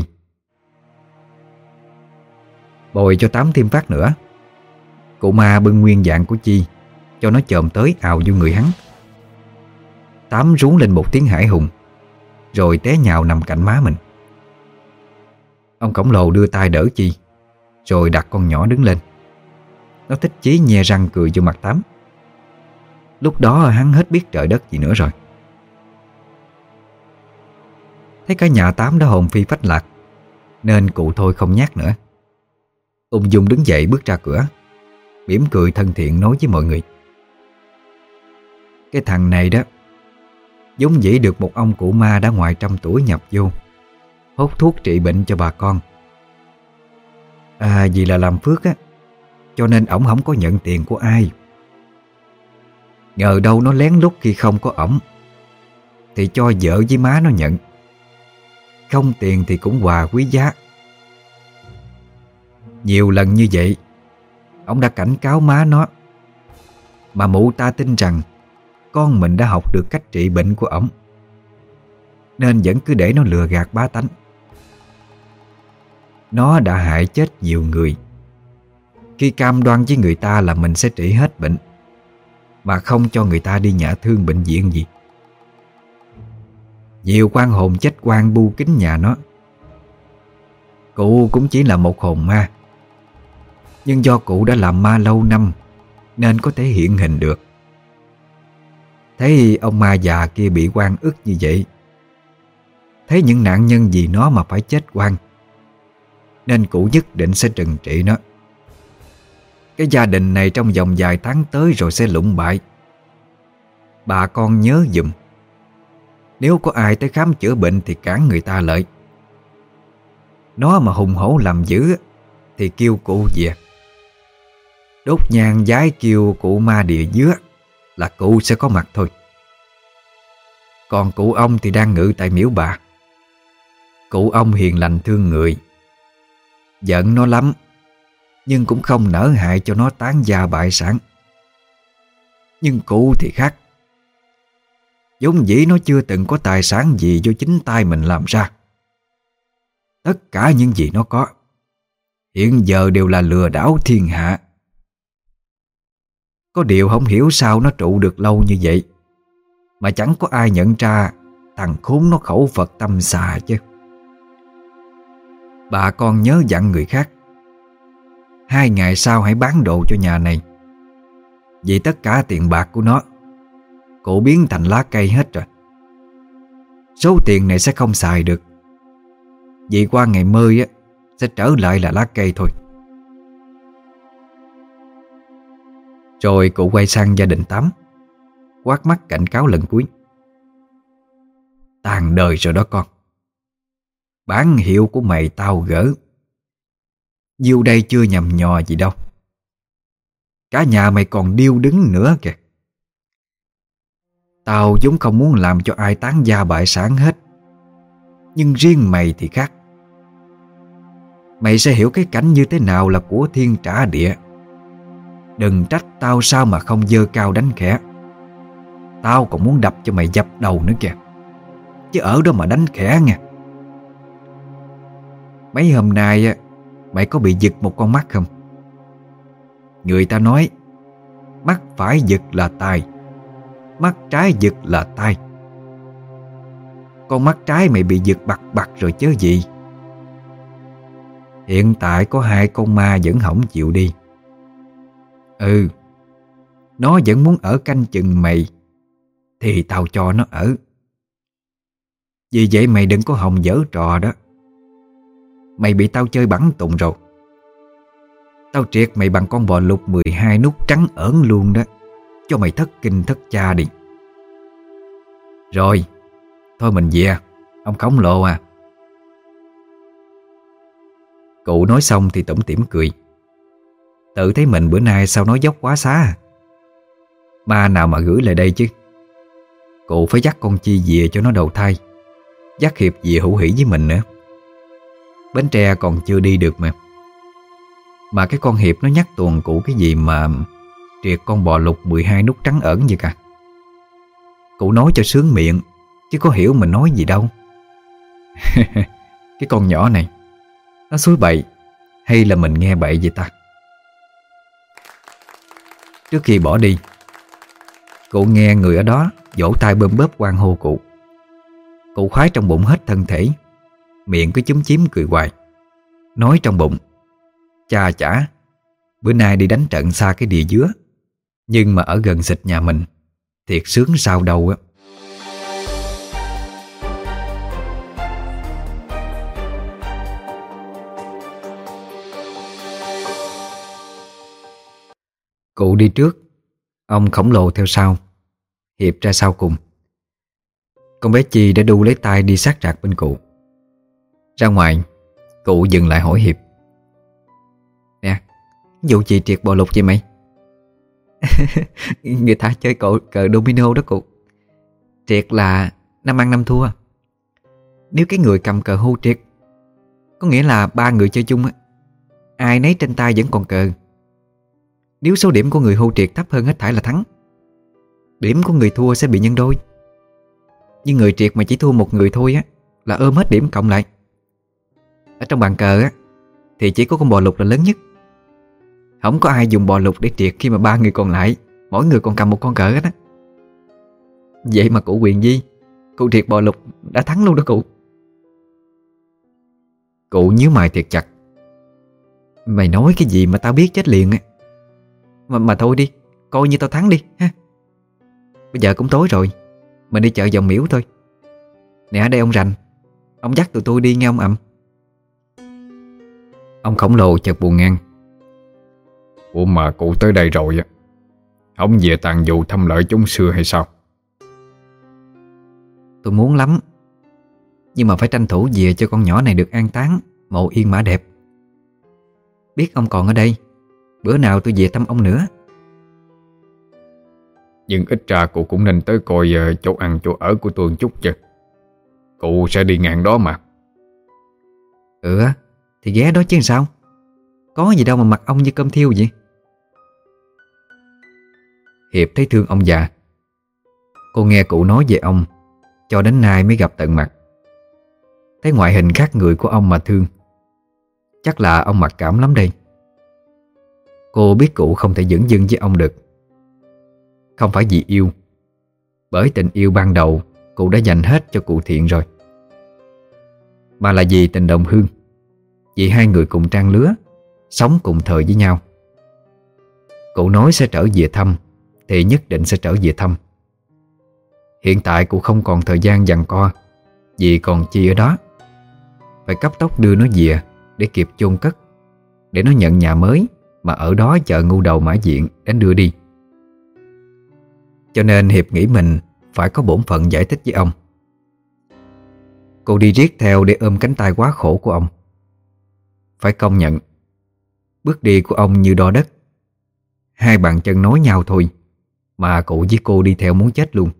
Bồi cho Tám thêm phát nữa, cụ ma bưng nguyên dạng của Chi cho nó chồm tới ào vô người hắn. Tám rú lên một tiếng hãi hùng, rồi té nhào nằm cạnh má mình. Ông khổng lồ đưa tay đỡ Chi, rồi đặt con nhỏ đứng lên. Nó thích chí nhe răng cười vô mặt Tám. Lúc đó hắn hết biết trời đất gì nữa rồi. Thấy cả nhà Tám đã hồn phi phách lạc, nên cụ thôi không nhát nữa. Ung dung đứng dậy bước ra cửa, mỉm cười thân thiện nói với mọi người: Cái thằng này đó giống dĩ được một ông cụ ma đã ngoài trăm tuổi nhập vô, hốt thuốc trị bệnh cho bà con. À vì là làm phước á, cho nên ổng không có nhận tiền của ai. Ngờ đâu nó lén lút khi không có ổng thì cho vợ với má nó nhận. Không tiền thì cũng quà quý giá. Nhiều lần như vậy, ổng đã cảnh cáo má nó, mà mụ ta tin rằng con mình đã học được cách trị bệnh của ổng, nên vẫn cứ để nó lừa gạt bá tánh. Nó đã hại chết nhiều người khi cam đoan với người ta là mình sẽ trị hết bệnh, mà không cho người ta đi nhả thương bệnh viện gì. Nhiều quan hồn chết oan bu kín nhà nó. Cụ cũng chỉ là một hồn ma, nhưng do cụ đã làm ma lâu năm nên có thể hiện hình được. Thấy ông ma già kia bị oan ức như vậy, thấy những nạn nhân vì nó mà phải chết oan, nên cụ nhất định sẽ trừng trị nó. Cái gia đình này trong vòng vài tháng tới rồi sẽ lụng bại. Bà con nhớ giùm, nếu có ai tới khám chữa bệnh thì cản người ta lại. Nó mà hùng hổ làm dữ thì kêu cụ về, đốt nhang vái kêu cụ ma địa dứa là cụ sẽ có mặt thôi. Còn cụ ông thì đang ngự tại miếu bà. Cụ ông hiền lành thương người, giận nó lắm, nhưng cũng không nỡ hại cho nó tán gia bại sản. Nhưng cụ thì khác. Giống dĩ nó chưa từng có tài sản gì do chính tay mình làm ra. Tất cả những gì nó có hiện giờ đều là lừa đảo thiên hạ. Có điều không hiểu sao nó trụ được lâu như vậy mà chẳng có ai nhận ra thằng khốn nó khẩu Phật tâm xà chứ. Bà con nhớ dặn người khác, hai ngày sau hãy bán đồ cho nhà này, vì tất cả tiền bạc của nó cụ biến thành lá cây hết rồi. Số tiền này sẽ không xài được, vì qua ngày mơi á sẽ trở lại là lá cây thôi. Rồi cụ quay sang gia đình Tám, quát mắt cảnh cáo lần cuối. Tàn đời rồi đó con. Bản hiệu của mày tao gỡ. Nhiêu đây chưa nhầm nhò gì đâu. Cả nhà mày còn điêu đứng nữa kìa. Tao vốn không muốn làm cho ai tán gia bại sản hết, nhưng riêng mày thì khác. Mày sẽ hiểu cái cảnh như thế nào là của thiên trả địa. Đừng trách tao sao mà không dơ cao đánh khẽ. Tao còn muốn đập cho mày dập đầu nữa kìa, chứ ở đó mà đánh khẽ nha. Mấy hôm nay mày có bị giật một con mắt không? Người ta nói mắt phải giật là tai, mắt trái giật là tai. Con mắt trái mày bị giật bặt bặt rồi chớ gì. Hiện tại có hai con ma vẫn không chịu đi. Ừ, nó vẫn muốn ở canh chừng mày, thì tao cho nó ở. Vì vậy mày đừng có hòng giở trò đó. Mày bị tao chơi bắn tụng rồi. Tao triệt mày bằng con bò lục mười hai nút trắng ởn luôn đó, cho mày thất kinh thất cha đi. Rồi, thôi mình về, ông khổng lồ à. Cụ nói xong thì tủm tỉm cười. Tự thấy mình bữa nay sao nói dốc quá xá. Ma nào mà gửi lại đây chứ. Cụ phải dắt con Chi về cho nó đầu thai, dắt Hiệp về hữu hỉ với mình nữa. Bến Tre còn chưa đi được mà. Mà cái con Hiệp nó nhắc tuồng cụ cái gì mà triệt con bò lục mười hai nút trắng ẩn vậy cả. Cụ nói cho sướng miệng, chứ có hiểu mình nói gì đâu. Cái con nhỏ này, nó xúi bậy hay là mình nghe bậy vậy ta? Trước khi bỏ đi, cụ nghe người ở đó vỗ tay bơm bóp hoan hô cụ. Cụ khoái trong bụng hết thân thể, miệng cứ chúm chím cười hoài, nói trong bụng: chà chả, bữa nay đi đánh trận xa cái đìa dứa, nhưng mà ở gần xịt nhà mình, thiệt sướng sao đâu á. Cụ đi trước, ông khổng lồ theo sau, Hiệp ra sau cùng. Con bé Chi đã đu lấy tay đi sát rạc bên cụ. Ra ngoài, cụ dừng lại hỏi Hiệp: nè, vụ chị triệt bò lục vậy mày? Người ta chơi cờ, cờ domino đó cụ. Triệt là năm ăn năm thua. Nếu cái người cầm cờ hô triệt, có nghĩa là ba người chơi chung á, ai nấy trên tay vẫn còn cờ. Nếu số điểm của người hô triệt thấp hơn hết thảy là thắng. Điểm của người thua sẽ bị nhân đôi. Nhưng người triệt mà chỉ thua một người thôi á là ôm hết điểm cộng lại. Ở trong bàn cờ á thì chỉ có con bò lục là lớn nhất. Không có ai dùng bò lục để triệt khi mà ba người còn lại mỗi người còn cầm một con cờ hết á. Vậy mà cụ Quyền Di, cụ triệt bò lục đã thắng luôn đó cụ. Cụ nhíu mày thiệt chặt. Mày nói cái gì mà tao biết chết liền á. Mà, mà thôi đi, coi như tao thắng đi ha. Bây giờ cũng tối rồi, mình đi chợ Dòng Miễu thôi. Nè ở đây ông rành, ông dắt tụi tôi đi nghe ông ậm. Ông khổng lồ chợt buồn ngang. Ủa mà cụ tới đây rồi á, ông về tàn dù thăm lợi chúng xưa hay sao? Tôi muốn lắm, nhưng mà phải tranh thủ về cho con nhỏ này được an táng, mộ yên mã đẹp. Biết ông còn ở đây, bữa nào tôi về thăm ông nữa. Nhưng ít ra cụ cũng nên tới coi chỗ ăn chỗ ở của tôi một chút chứ. Cụ sẽ đi ngang đó mà. Ừ thì ghé đó chứ sao. Có gì đâu mà mặt ông như cơm thiêu vậy. Hiệp thấy thương ông già. Cô nghe cụ nói về ông cho đến nay mới gặp tận mặt. Thấy ngoại hình khác người của ông mà thương. Chắc là ông mặc cảm lắm đây. Cô biết cụ không thể dửng dưng với ông được. Không phải vì yêu, bởi tình yêu ban đầu cụ đã dành hết cho cụ Thiện rồi, mà là vì tình đồng hương. Vì hai người cùng trang lứa, sống cùng thời với nhau. Cụ nói sẽ trở về thăm thì nhất định sẽ trở về thăm. Hiện tại cụ không còn thời gian giằng co, vì còn Chi ở đó. Phải cấp tốc đưa nó về để kịp chôn cất, để nó nhận nhà mới mà ở đó chờ ngu đầu Mã Diện đến đưa đi. Cho nên Hiệp nghĩ mình phải có bổn phận giải thích với ông. Cô đi riết theo để ôm cánh tay quá khổ của ông. Phải công nhận, bước đi của ông như đo đất. Hai bàn chân nối nhau thôi mà cụ với cô đi theo muốn chết luôn.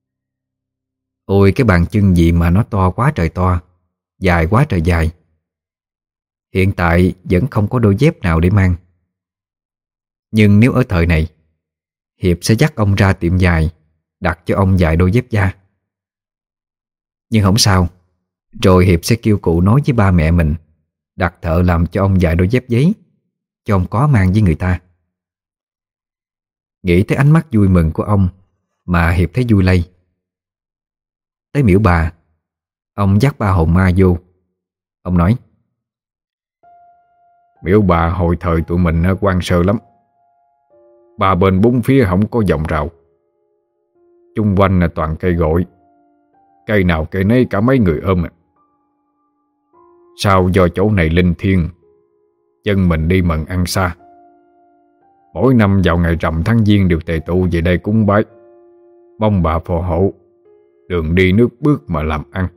Ôi cái bàn chân gì mà nó to quá trời to, dài quá trời dài. Hiện tại vẫn không có đôi dép nào để mang. Nhưng nếu ở thời này, Hiệp sẽ dắt ông ra tiệm giày, đặt cho ông vài đôi dép da. Nhưng không sao. Rồi Hiệp sẽ kêu cụ nói với ba mẹ mình đặt thợ làm cho ông vài đôi dép giấy, cho ông có mang với người ta. Nghĩ tới ánh mắt vui mừng của ông mà Hiệp thấy vui lây. Tới miễu bà, ông dắt ba hồn ma vô. Ông nói: Miễu bà hồi thời tụi mình quan sơ lắm. Ba bên bốn phía không có vòng rào, chung quanh là toàn cây gội, cây nào cây nấy cả mấy người ôm. Sao do chỗ này linh thiêng, chân mình đi mần ăn xa. Mỗi năm vào ngày rằm tháng Giêng đều tề tụ về đây cúng bái, mong bà phù hộ, đường đi nước bước mà làm ăn.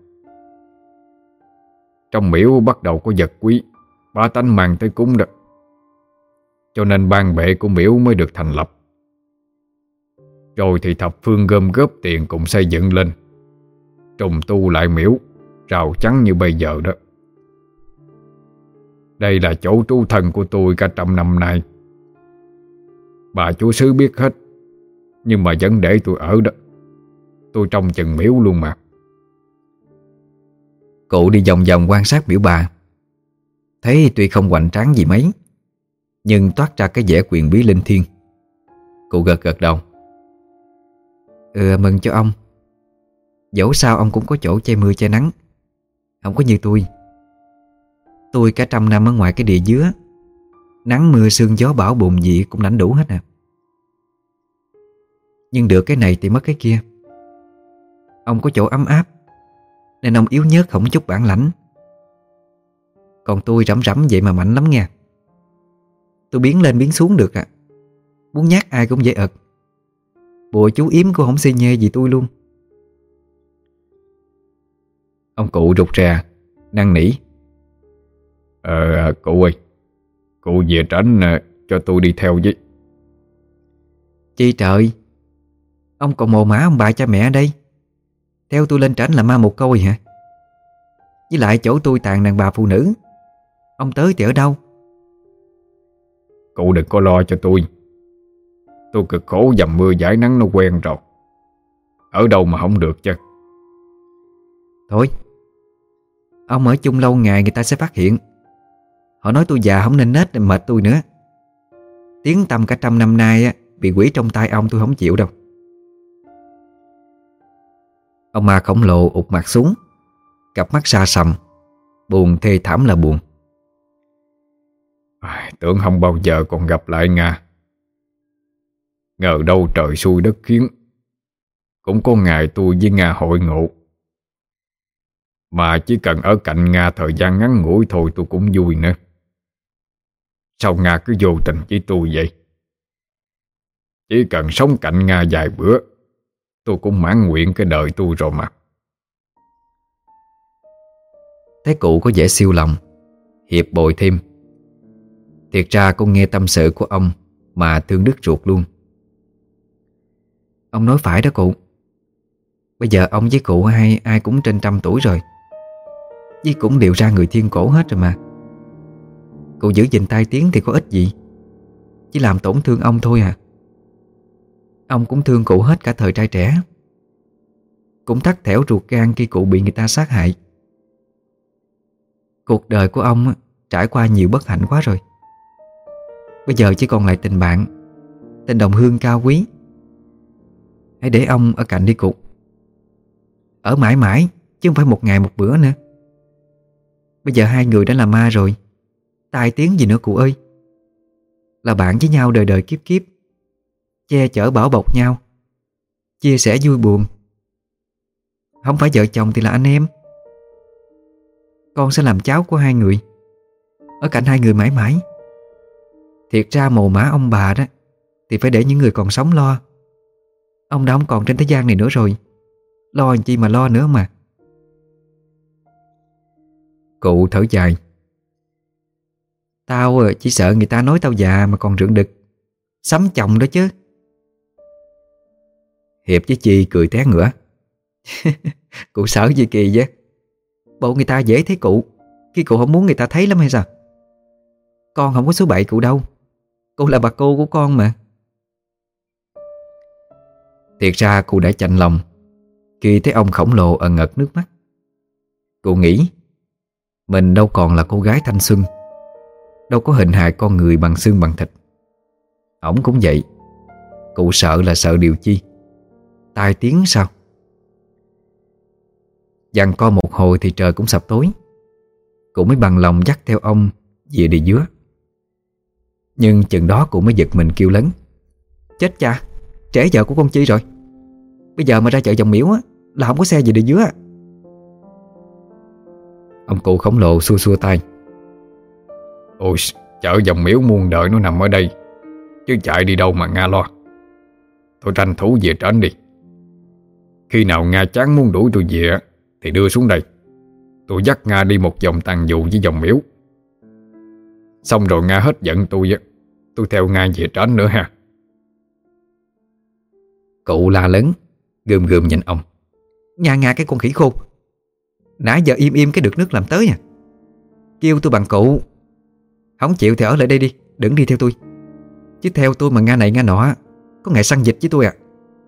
Trong miễu bắt đầu có vật quý, ba tánh mang tới cúng đó, cho nên ban bệ của miễu mới được thành lập. Rồi thì thập phương gom góp tiền cùng xây dựng lên, trùng tu lại miễu, rào chắn như bây giờ đó. Đây là chỗ trú thân của tôi cả trăm năm nay. Bà chúa xứ biết hết, nhưng mà vẫn để tôi ở đó. Tôi trông chừng miễu luôn mà. Cụ đi vòng vòng quan sát miễu bà. Thấy tuy không hoành tráng gì mấy, nhưng toát ra cái vẻ quyền bí linh thiêng. Cụ gật gật đầu. Ừ, mừng cho ông. Dẫu sao ông cũng có chỗ che mưa che nắng, không có như tôi. Tôi cả trăm năm ở ngoài cái địa dứa, nắng mưa sương gió bão bùng gì cũng lãnh đủ hết à. Nhưng được cái này thì mất cái kia. Ông có chỗ ấm áp, nên ông yếu nhớt không chút bản lãnh. Còn tôi rẫm rẫm vậy mà mạnh lắm nha. Tôi biến lên biến xuống được à. Muốn nhát ai cũng dễ ợt. Bùa chú yếm cũng không xi nhê gì tôi luôn. Ông cụ rụt rè, năn nỉ. Ờ cụ ơi, cụ về tránh cho tôi đi theo với. Chi trời, ông còn mồ mả ông bà cha mẹ ở đây, theo tôi lên trển là ma một coi hả? Với lại chỗ tôi tàn đàn bà phụ nữ, ông tới thì ở đâu? Cụ đừng có lo cho tôi. Tôi cực khổ dầm mưa giải nắng nó quen rồi. Ở đâu mà không được chứ. Thôi, ông ở chung lâu ngày người ta sẽ phát hiện. Họ nói tôi già không nên nết nên mệt tôi nữa. Tiếng tăm cả trăm năm nay á, bị quỷ trong tay ông tôi không chịu đâu. Ông ma khổng lồ ụt mặt xuống, cặp mắt xa xăm, buồn thê thảm là buồn. À, tưởng không bao giờ còn gặp lại Nga. Ngờ đâu trời xui đất khiến, cũng có ngày tôi với Nga hội ngộ. Mà chỉ cần ở cạnh Nga thời gian ngắn ngủi thôi tôi cũng vui nữa. Sao Nga cứ vô tình với tôi vậy? Chỉ cần sống cạnh Nga vài bữa, tôi cũng mãn nguyện cái đời tôi rồi mà. Thấy cụ có vẻ siêu lòng, Hiệp bồi thêm. Thiệt ra con nghe tâm sự của ông mà thương đứt ruột luôn. Ông nói phải đó cụ. Bây giờ ông với cụ hai ai cũng trên trăm tuổi rồi, với cũng đều ra người thiên cổ hết rồi mà. Cụ giữ gìn tai tiếng thì có ích gì, chỉ làm tổn thương ông thôi à. Ông cũng thương cụ hết cả thời trai trẻ, cũng thắt thẻo ruột gan khi cụ bị người ta sát hại. Cuộc đời của ông trải qua nhiều bất hạnh quá rồi. Bây giờ chỉ còn lại tình bạn, tình đồng hương cao quý. Hãy để ông ở cạnh đi cụ. Ở mãi mãi chứ không phải một ngày một bữa nữa. Bây giờ hai người đã là ma rồi, tai tiếng gì nữa cụ ơi. Là bạn với nhau đời đời kiếp kiếp, che chở bảo bọc nhau, chia sẻ vui buồn. Không phải vợ chồng thì là anh em. Con sẽ làm cháu của hai người, ở cạnh hai người mãi mãi. Thiệt ra mồ mả ông bà đó thì phải để những người còn sống lo. Ông đã không còn trên thế gian này nữa rồi, lo chi mà lo nữa mà. Cụ thở dài. Tao chỉ sợ người ta nói tao già mà còn rượng đực, sắm chồng đó chứ. Hiệp với Chi cười té ngửa. Cụ sợ gì kỳ vậy? Bộ người ta dễ thấy cụ khi cụ không muốn người ta thấy lắm hay sao? Con không có số bậy cụ đâu. Cô là bà cô của con mà. Thiệt ra cụ đã chạnh lòng khi thấy ông khổng lồ ẩn ngật nước mắt. Cụ nghĩ mình đâu còn là cô gái thanh xuân, đâu có hình hài con người bằng xương bằng thịt. Ổng cũng vậy. Cụ sợ là sợ điều chi? Tai tiếng sao? Giằng co một hồi thì trời cũng sập tối. Cụ mới bằng lòng dắt theo ông về đi dứa. Nhưng chừng đó cụ mới giật mình kêu lớn: Chết cha, trễ giờ của con Chi rồi. Bây giờ mà ra chợ Dòng Miễu á là không có xe gì đi dứa. Ông cụ khổng lồ xua xua tay. Ôi, chợ Dòng Miễu muôn đời nó nằm ở đây, chứ chạy đi đâu mà Nga lo. Thôi tranh thủ về trển đi. Khi nào Nga chán muốn đuổi tôi về thì đưa xuống đây. Tôi dắt Nga đi một vòng tàn dụ với Dòng Miễu. Xong rồi Nga hết giận tôi á, tôi theo Nga về trển nữa ha. Cụ la lớn, gườm gườm nhìn ông. Nhà Nga cái con khỉ khô, nãy giờ im im cái được nước làm tới à. Kêu tôi bằng cụ, không chịu thì ở lại đây đi, đừng đi theo tôi. Chứ theo tôi mà Nga này Nga nọ có ngày săn dịch với tôi à.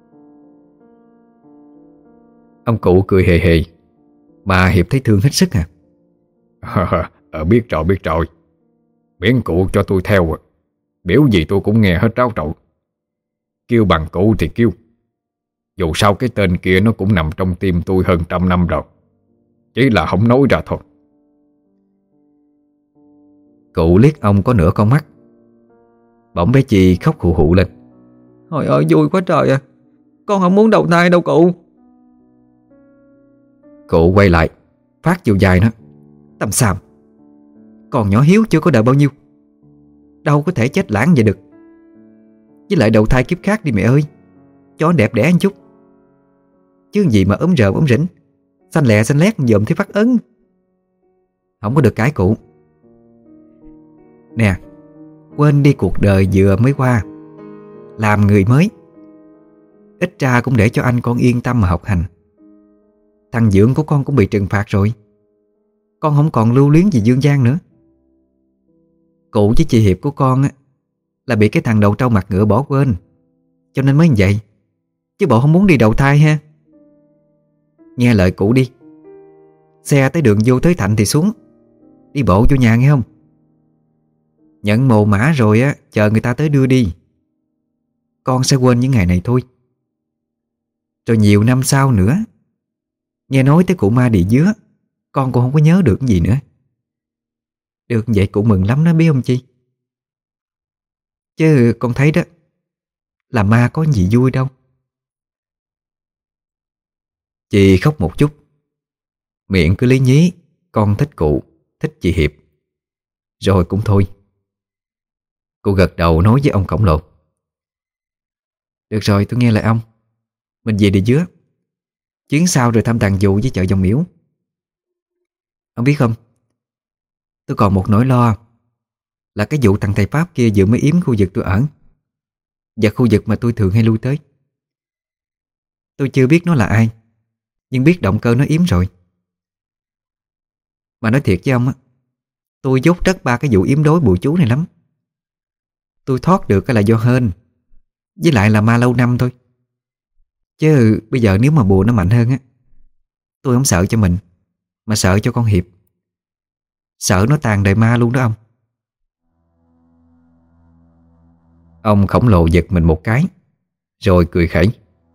Ông cụ cười hề hề. Mà Hiệp thấy thương hết sức à. Ờ biết rồi biết rồi. Miễn cụ cho tôi theo, biểu gì tôi cũng nghe hết ráo trội. Kêu bằng cụ thì kêu. Dù sao cái tên kia nó cũng nằm trong tim tôi hơn trăm năm rồi, chỉ là không nói ra thôi. Cụ liếc ông có nửa con mắt. Bỗng bé Chi khóc hụ hụ lên. Trời ơi vui quá trời à. Con không muốn đầu thai đâu cụ. Cụ quay lại phát chiều dài nó. Tầm xàm, còn nhỏ hiếu chưa có đợi bao nhiêu, đâu có thể chết lãng vậy được. Với lại đầu thai kiếp khác đi mẹ ơi, cho đẹp đẽ một chút. Chứ gì mà ốm rợm ốm rỉnh, xanh lẹ xanh lét dòm thấy phát ấn. Không có được cái cụ. Nè, quên đi cuộc đời vừa mới qua, làm người mới. Ít ra cũng để cho anh con yên tâm mà học hành. Thằng Dượng của con cũng bị trừng phạt rồi, con không còn lưu luyến gì dương gian nữa. Cụ với chị Hiệp của con á là bị cái thằng đầu trâu mặt ngựa bỏ quên, cho nên mới như vậy. Chứ bộ không muốn đi đầu thai ha. Nghe lời cụ đi. Xe tới đường vô tới Thạnh thì xuống, đi bộ vô nhà nghe không. Nhận mồ mã rồi á, chờ người ta tới đưa đi. Con sẽ quên những ngày này thôi. Rồi nhiều năm sau nữa, nghe nói tới cụ ma địa dứa, con cũng không có nhớ được gì nữa. Được vậy cụ mừng lắm đó biết không Chi. Chứ con thấy đó, là ma có gì vui đâu. Chi khóc một chút, miệng cứ lý nhí con thích cụ, thích chị Hiệp. Rồi cũng thôi. Cô gật đầu nói với ông khổng lồ. Được rồi tôi nghe lời ông. Mình về địa dứa, chuyến sau rồi thăm tàn dụ với chợ Dòng Miễu. Ông biết không, tôi còn một nỗi lo, là cái vụ thằng thầy Pháp kia vừa mới yếm khu vực tôi ở, và khu vực mà tôi thường hay lui tới. Tôi chưa biết nó là ai, nhưng biết động cơ nó yếm rồi. Mà nói thiệt với ông á, tôi dốt đất ba cái vụ yếm đối bùa chú này lắm. Tôi thoát được cái là do hên, với lại là ma lâu năm thôi. Chứ bây giờ nếu mà bùa nó mạnh hơn á, tôi không sợ cho mình, mà sợ cho con Hiệp. Sợ nó tàn đời ma luôn đó ông. Ông khổng lồ giật mình một cái, rồi cười khẩy.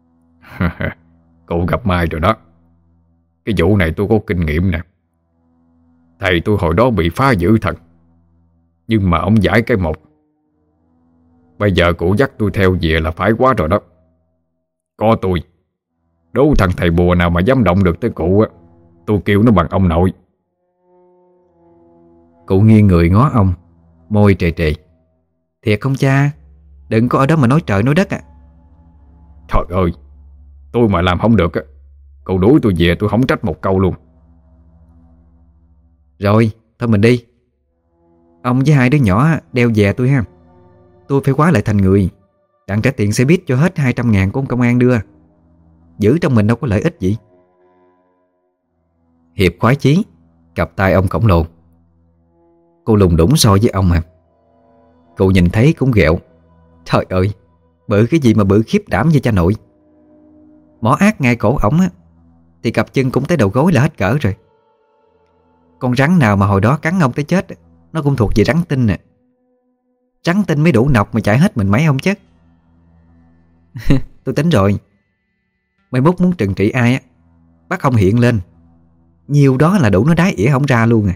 Cậu gặp mai rồi đó. Cái vụ này tôi có kinh nghiệm nè. Thầy tôi hồi đó bị phá dữ thật, nhưng mà ông giải cái một. Bây giờ cụ dắt tôi theo về là phải quá rồi đó. Có tôi, đố thằng thầy bùa nào mà dám động được tới cụ á, tôi kêu nó bằng ông nội. Cụ nghiêng người ngó ông, môi trề trề. Thiệt không cha? Đừng có ở đó mà nói trời nói đất à. Trời ơi, tôi mà làm không được á, cậu đuổi tôi về tôi không trách một câu luôn. Rồi, thôi mình đi. Ông với hai đứa nhỏ đeo về tôi ha. Tôi phải khóa lại thành người, đặng trả tiền xe buýt cho hết hai trăm ngàn của ông công an đưa. Giữ trong mình đâu có lợi ích gì. Hiệp khoái chí cặp tay ông khổng lồ. Cô lùng đủng so với ông à. Cô nhìn thấy cũng ghẹo. Trời ơi, bự cái gì mà bự khiếp đảm như cha nội. Mỏ ác ngay cổ ổng á thì cặp chân cũng tới đầu gối là hết cỡ rồi. Con rắn nào mà hồi đó cắn ông tới chết, nó cũng thuộc về rắn tinh nè. Rắn tinh mới đủ nọc mà chạy hết mình mấy ông chứ. Tôi tính rồi, mai mốt muốn trừng trị ai á, bắt ông hiện lên. Nhiều đó là đủ nó đái ỉa không ra luôn à.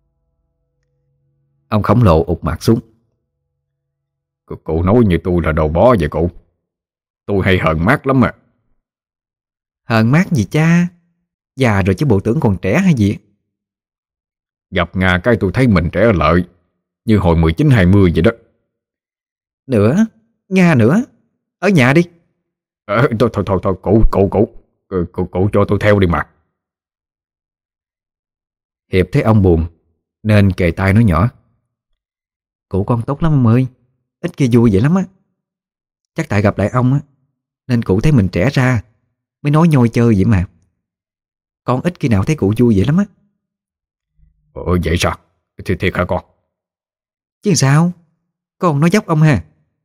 Ông khổng lồ ụt mặt xuống. C- Cụ nói như tôi là đồ bó vậy cụ. Tôi hay hờn mát lắm mà. Hờn mát gì cha, già rồi chứ bộ tưởng còn trẻ hay gì. Gặp Nga cái tôi thấy mình trẻ lợi, như hồi mười chín hai mươi vậy đó. Nữa, Nga nữa. Ở nhà đi. Ờ, thôi thôi thôi thôi cụ cụ cụ cụ, cụ cụ cho tôi theo đi mà. Hiệp thấy ông buồn nên kề tai nói nhỏ. Cụ con tốt lắm ông ơi, ít khi vui vậy lắm á. Chắc tại gặp lại ông á nên cụ thấy mình trẻ ra mới nói nhoi chơi vậy mà. Con ít khi nào thấy cụ vui vậy lắm á. Ờ vậy sao? Thì thiệt hả con? Chứ sao, con nói dốc ông ha.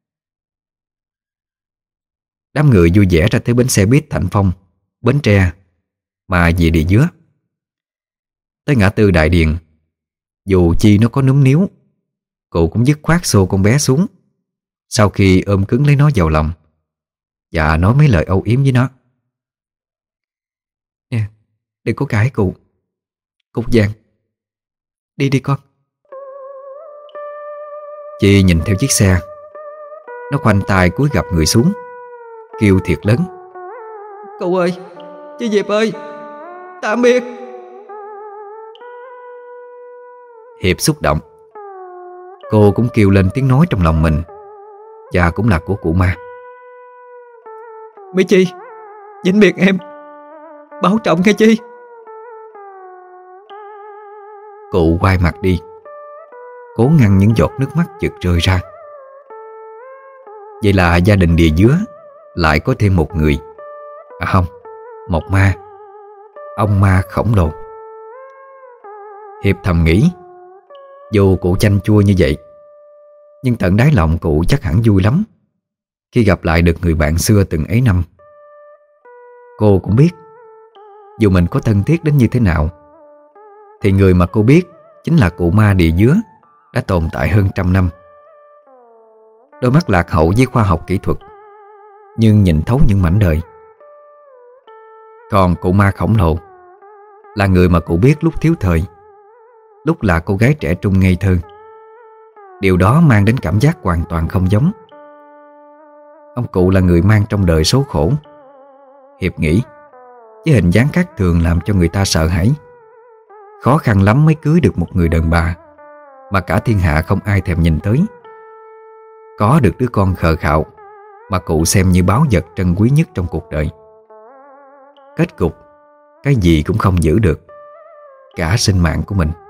Đám người vui vẻ ra tới bến xe buýt Thạnh Phong, Bến Tre mà về Địa Dứa. Tới ngã tư Đại Điền, dù chi nó có núm níu, cụ cũng dứt khoát xô con bé xuống, sau khi ôm cứng lấy nó vào lòng và nói mấy lời âu yếm với nó. Nè, đừng có cãi cụ. Cục vàng, đi đi con. Chi nhìn theo chiếc xe. Nó khoanh tay cúi gập người xuống, kêu thiệt lớn. Cậu ơi, chị Diệp ơi, tạm biệt. Hiệp xúc động. Cô cũng kêu lên tiếng nói trong lòng mình, và cũng là của cụ Ma. Mỹ Chi, vĩnh biệt em, bảo trọng nghe Chi. Cụ quay mặt đi, cố ngăn những giọt nước mắt chực rơi ra. Vậy là gia đình Địa Dứa lại có thêm một người. À không, một ma. Ông ma khổng lồ. Hiệp thầm nghĩ, dù cụ chanh chua như vậy, nhưng tận đáy lòng cụ chắc hẳn vui lắm khi gặp lại được người bạn xưa từng ấy năm. Cô cũng biết, dù mình có thân thiết đến như thế nào, thì người mà cô biết chính là cụ ma Địa Dứa đã tồn tại hơn trăm năm. Đôi mắt lạc hậu với khoa học kỹ thuật, nhưng nhìn thấu những mảnh đời. Còn cụ ma khổng lồ là người mà cụ biết lúc thiếu thời, lúc là cô gái trẻ trung ngây thơ. Điều đó mang đến cảm giác hoàn toàn không giống. Ông cụ là người mang trong đời số khổ. Hiệp nghĩ, với hình dáng khác thường làm cho người ta sợ hãi. Khó khăn lắm mới cưới được một người đàn bà mà cả thiên hạ không ai thèm nhìn tới. Có được đứa con khờ khạo mà cụ xem như báu vật trân quý nhất trong cuộc đời. Kết cục, cái gì cũng không giữ được, cả sinh mạng của mình.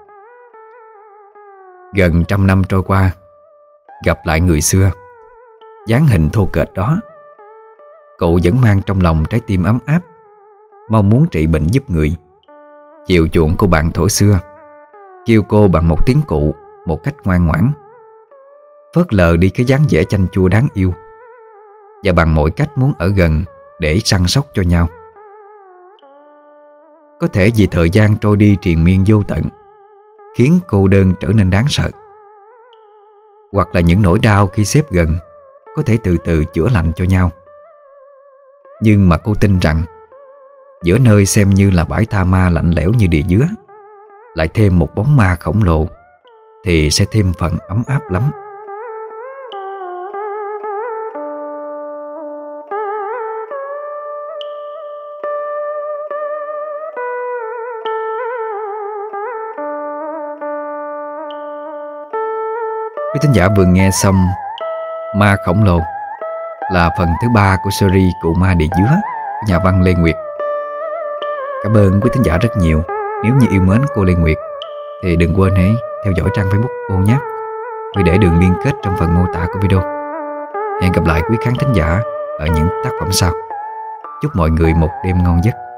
Gần trăm năm trôi qua, gặp lại người xưa, dáng hình thô kệch đó, cụ vẫn mang trong lòng trái tim ấm áp, mong muốn trị bệnh giúp người, chiều chuộng cô bạn thuở xưa, kêu cô bằng một tiếng cụ một cách ngoan ngoãn, phớt lờ đi cái dáng vẻ chanh chua đáng yêu, và bằng mọi cách muốn ở gần để săn sóc cho nhau. Có thể vì thời gian trôi đi triền miên vô tận, khiến cô đơn trở nên đáng sợ. Hoặc là những nỗi đau khi xếp gần có thể từ từ chữa lành cho nhau. Nhưng mà cô tin rằng giữa nơi xem như là bãi tha ma lạnh lẽo như Địa Dứa, lại thêm một bóng ma khổng lồ, thì sẽ thêm phần ấm áp lắm. Quý thính giả vừa nghe xong Ma Khổng Lồ, là phần thứ ba của series Cụ Ma Địa Dứa của nhà văn Lê Nguyệt. Cảm ơn quý thính giả rất nhiều. Nếu như yêu mến cô Lê Nguyệt thì đừng quên hãy theo dõi trang Facebook cô nhé. Tôi để đường liên kết trong phần mô tả của video. Hẹn gặp lại quý khán thính giả ở những tác phẩm sau. Chúc mọi người một đêm ngon giấc.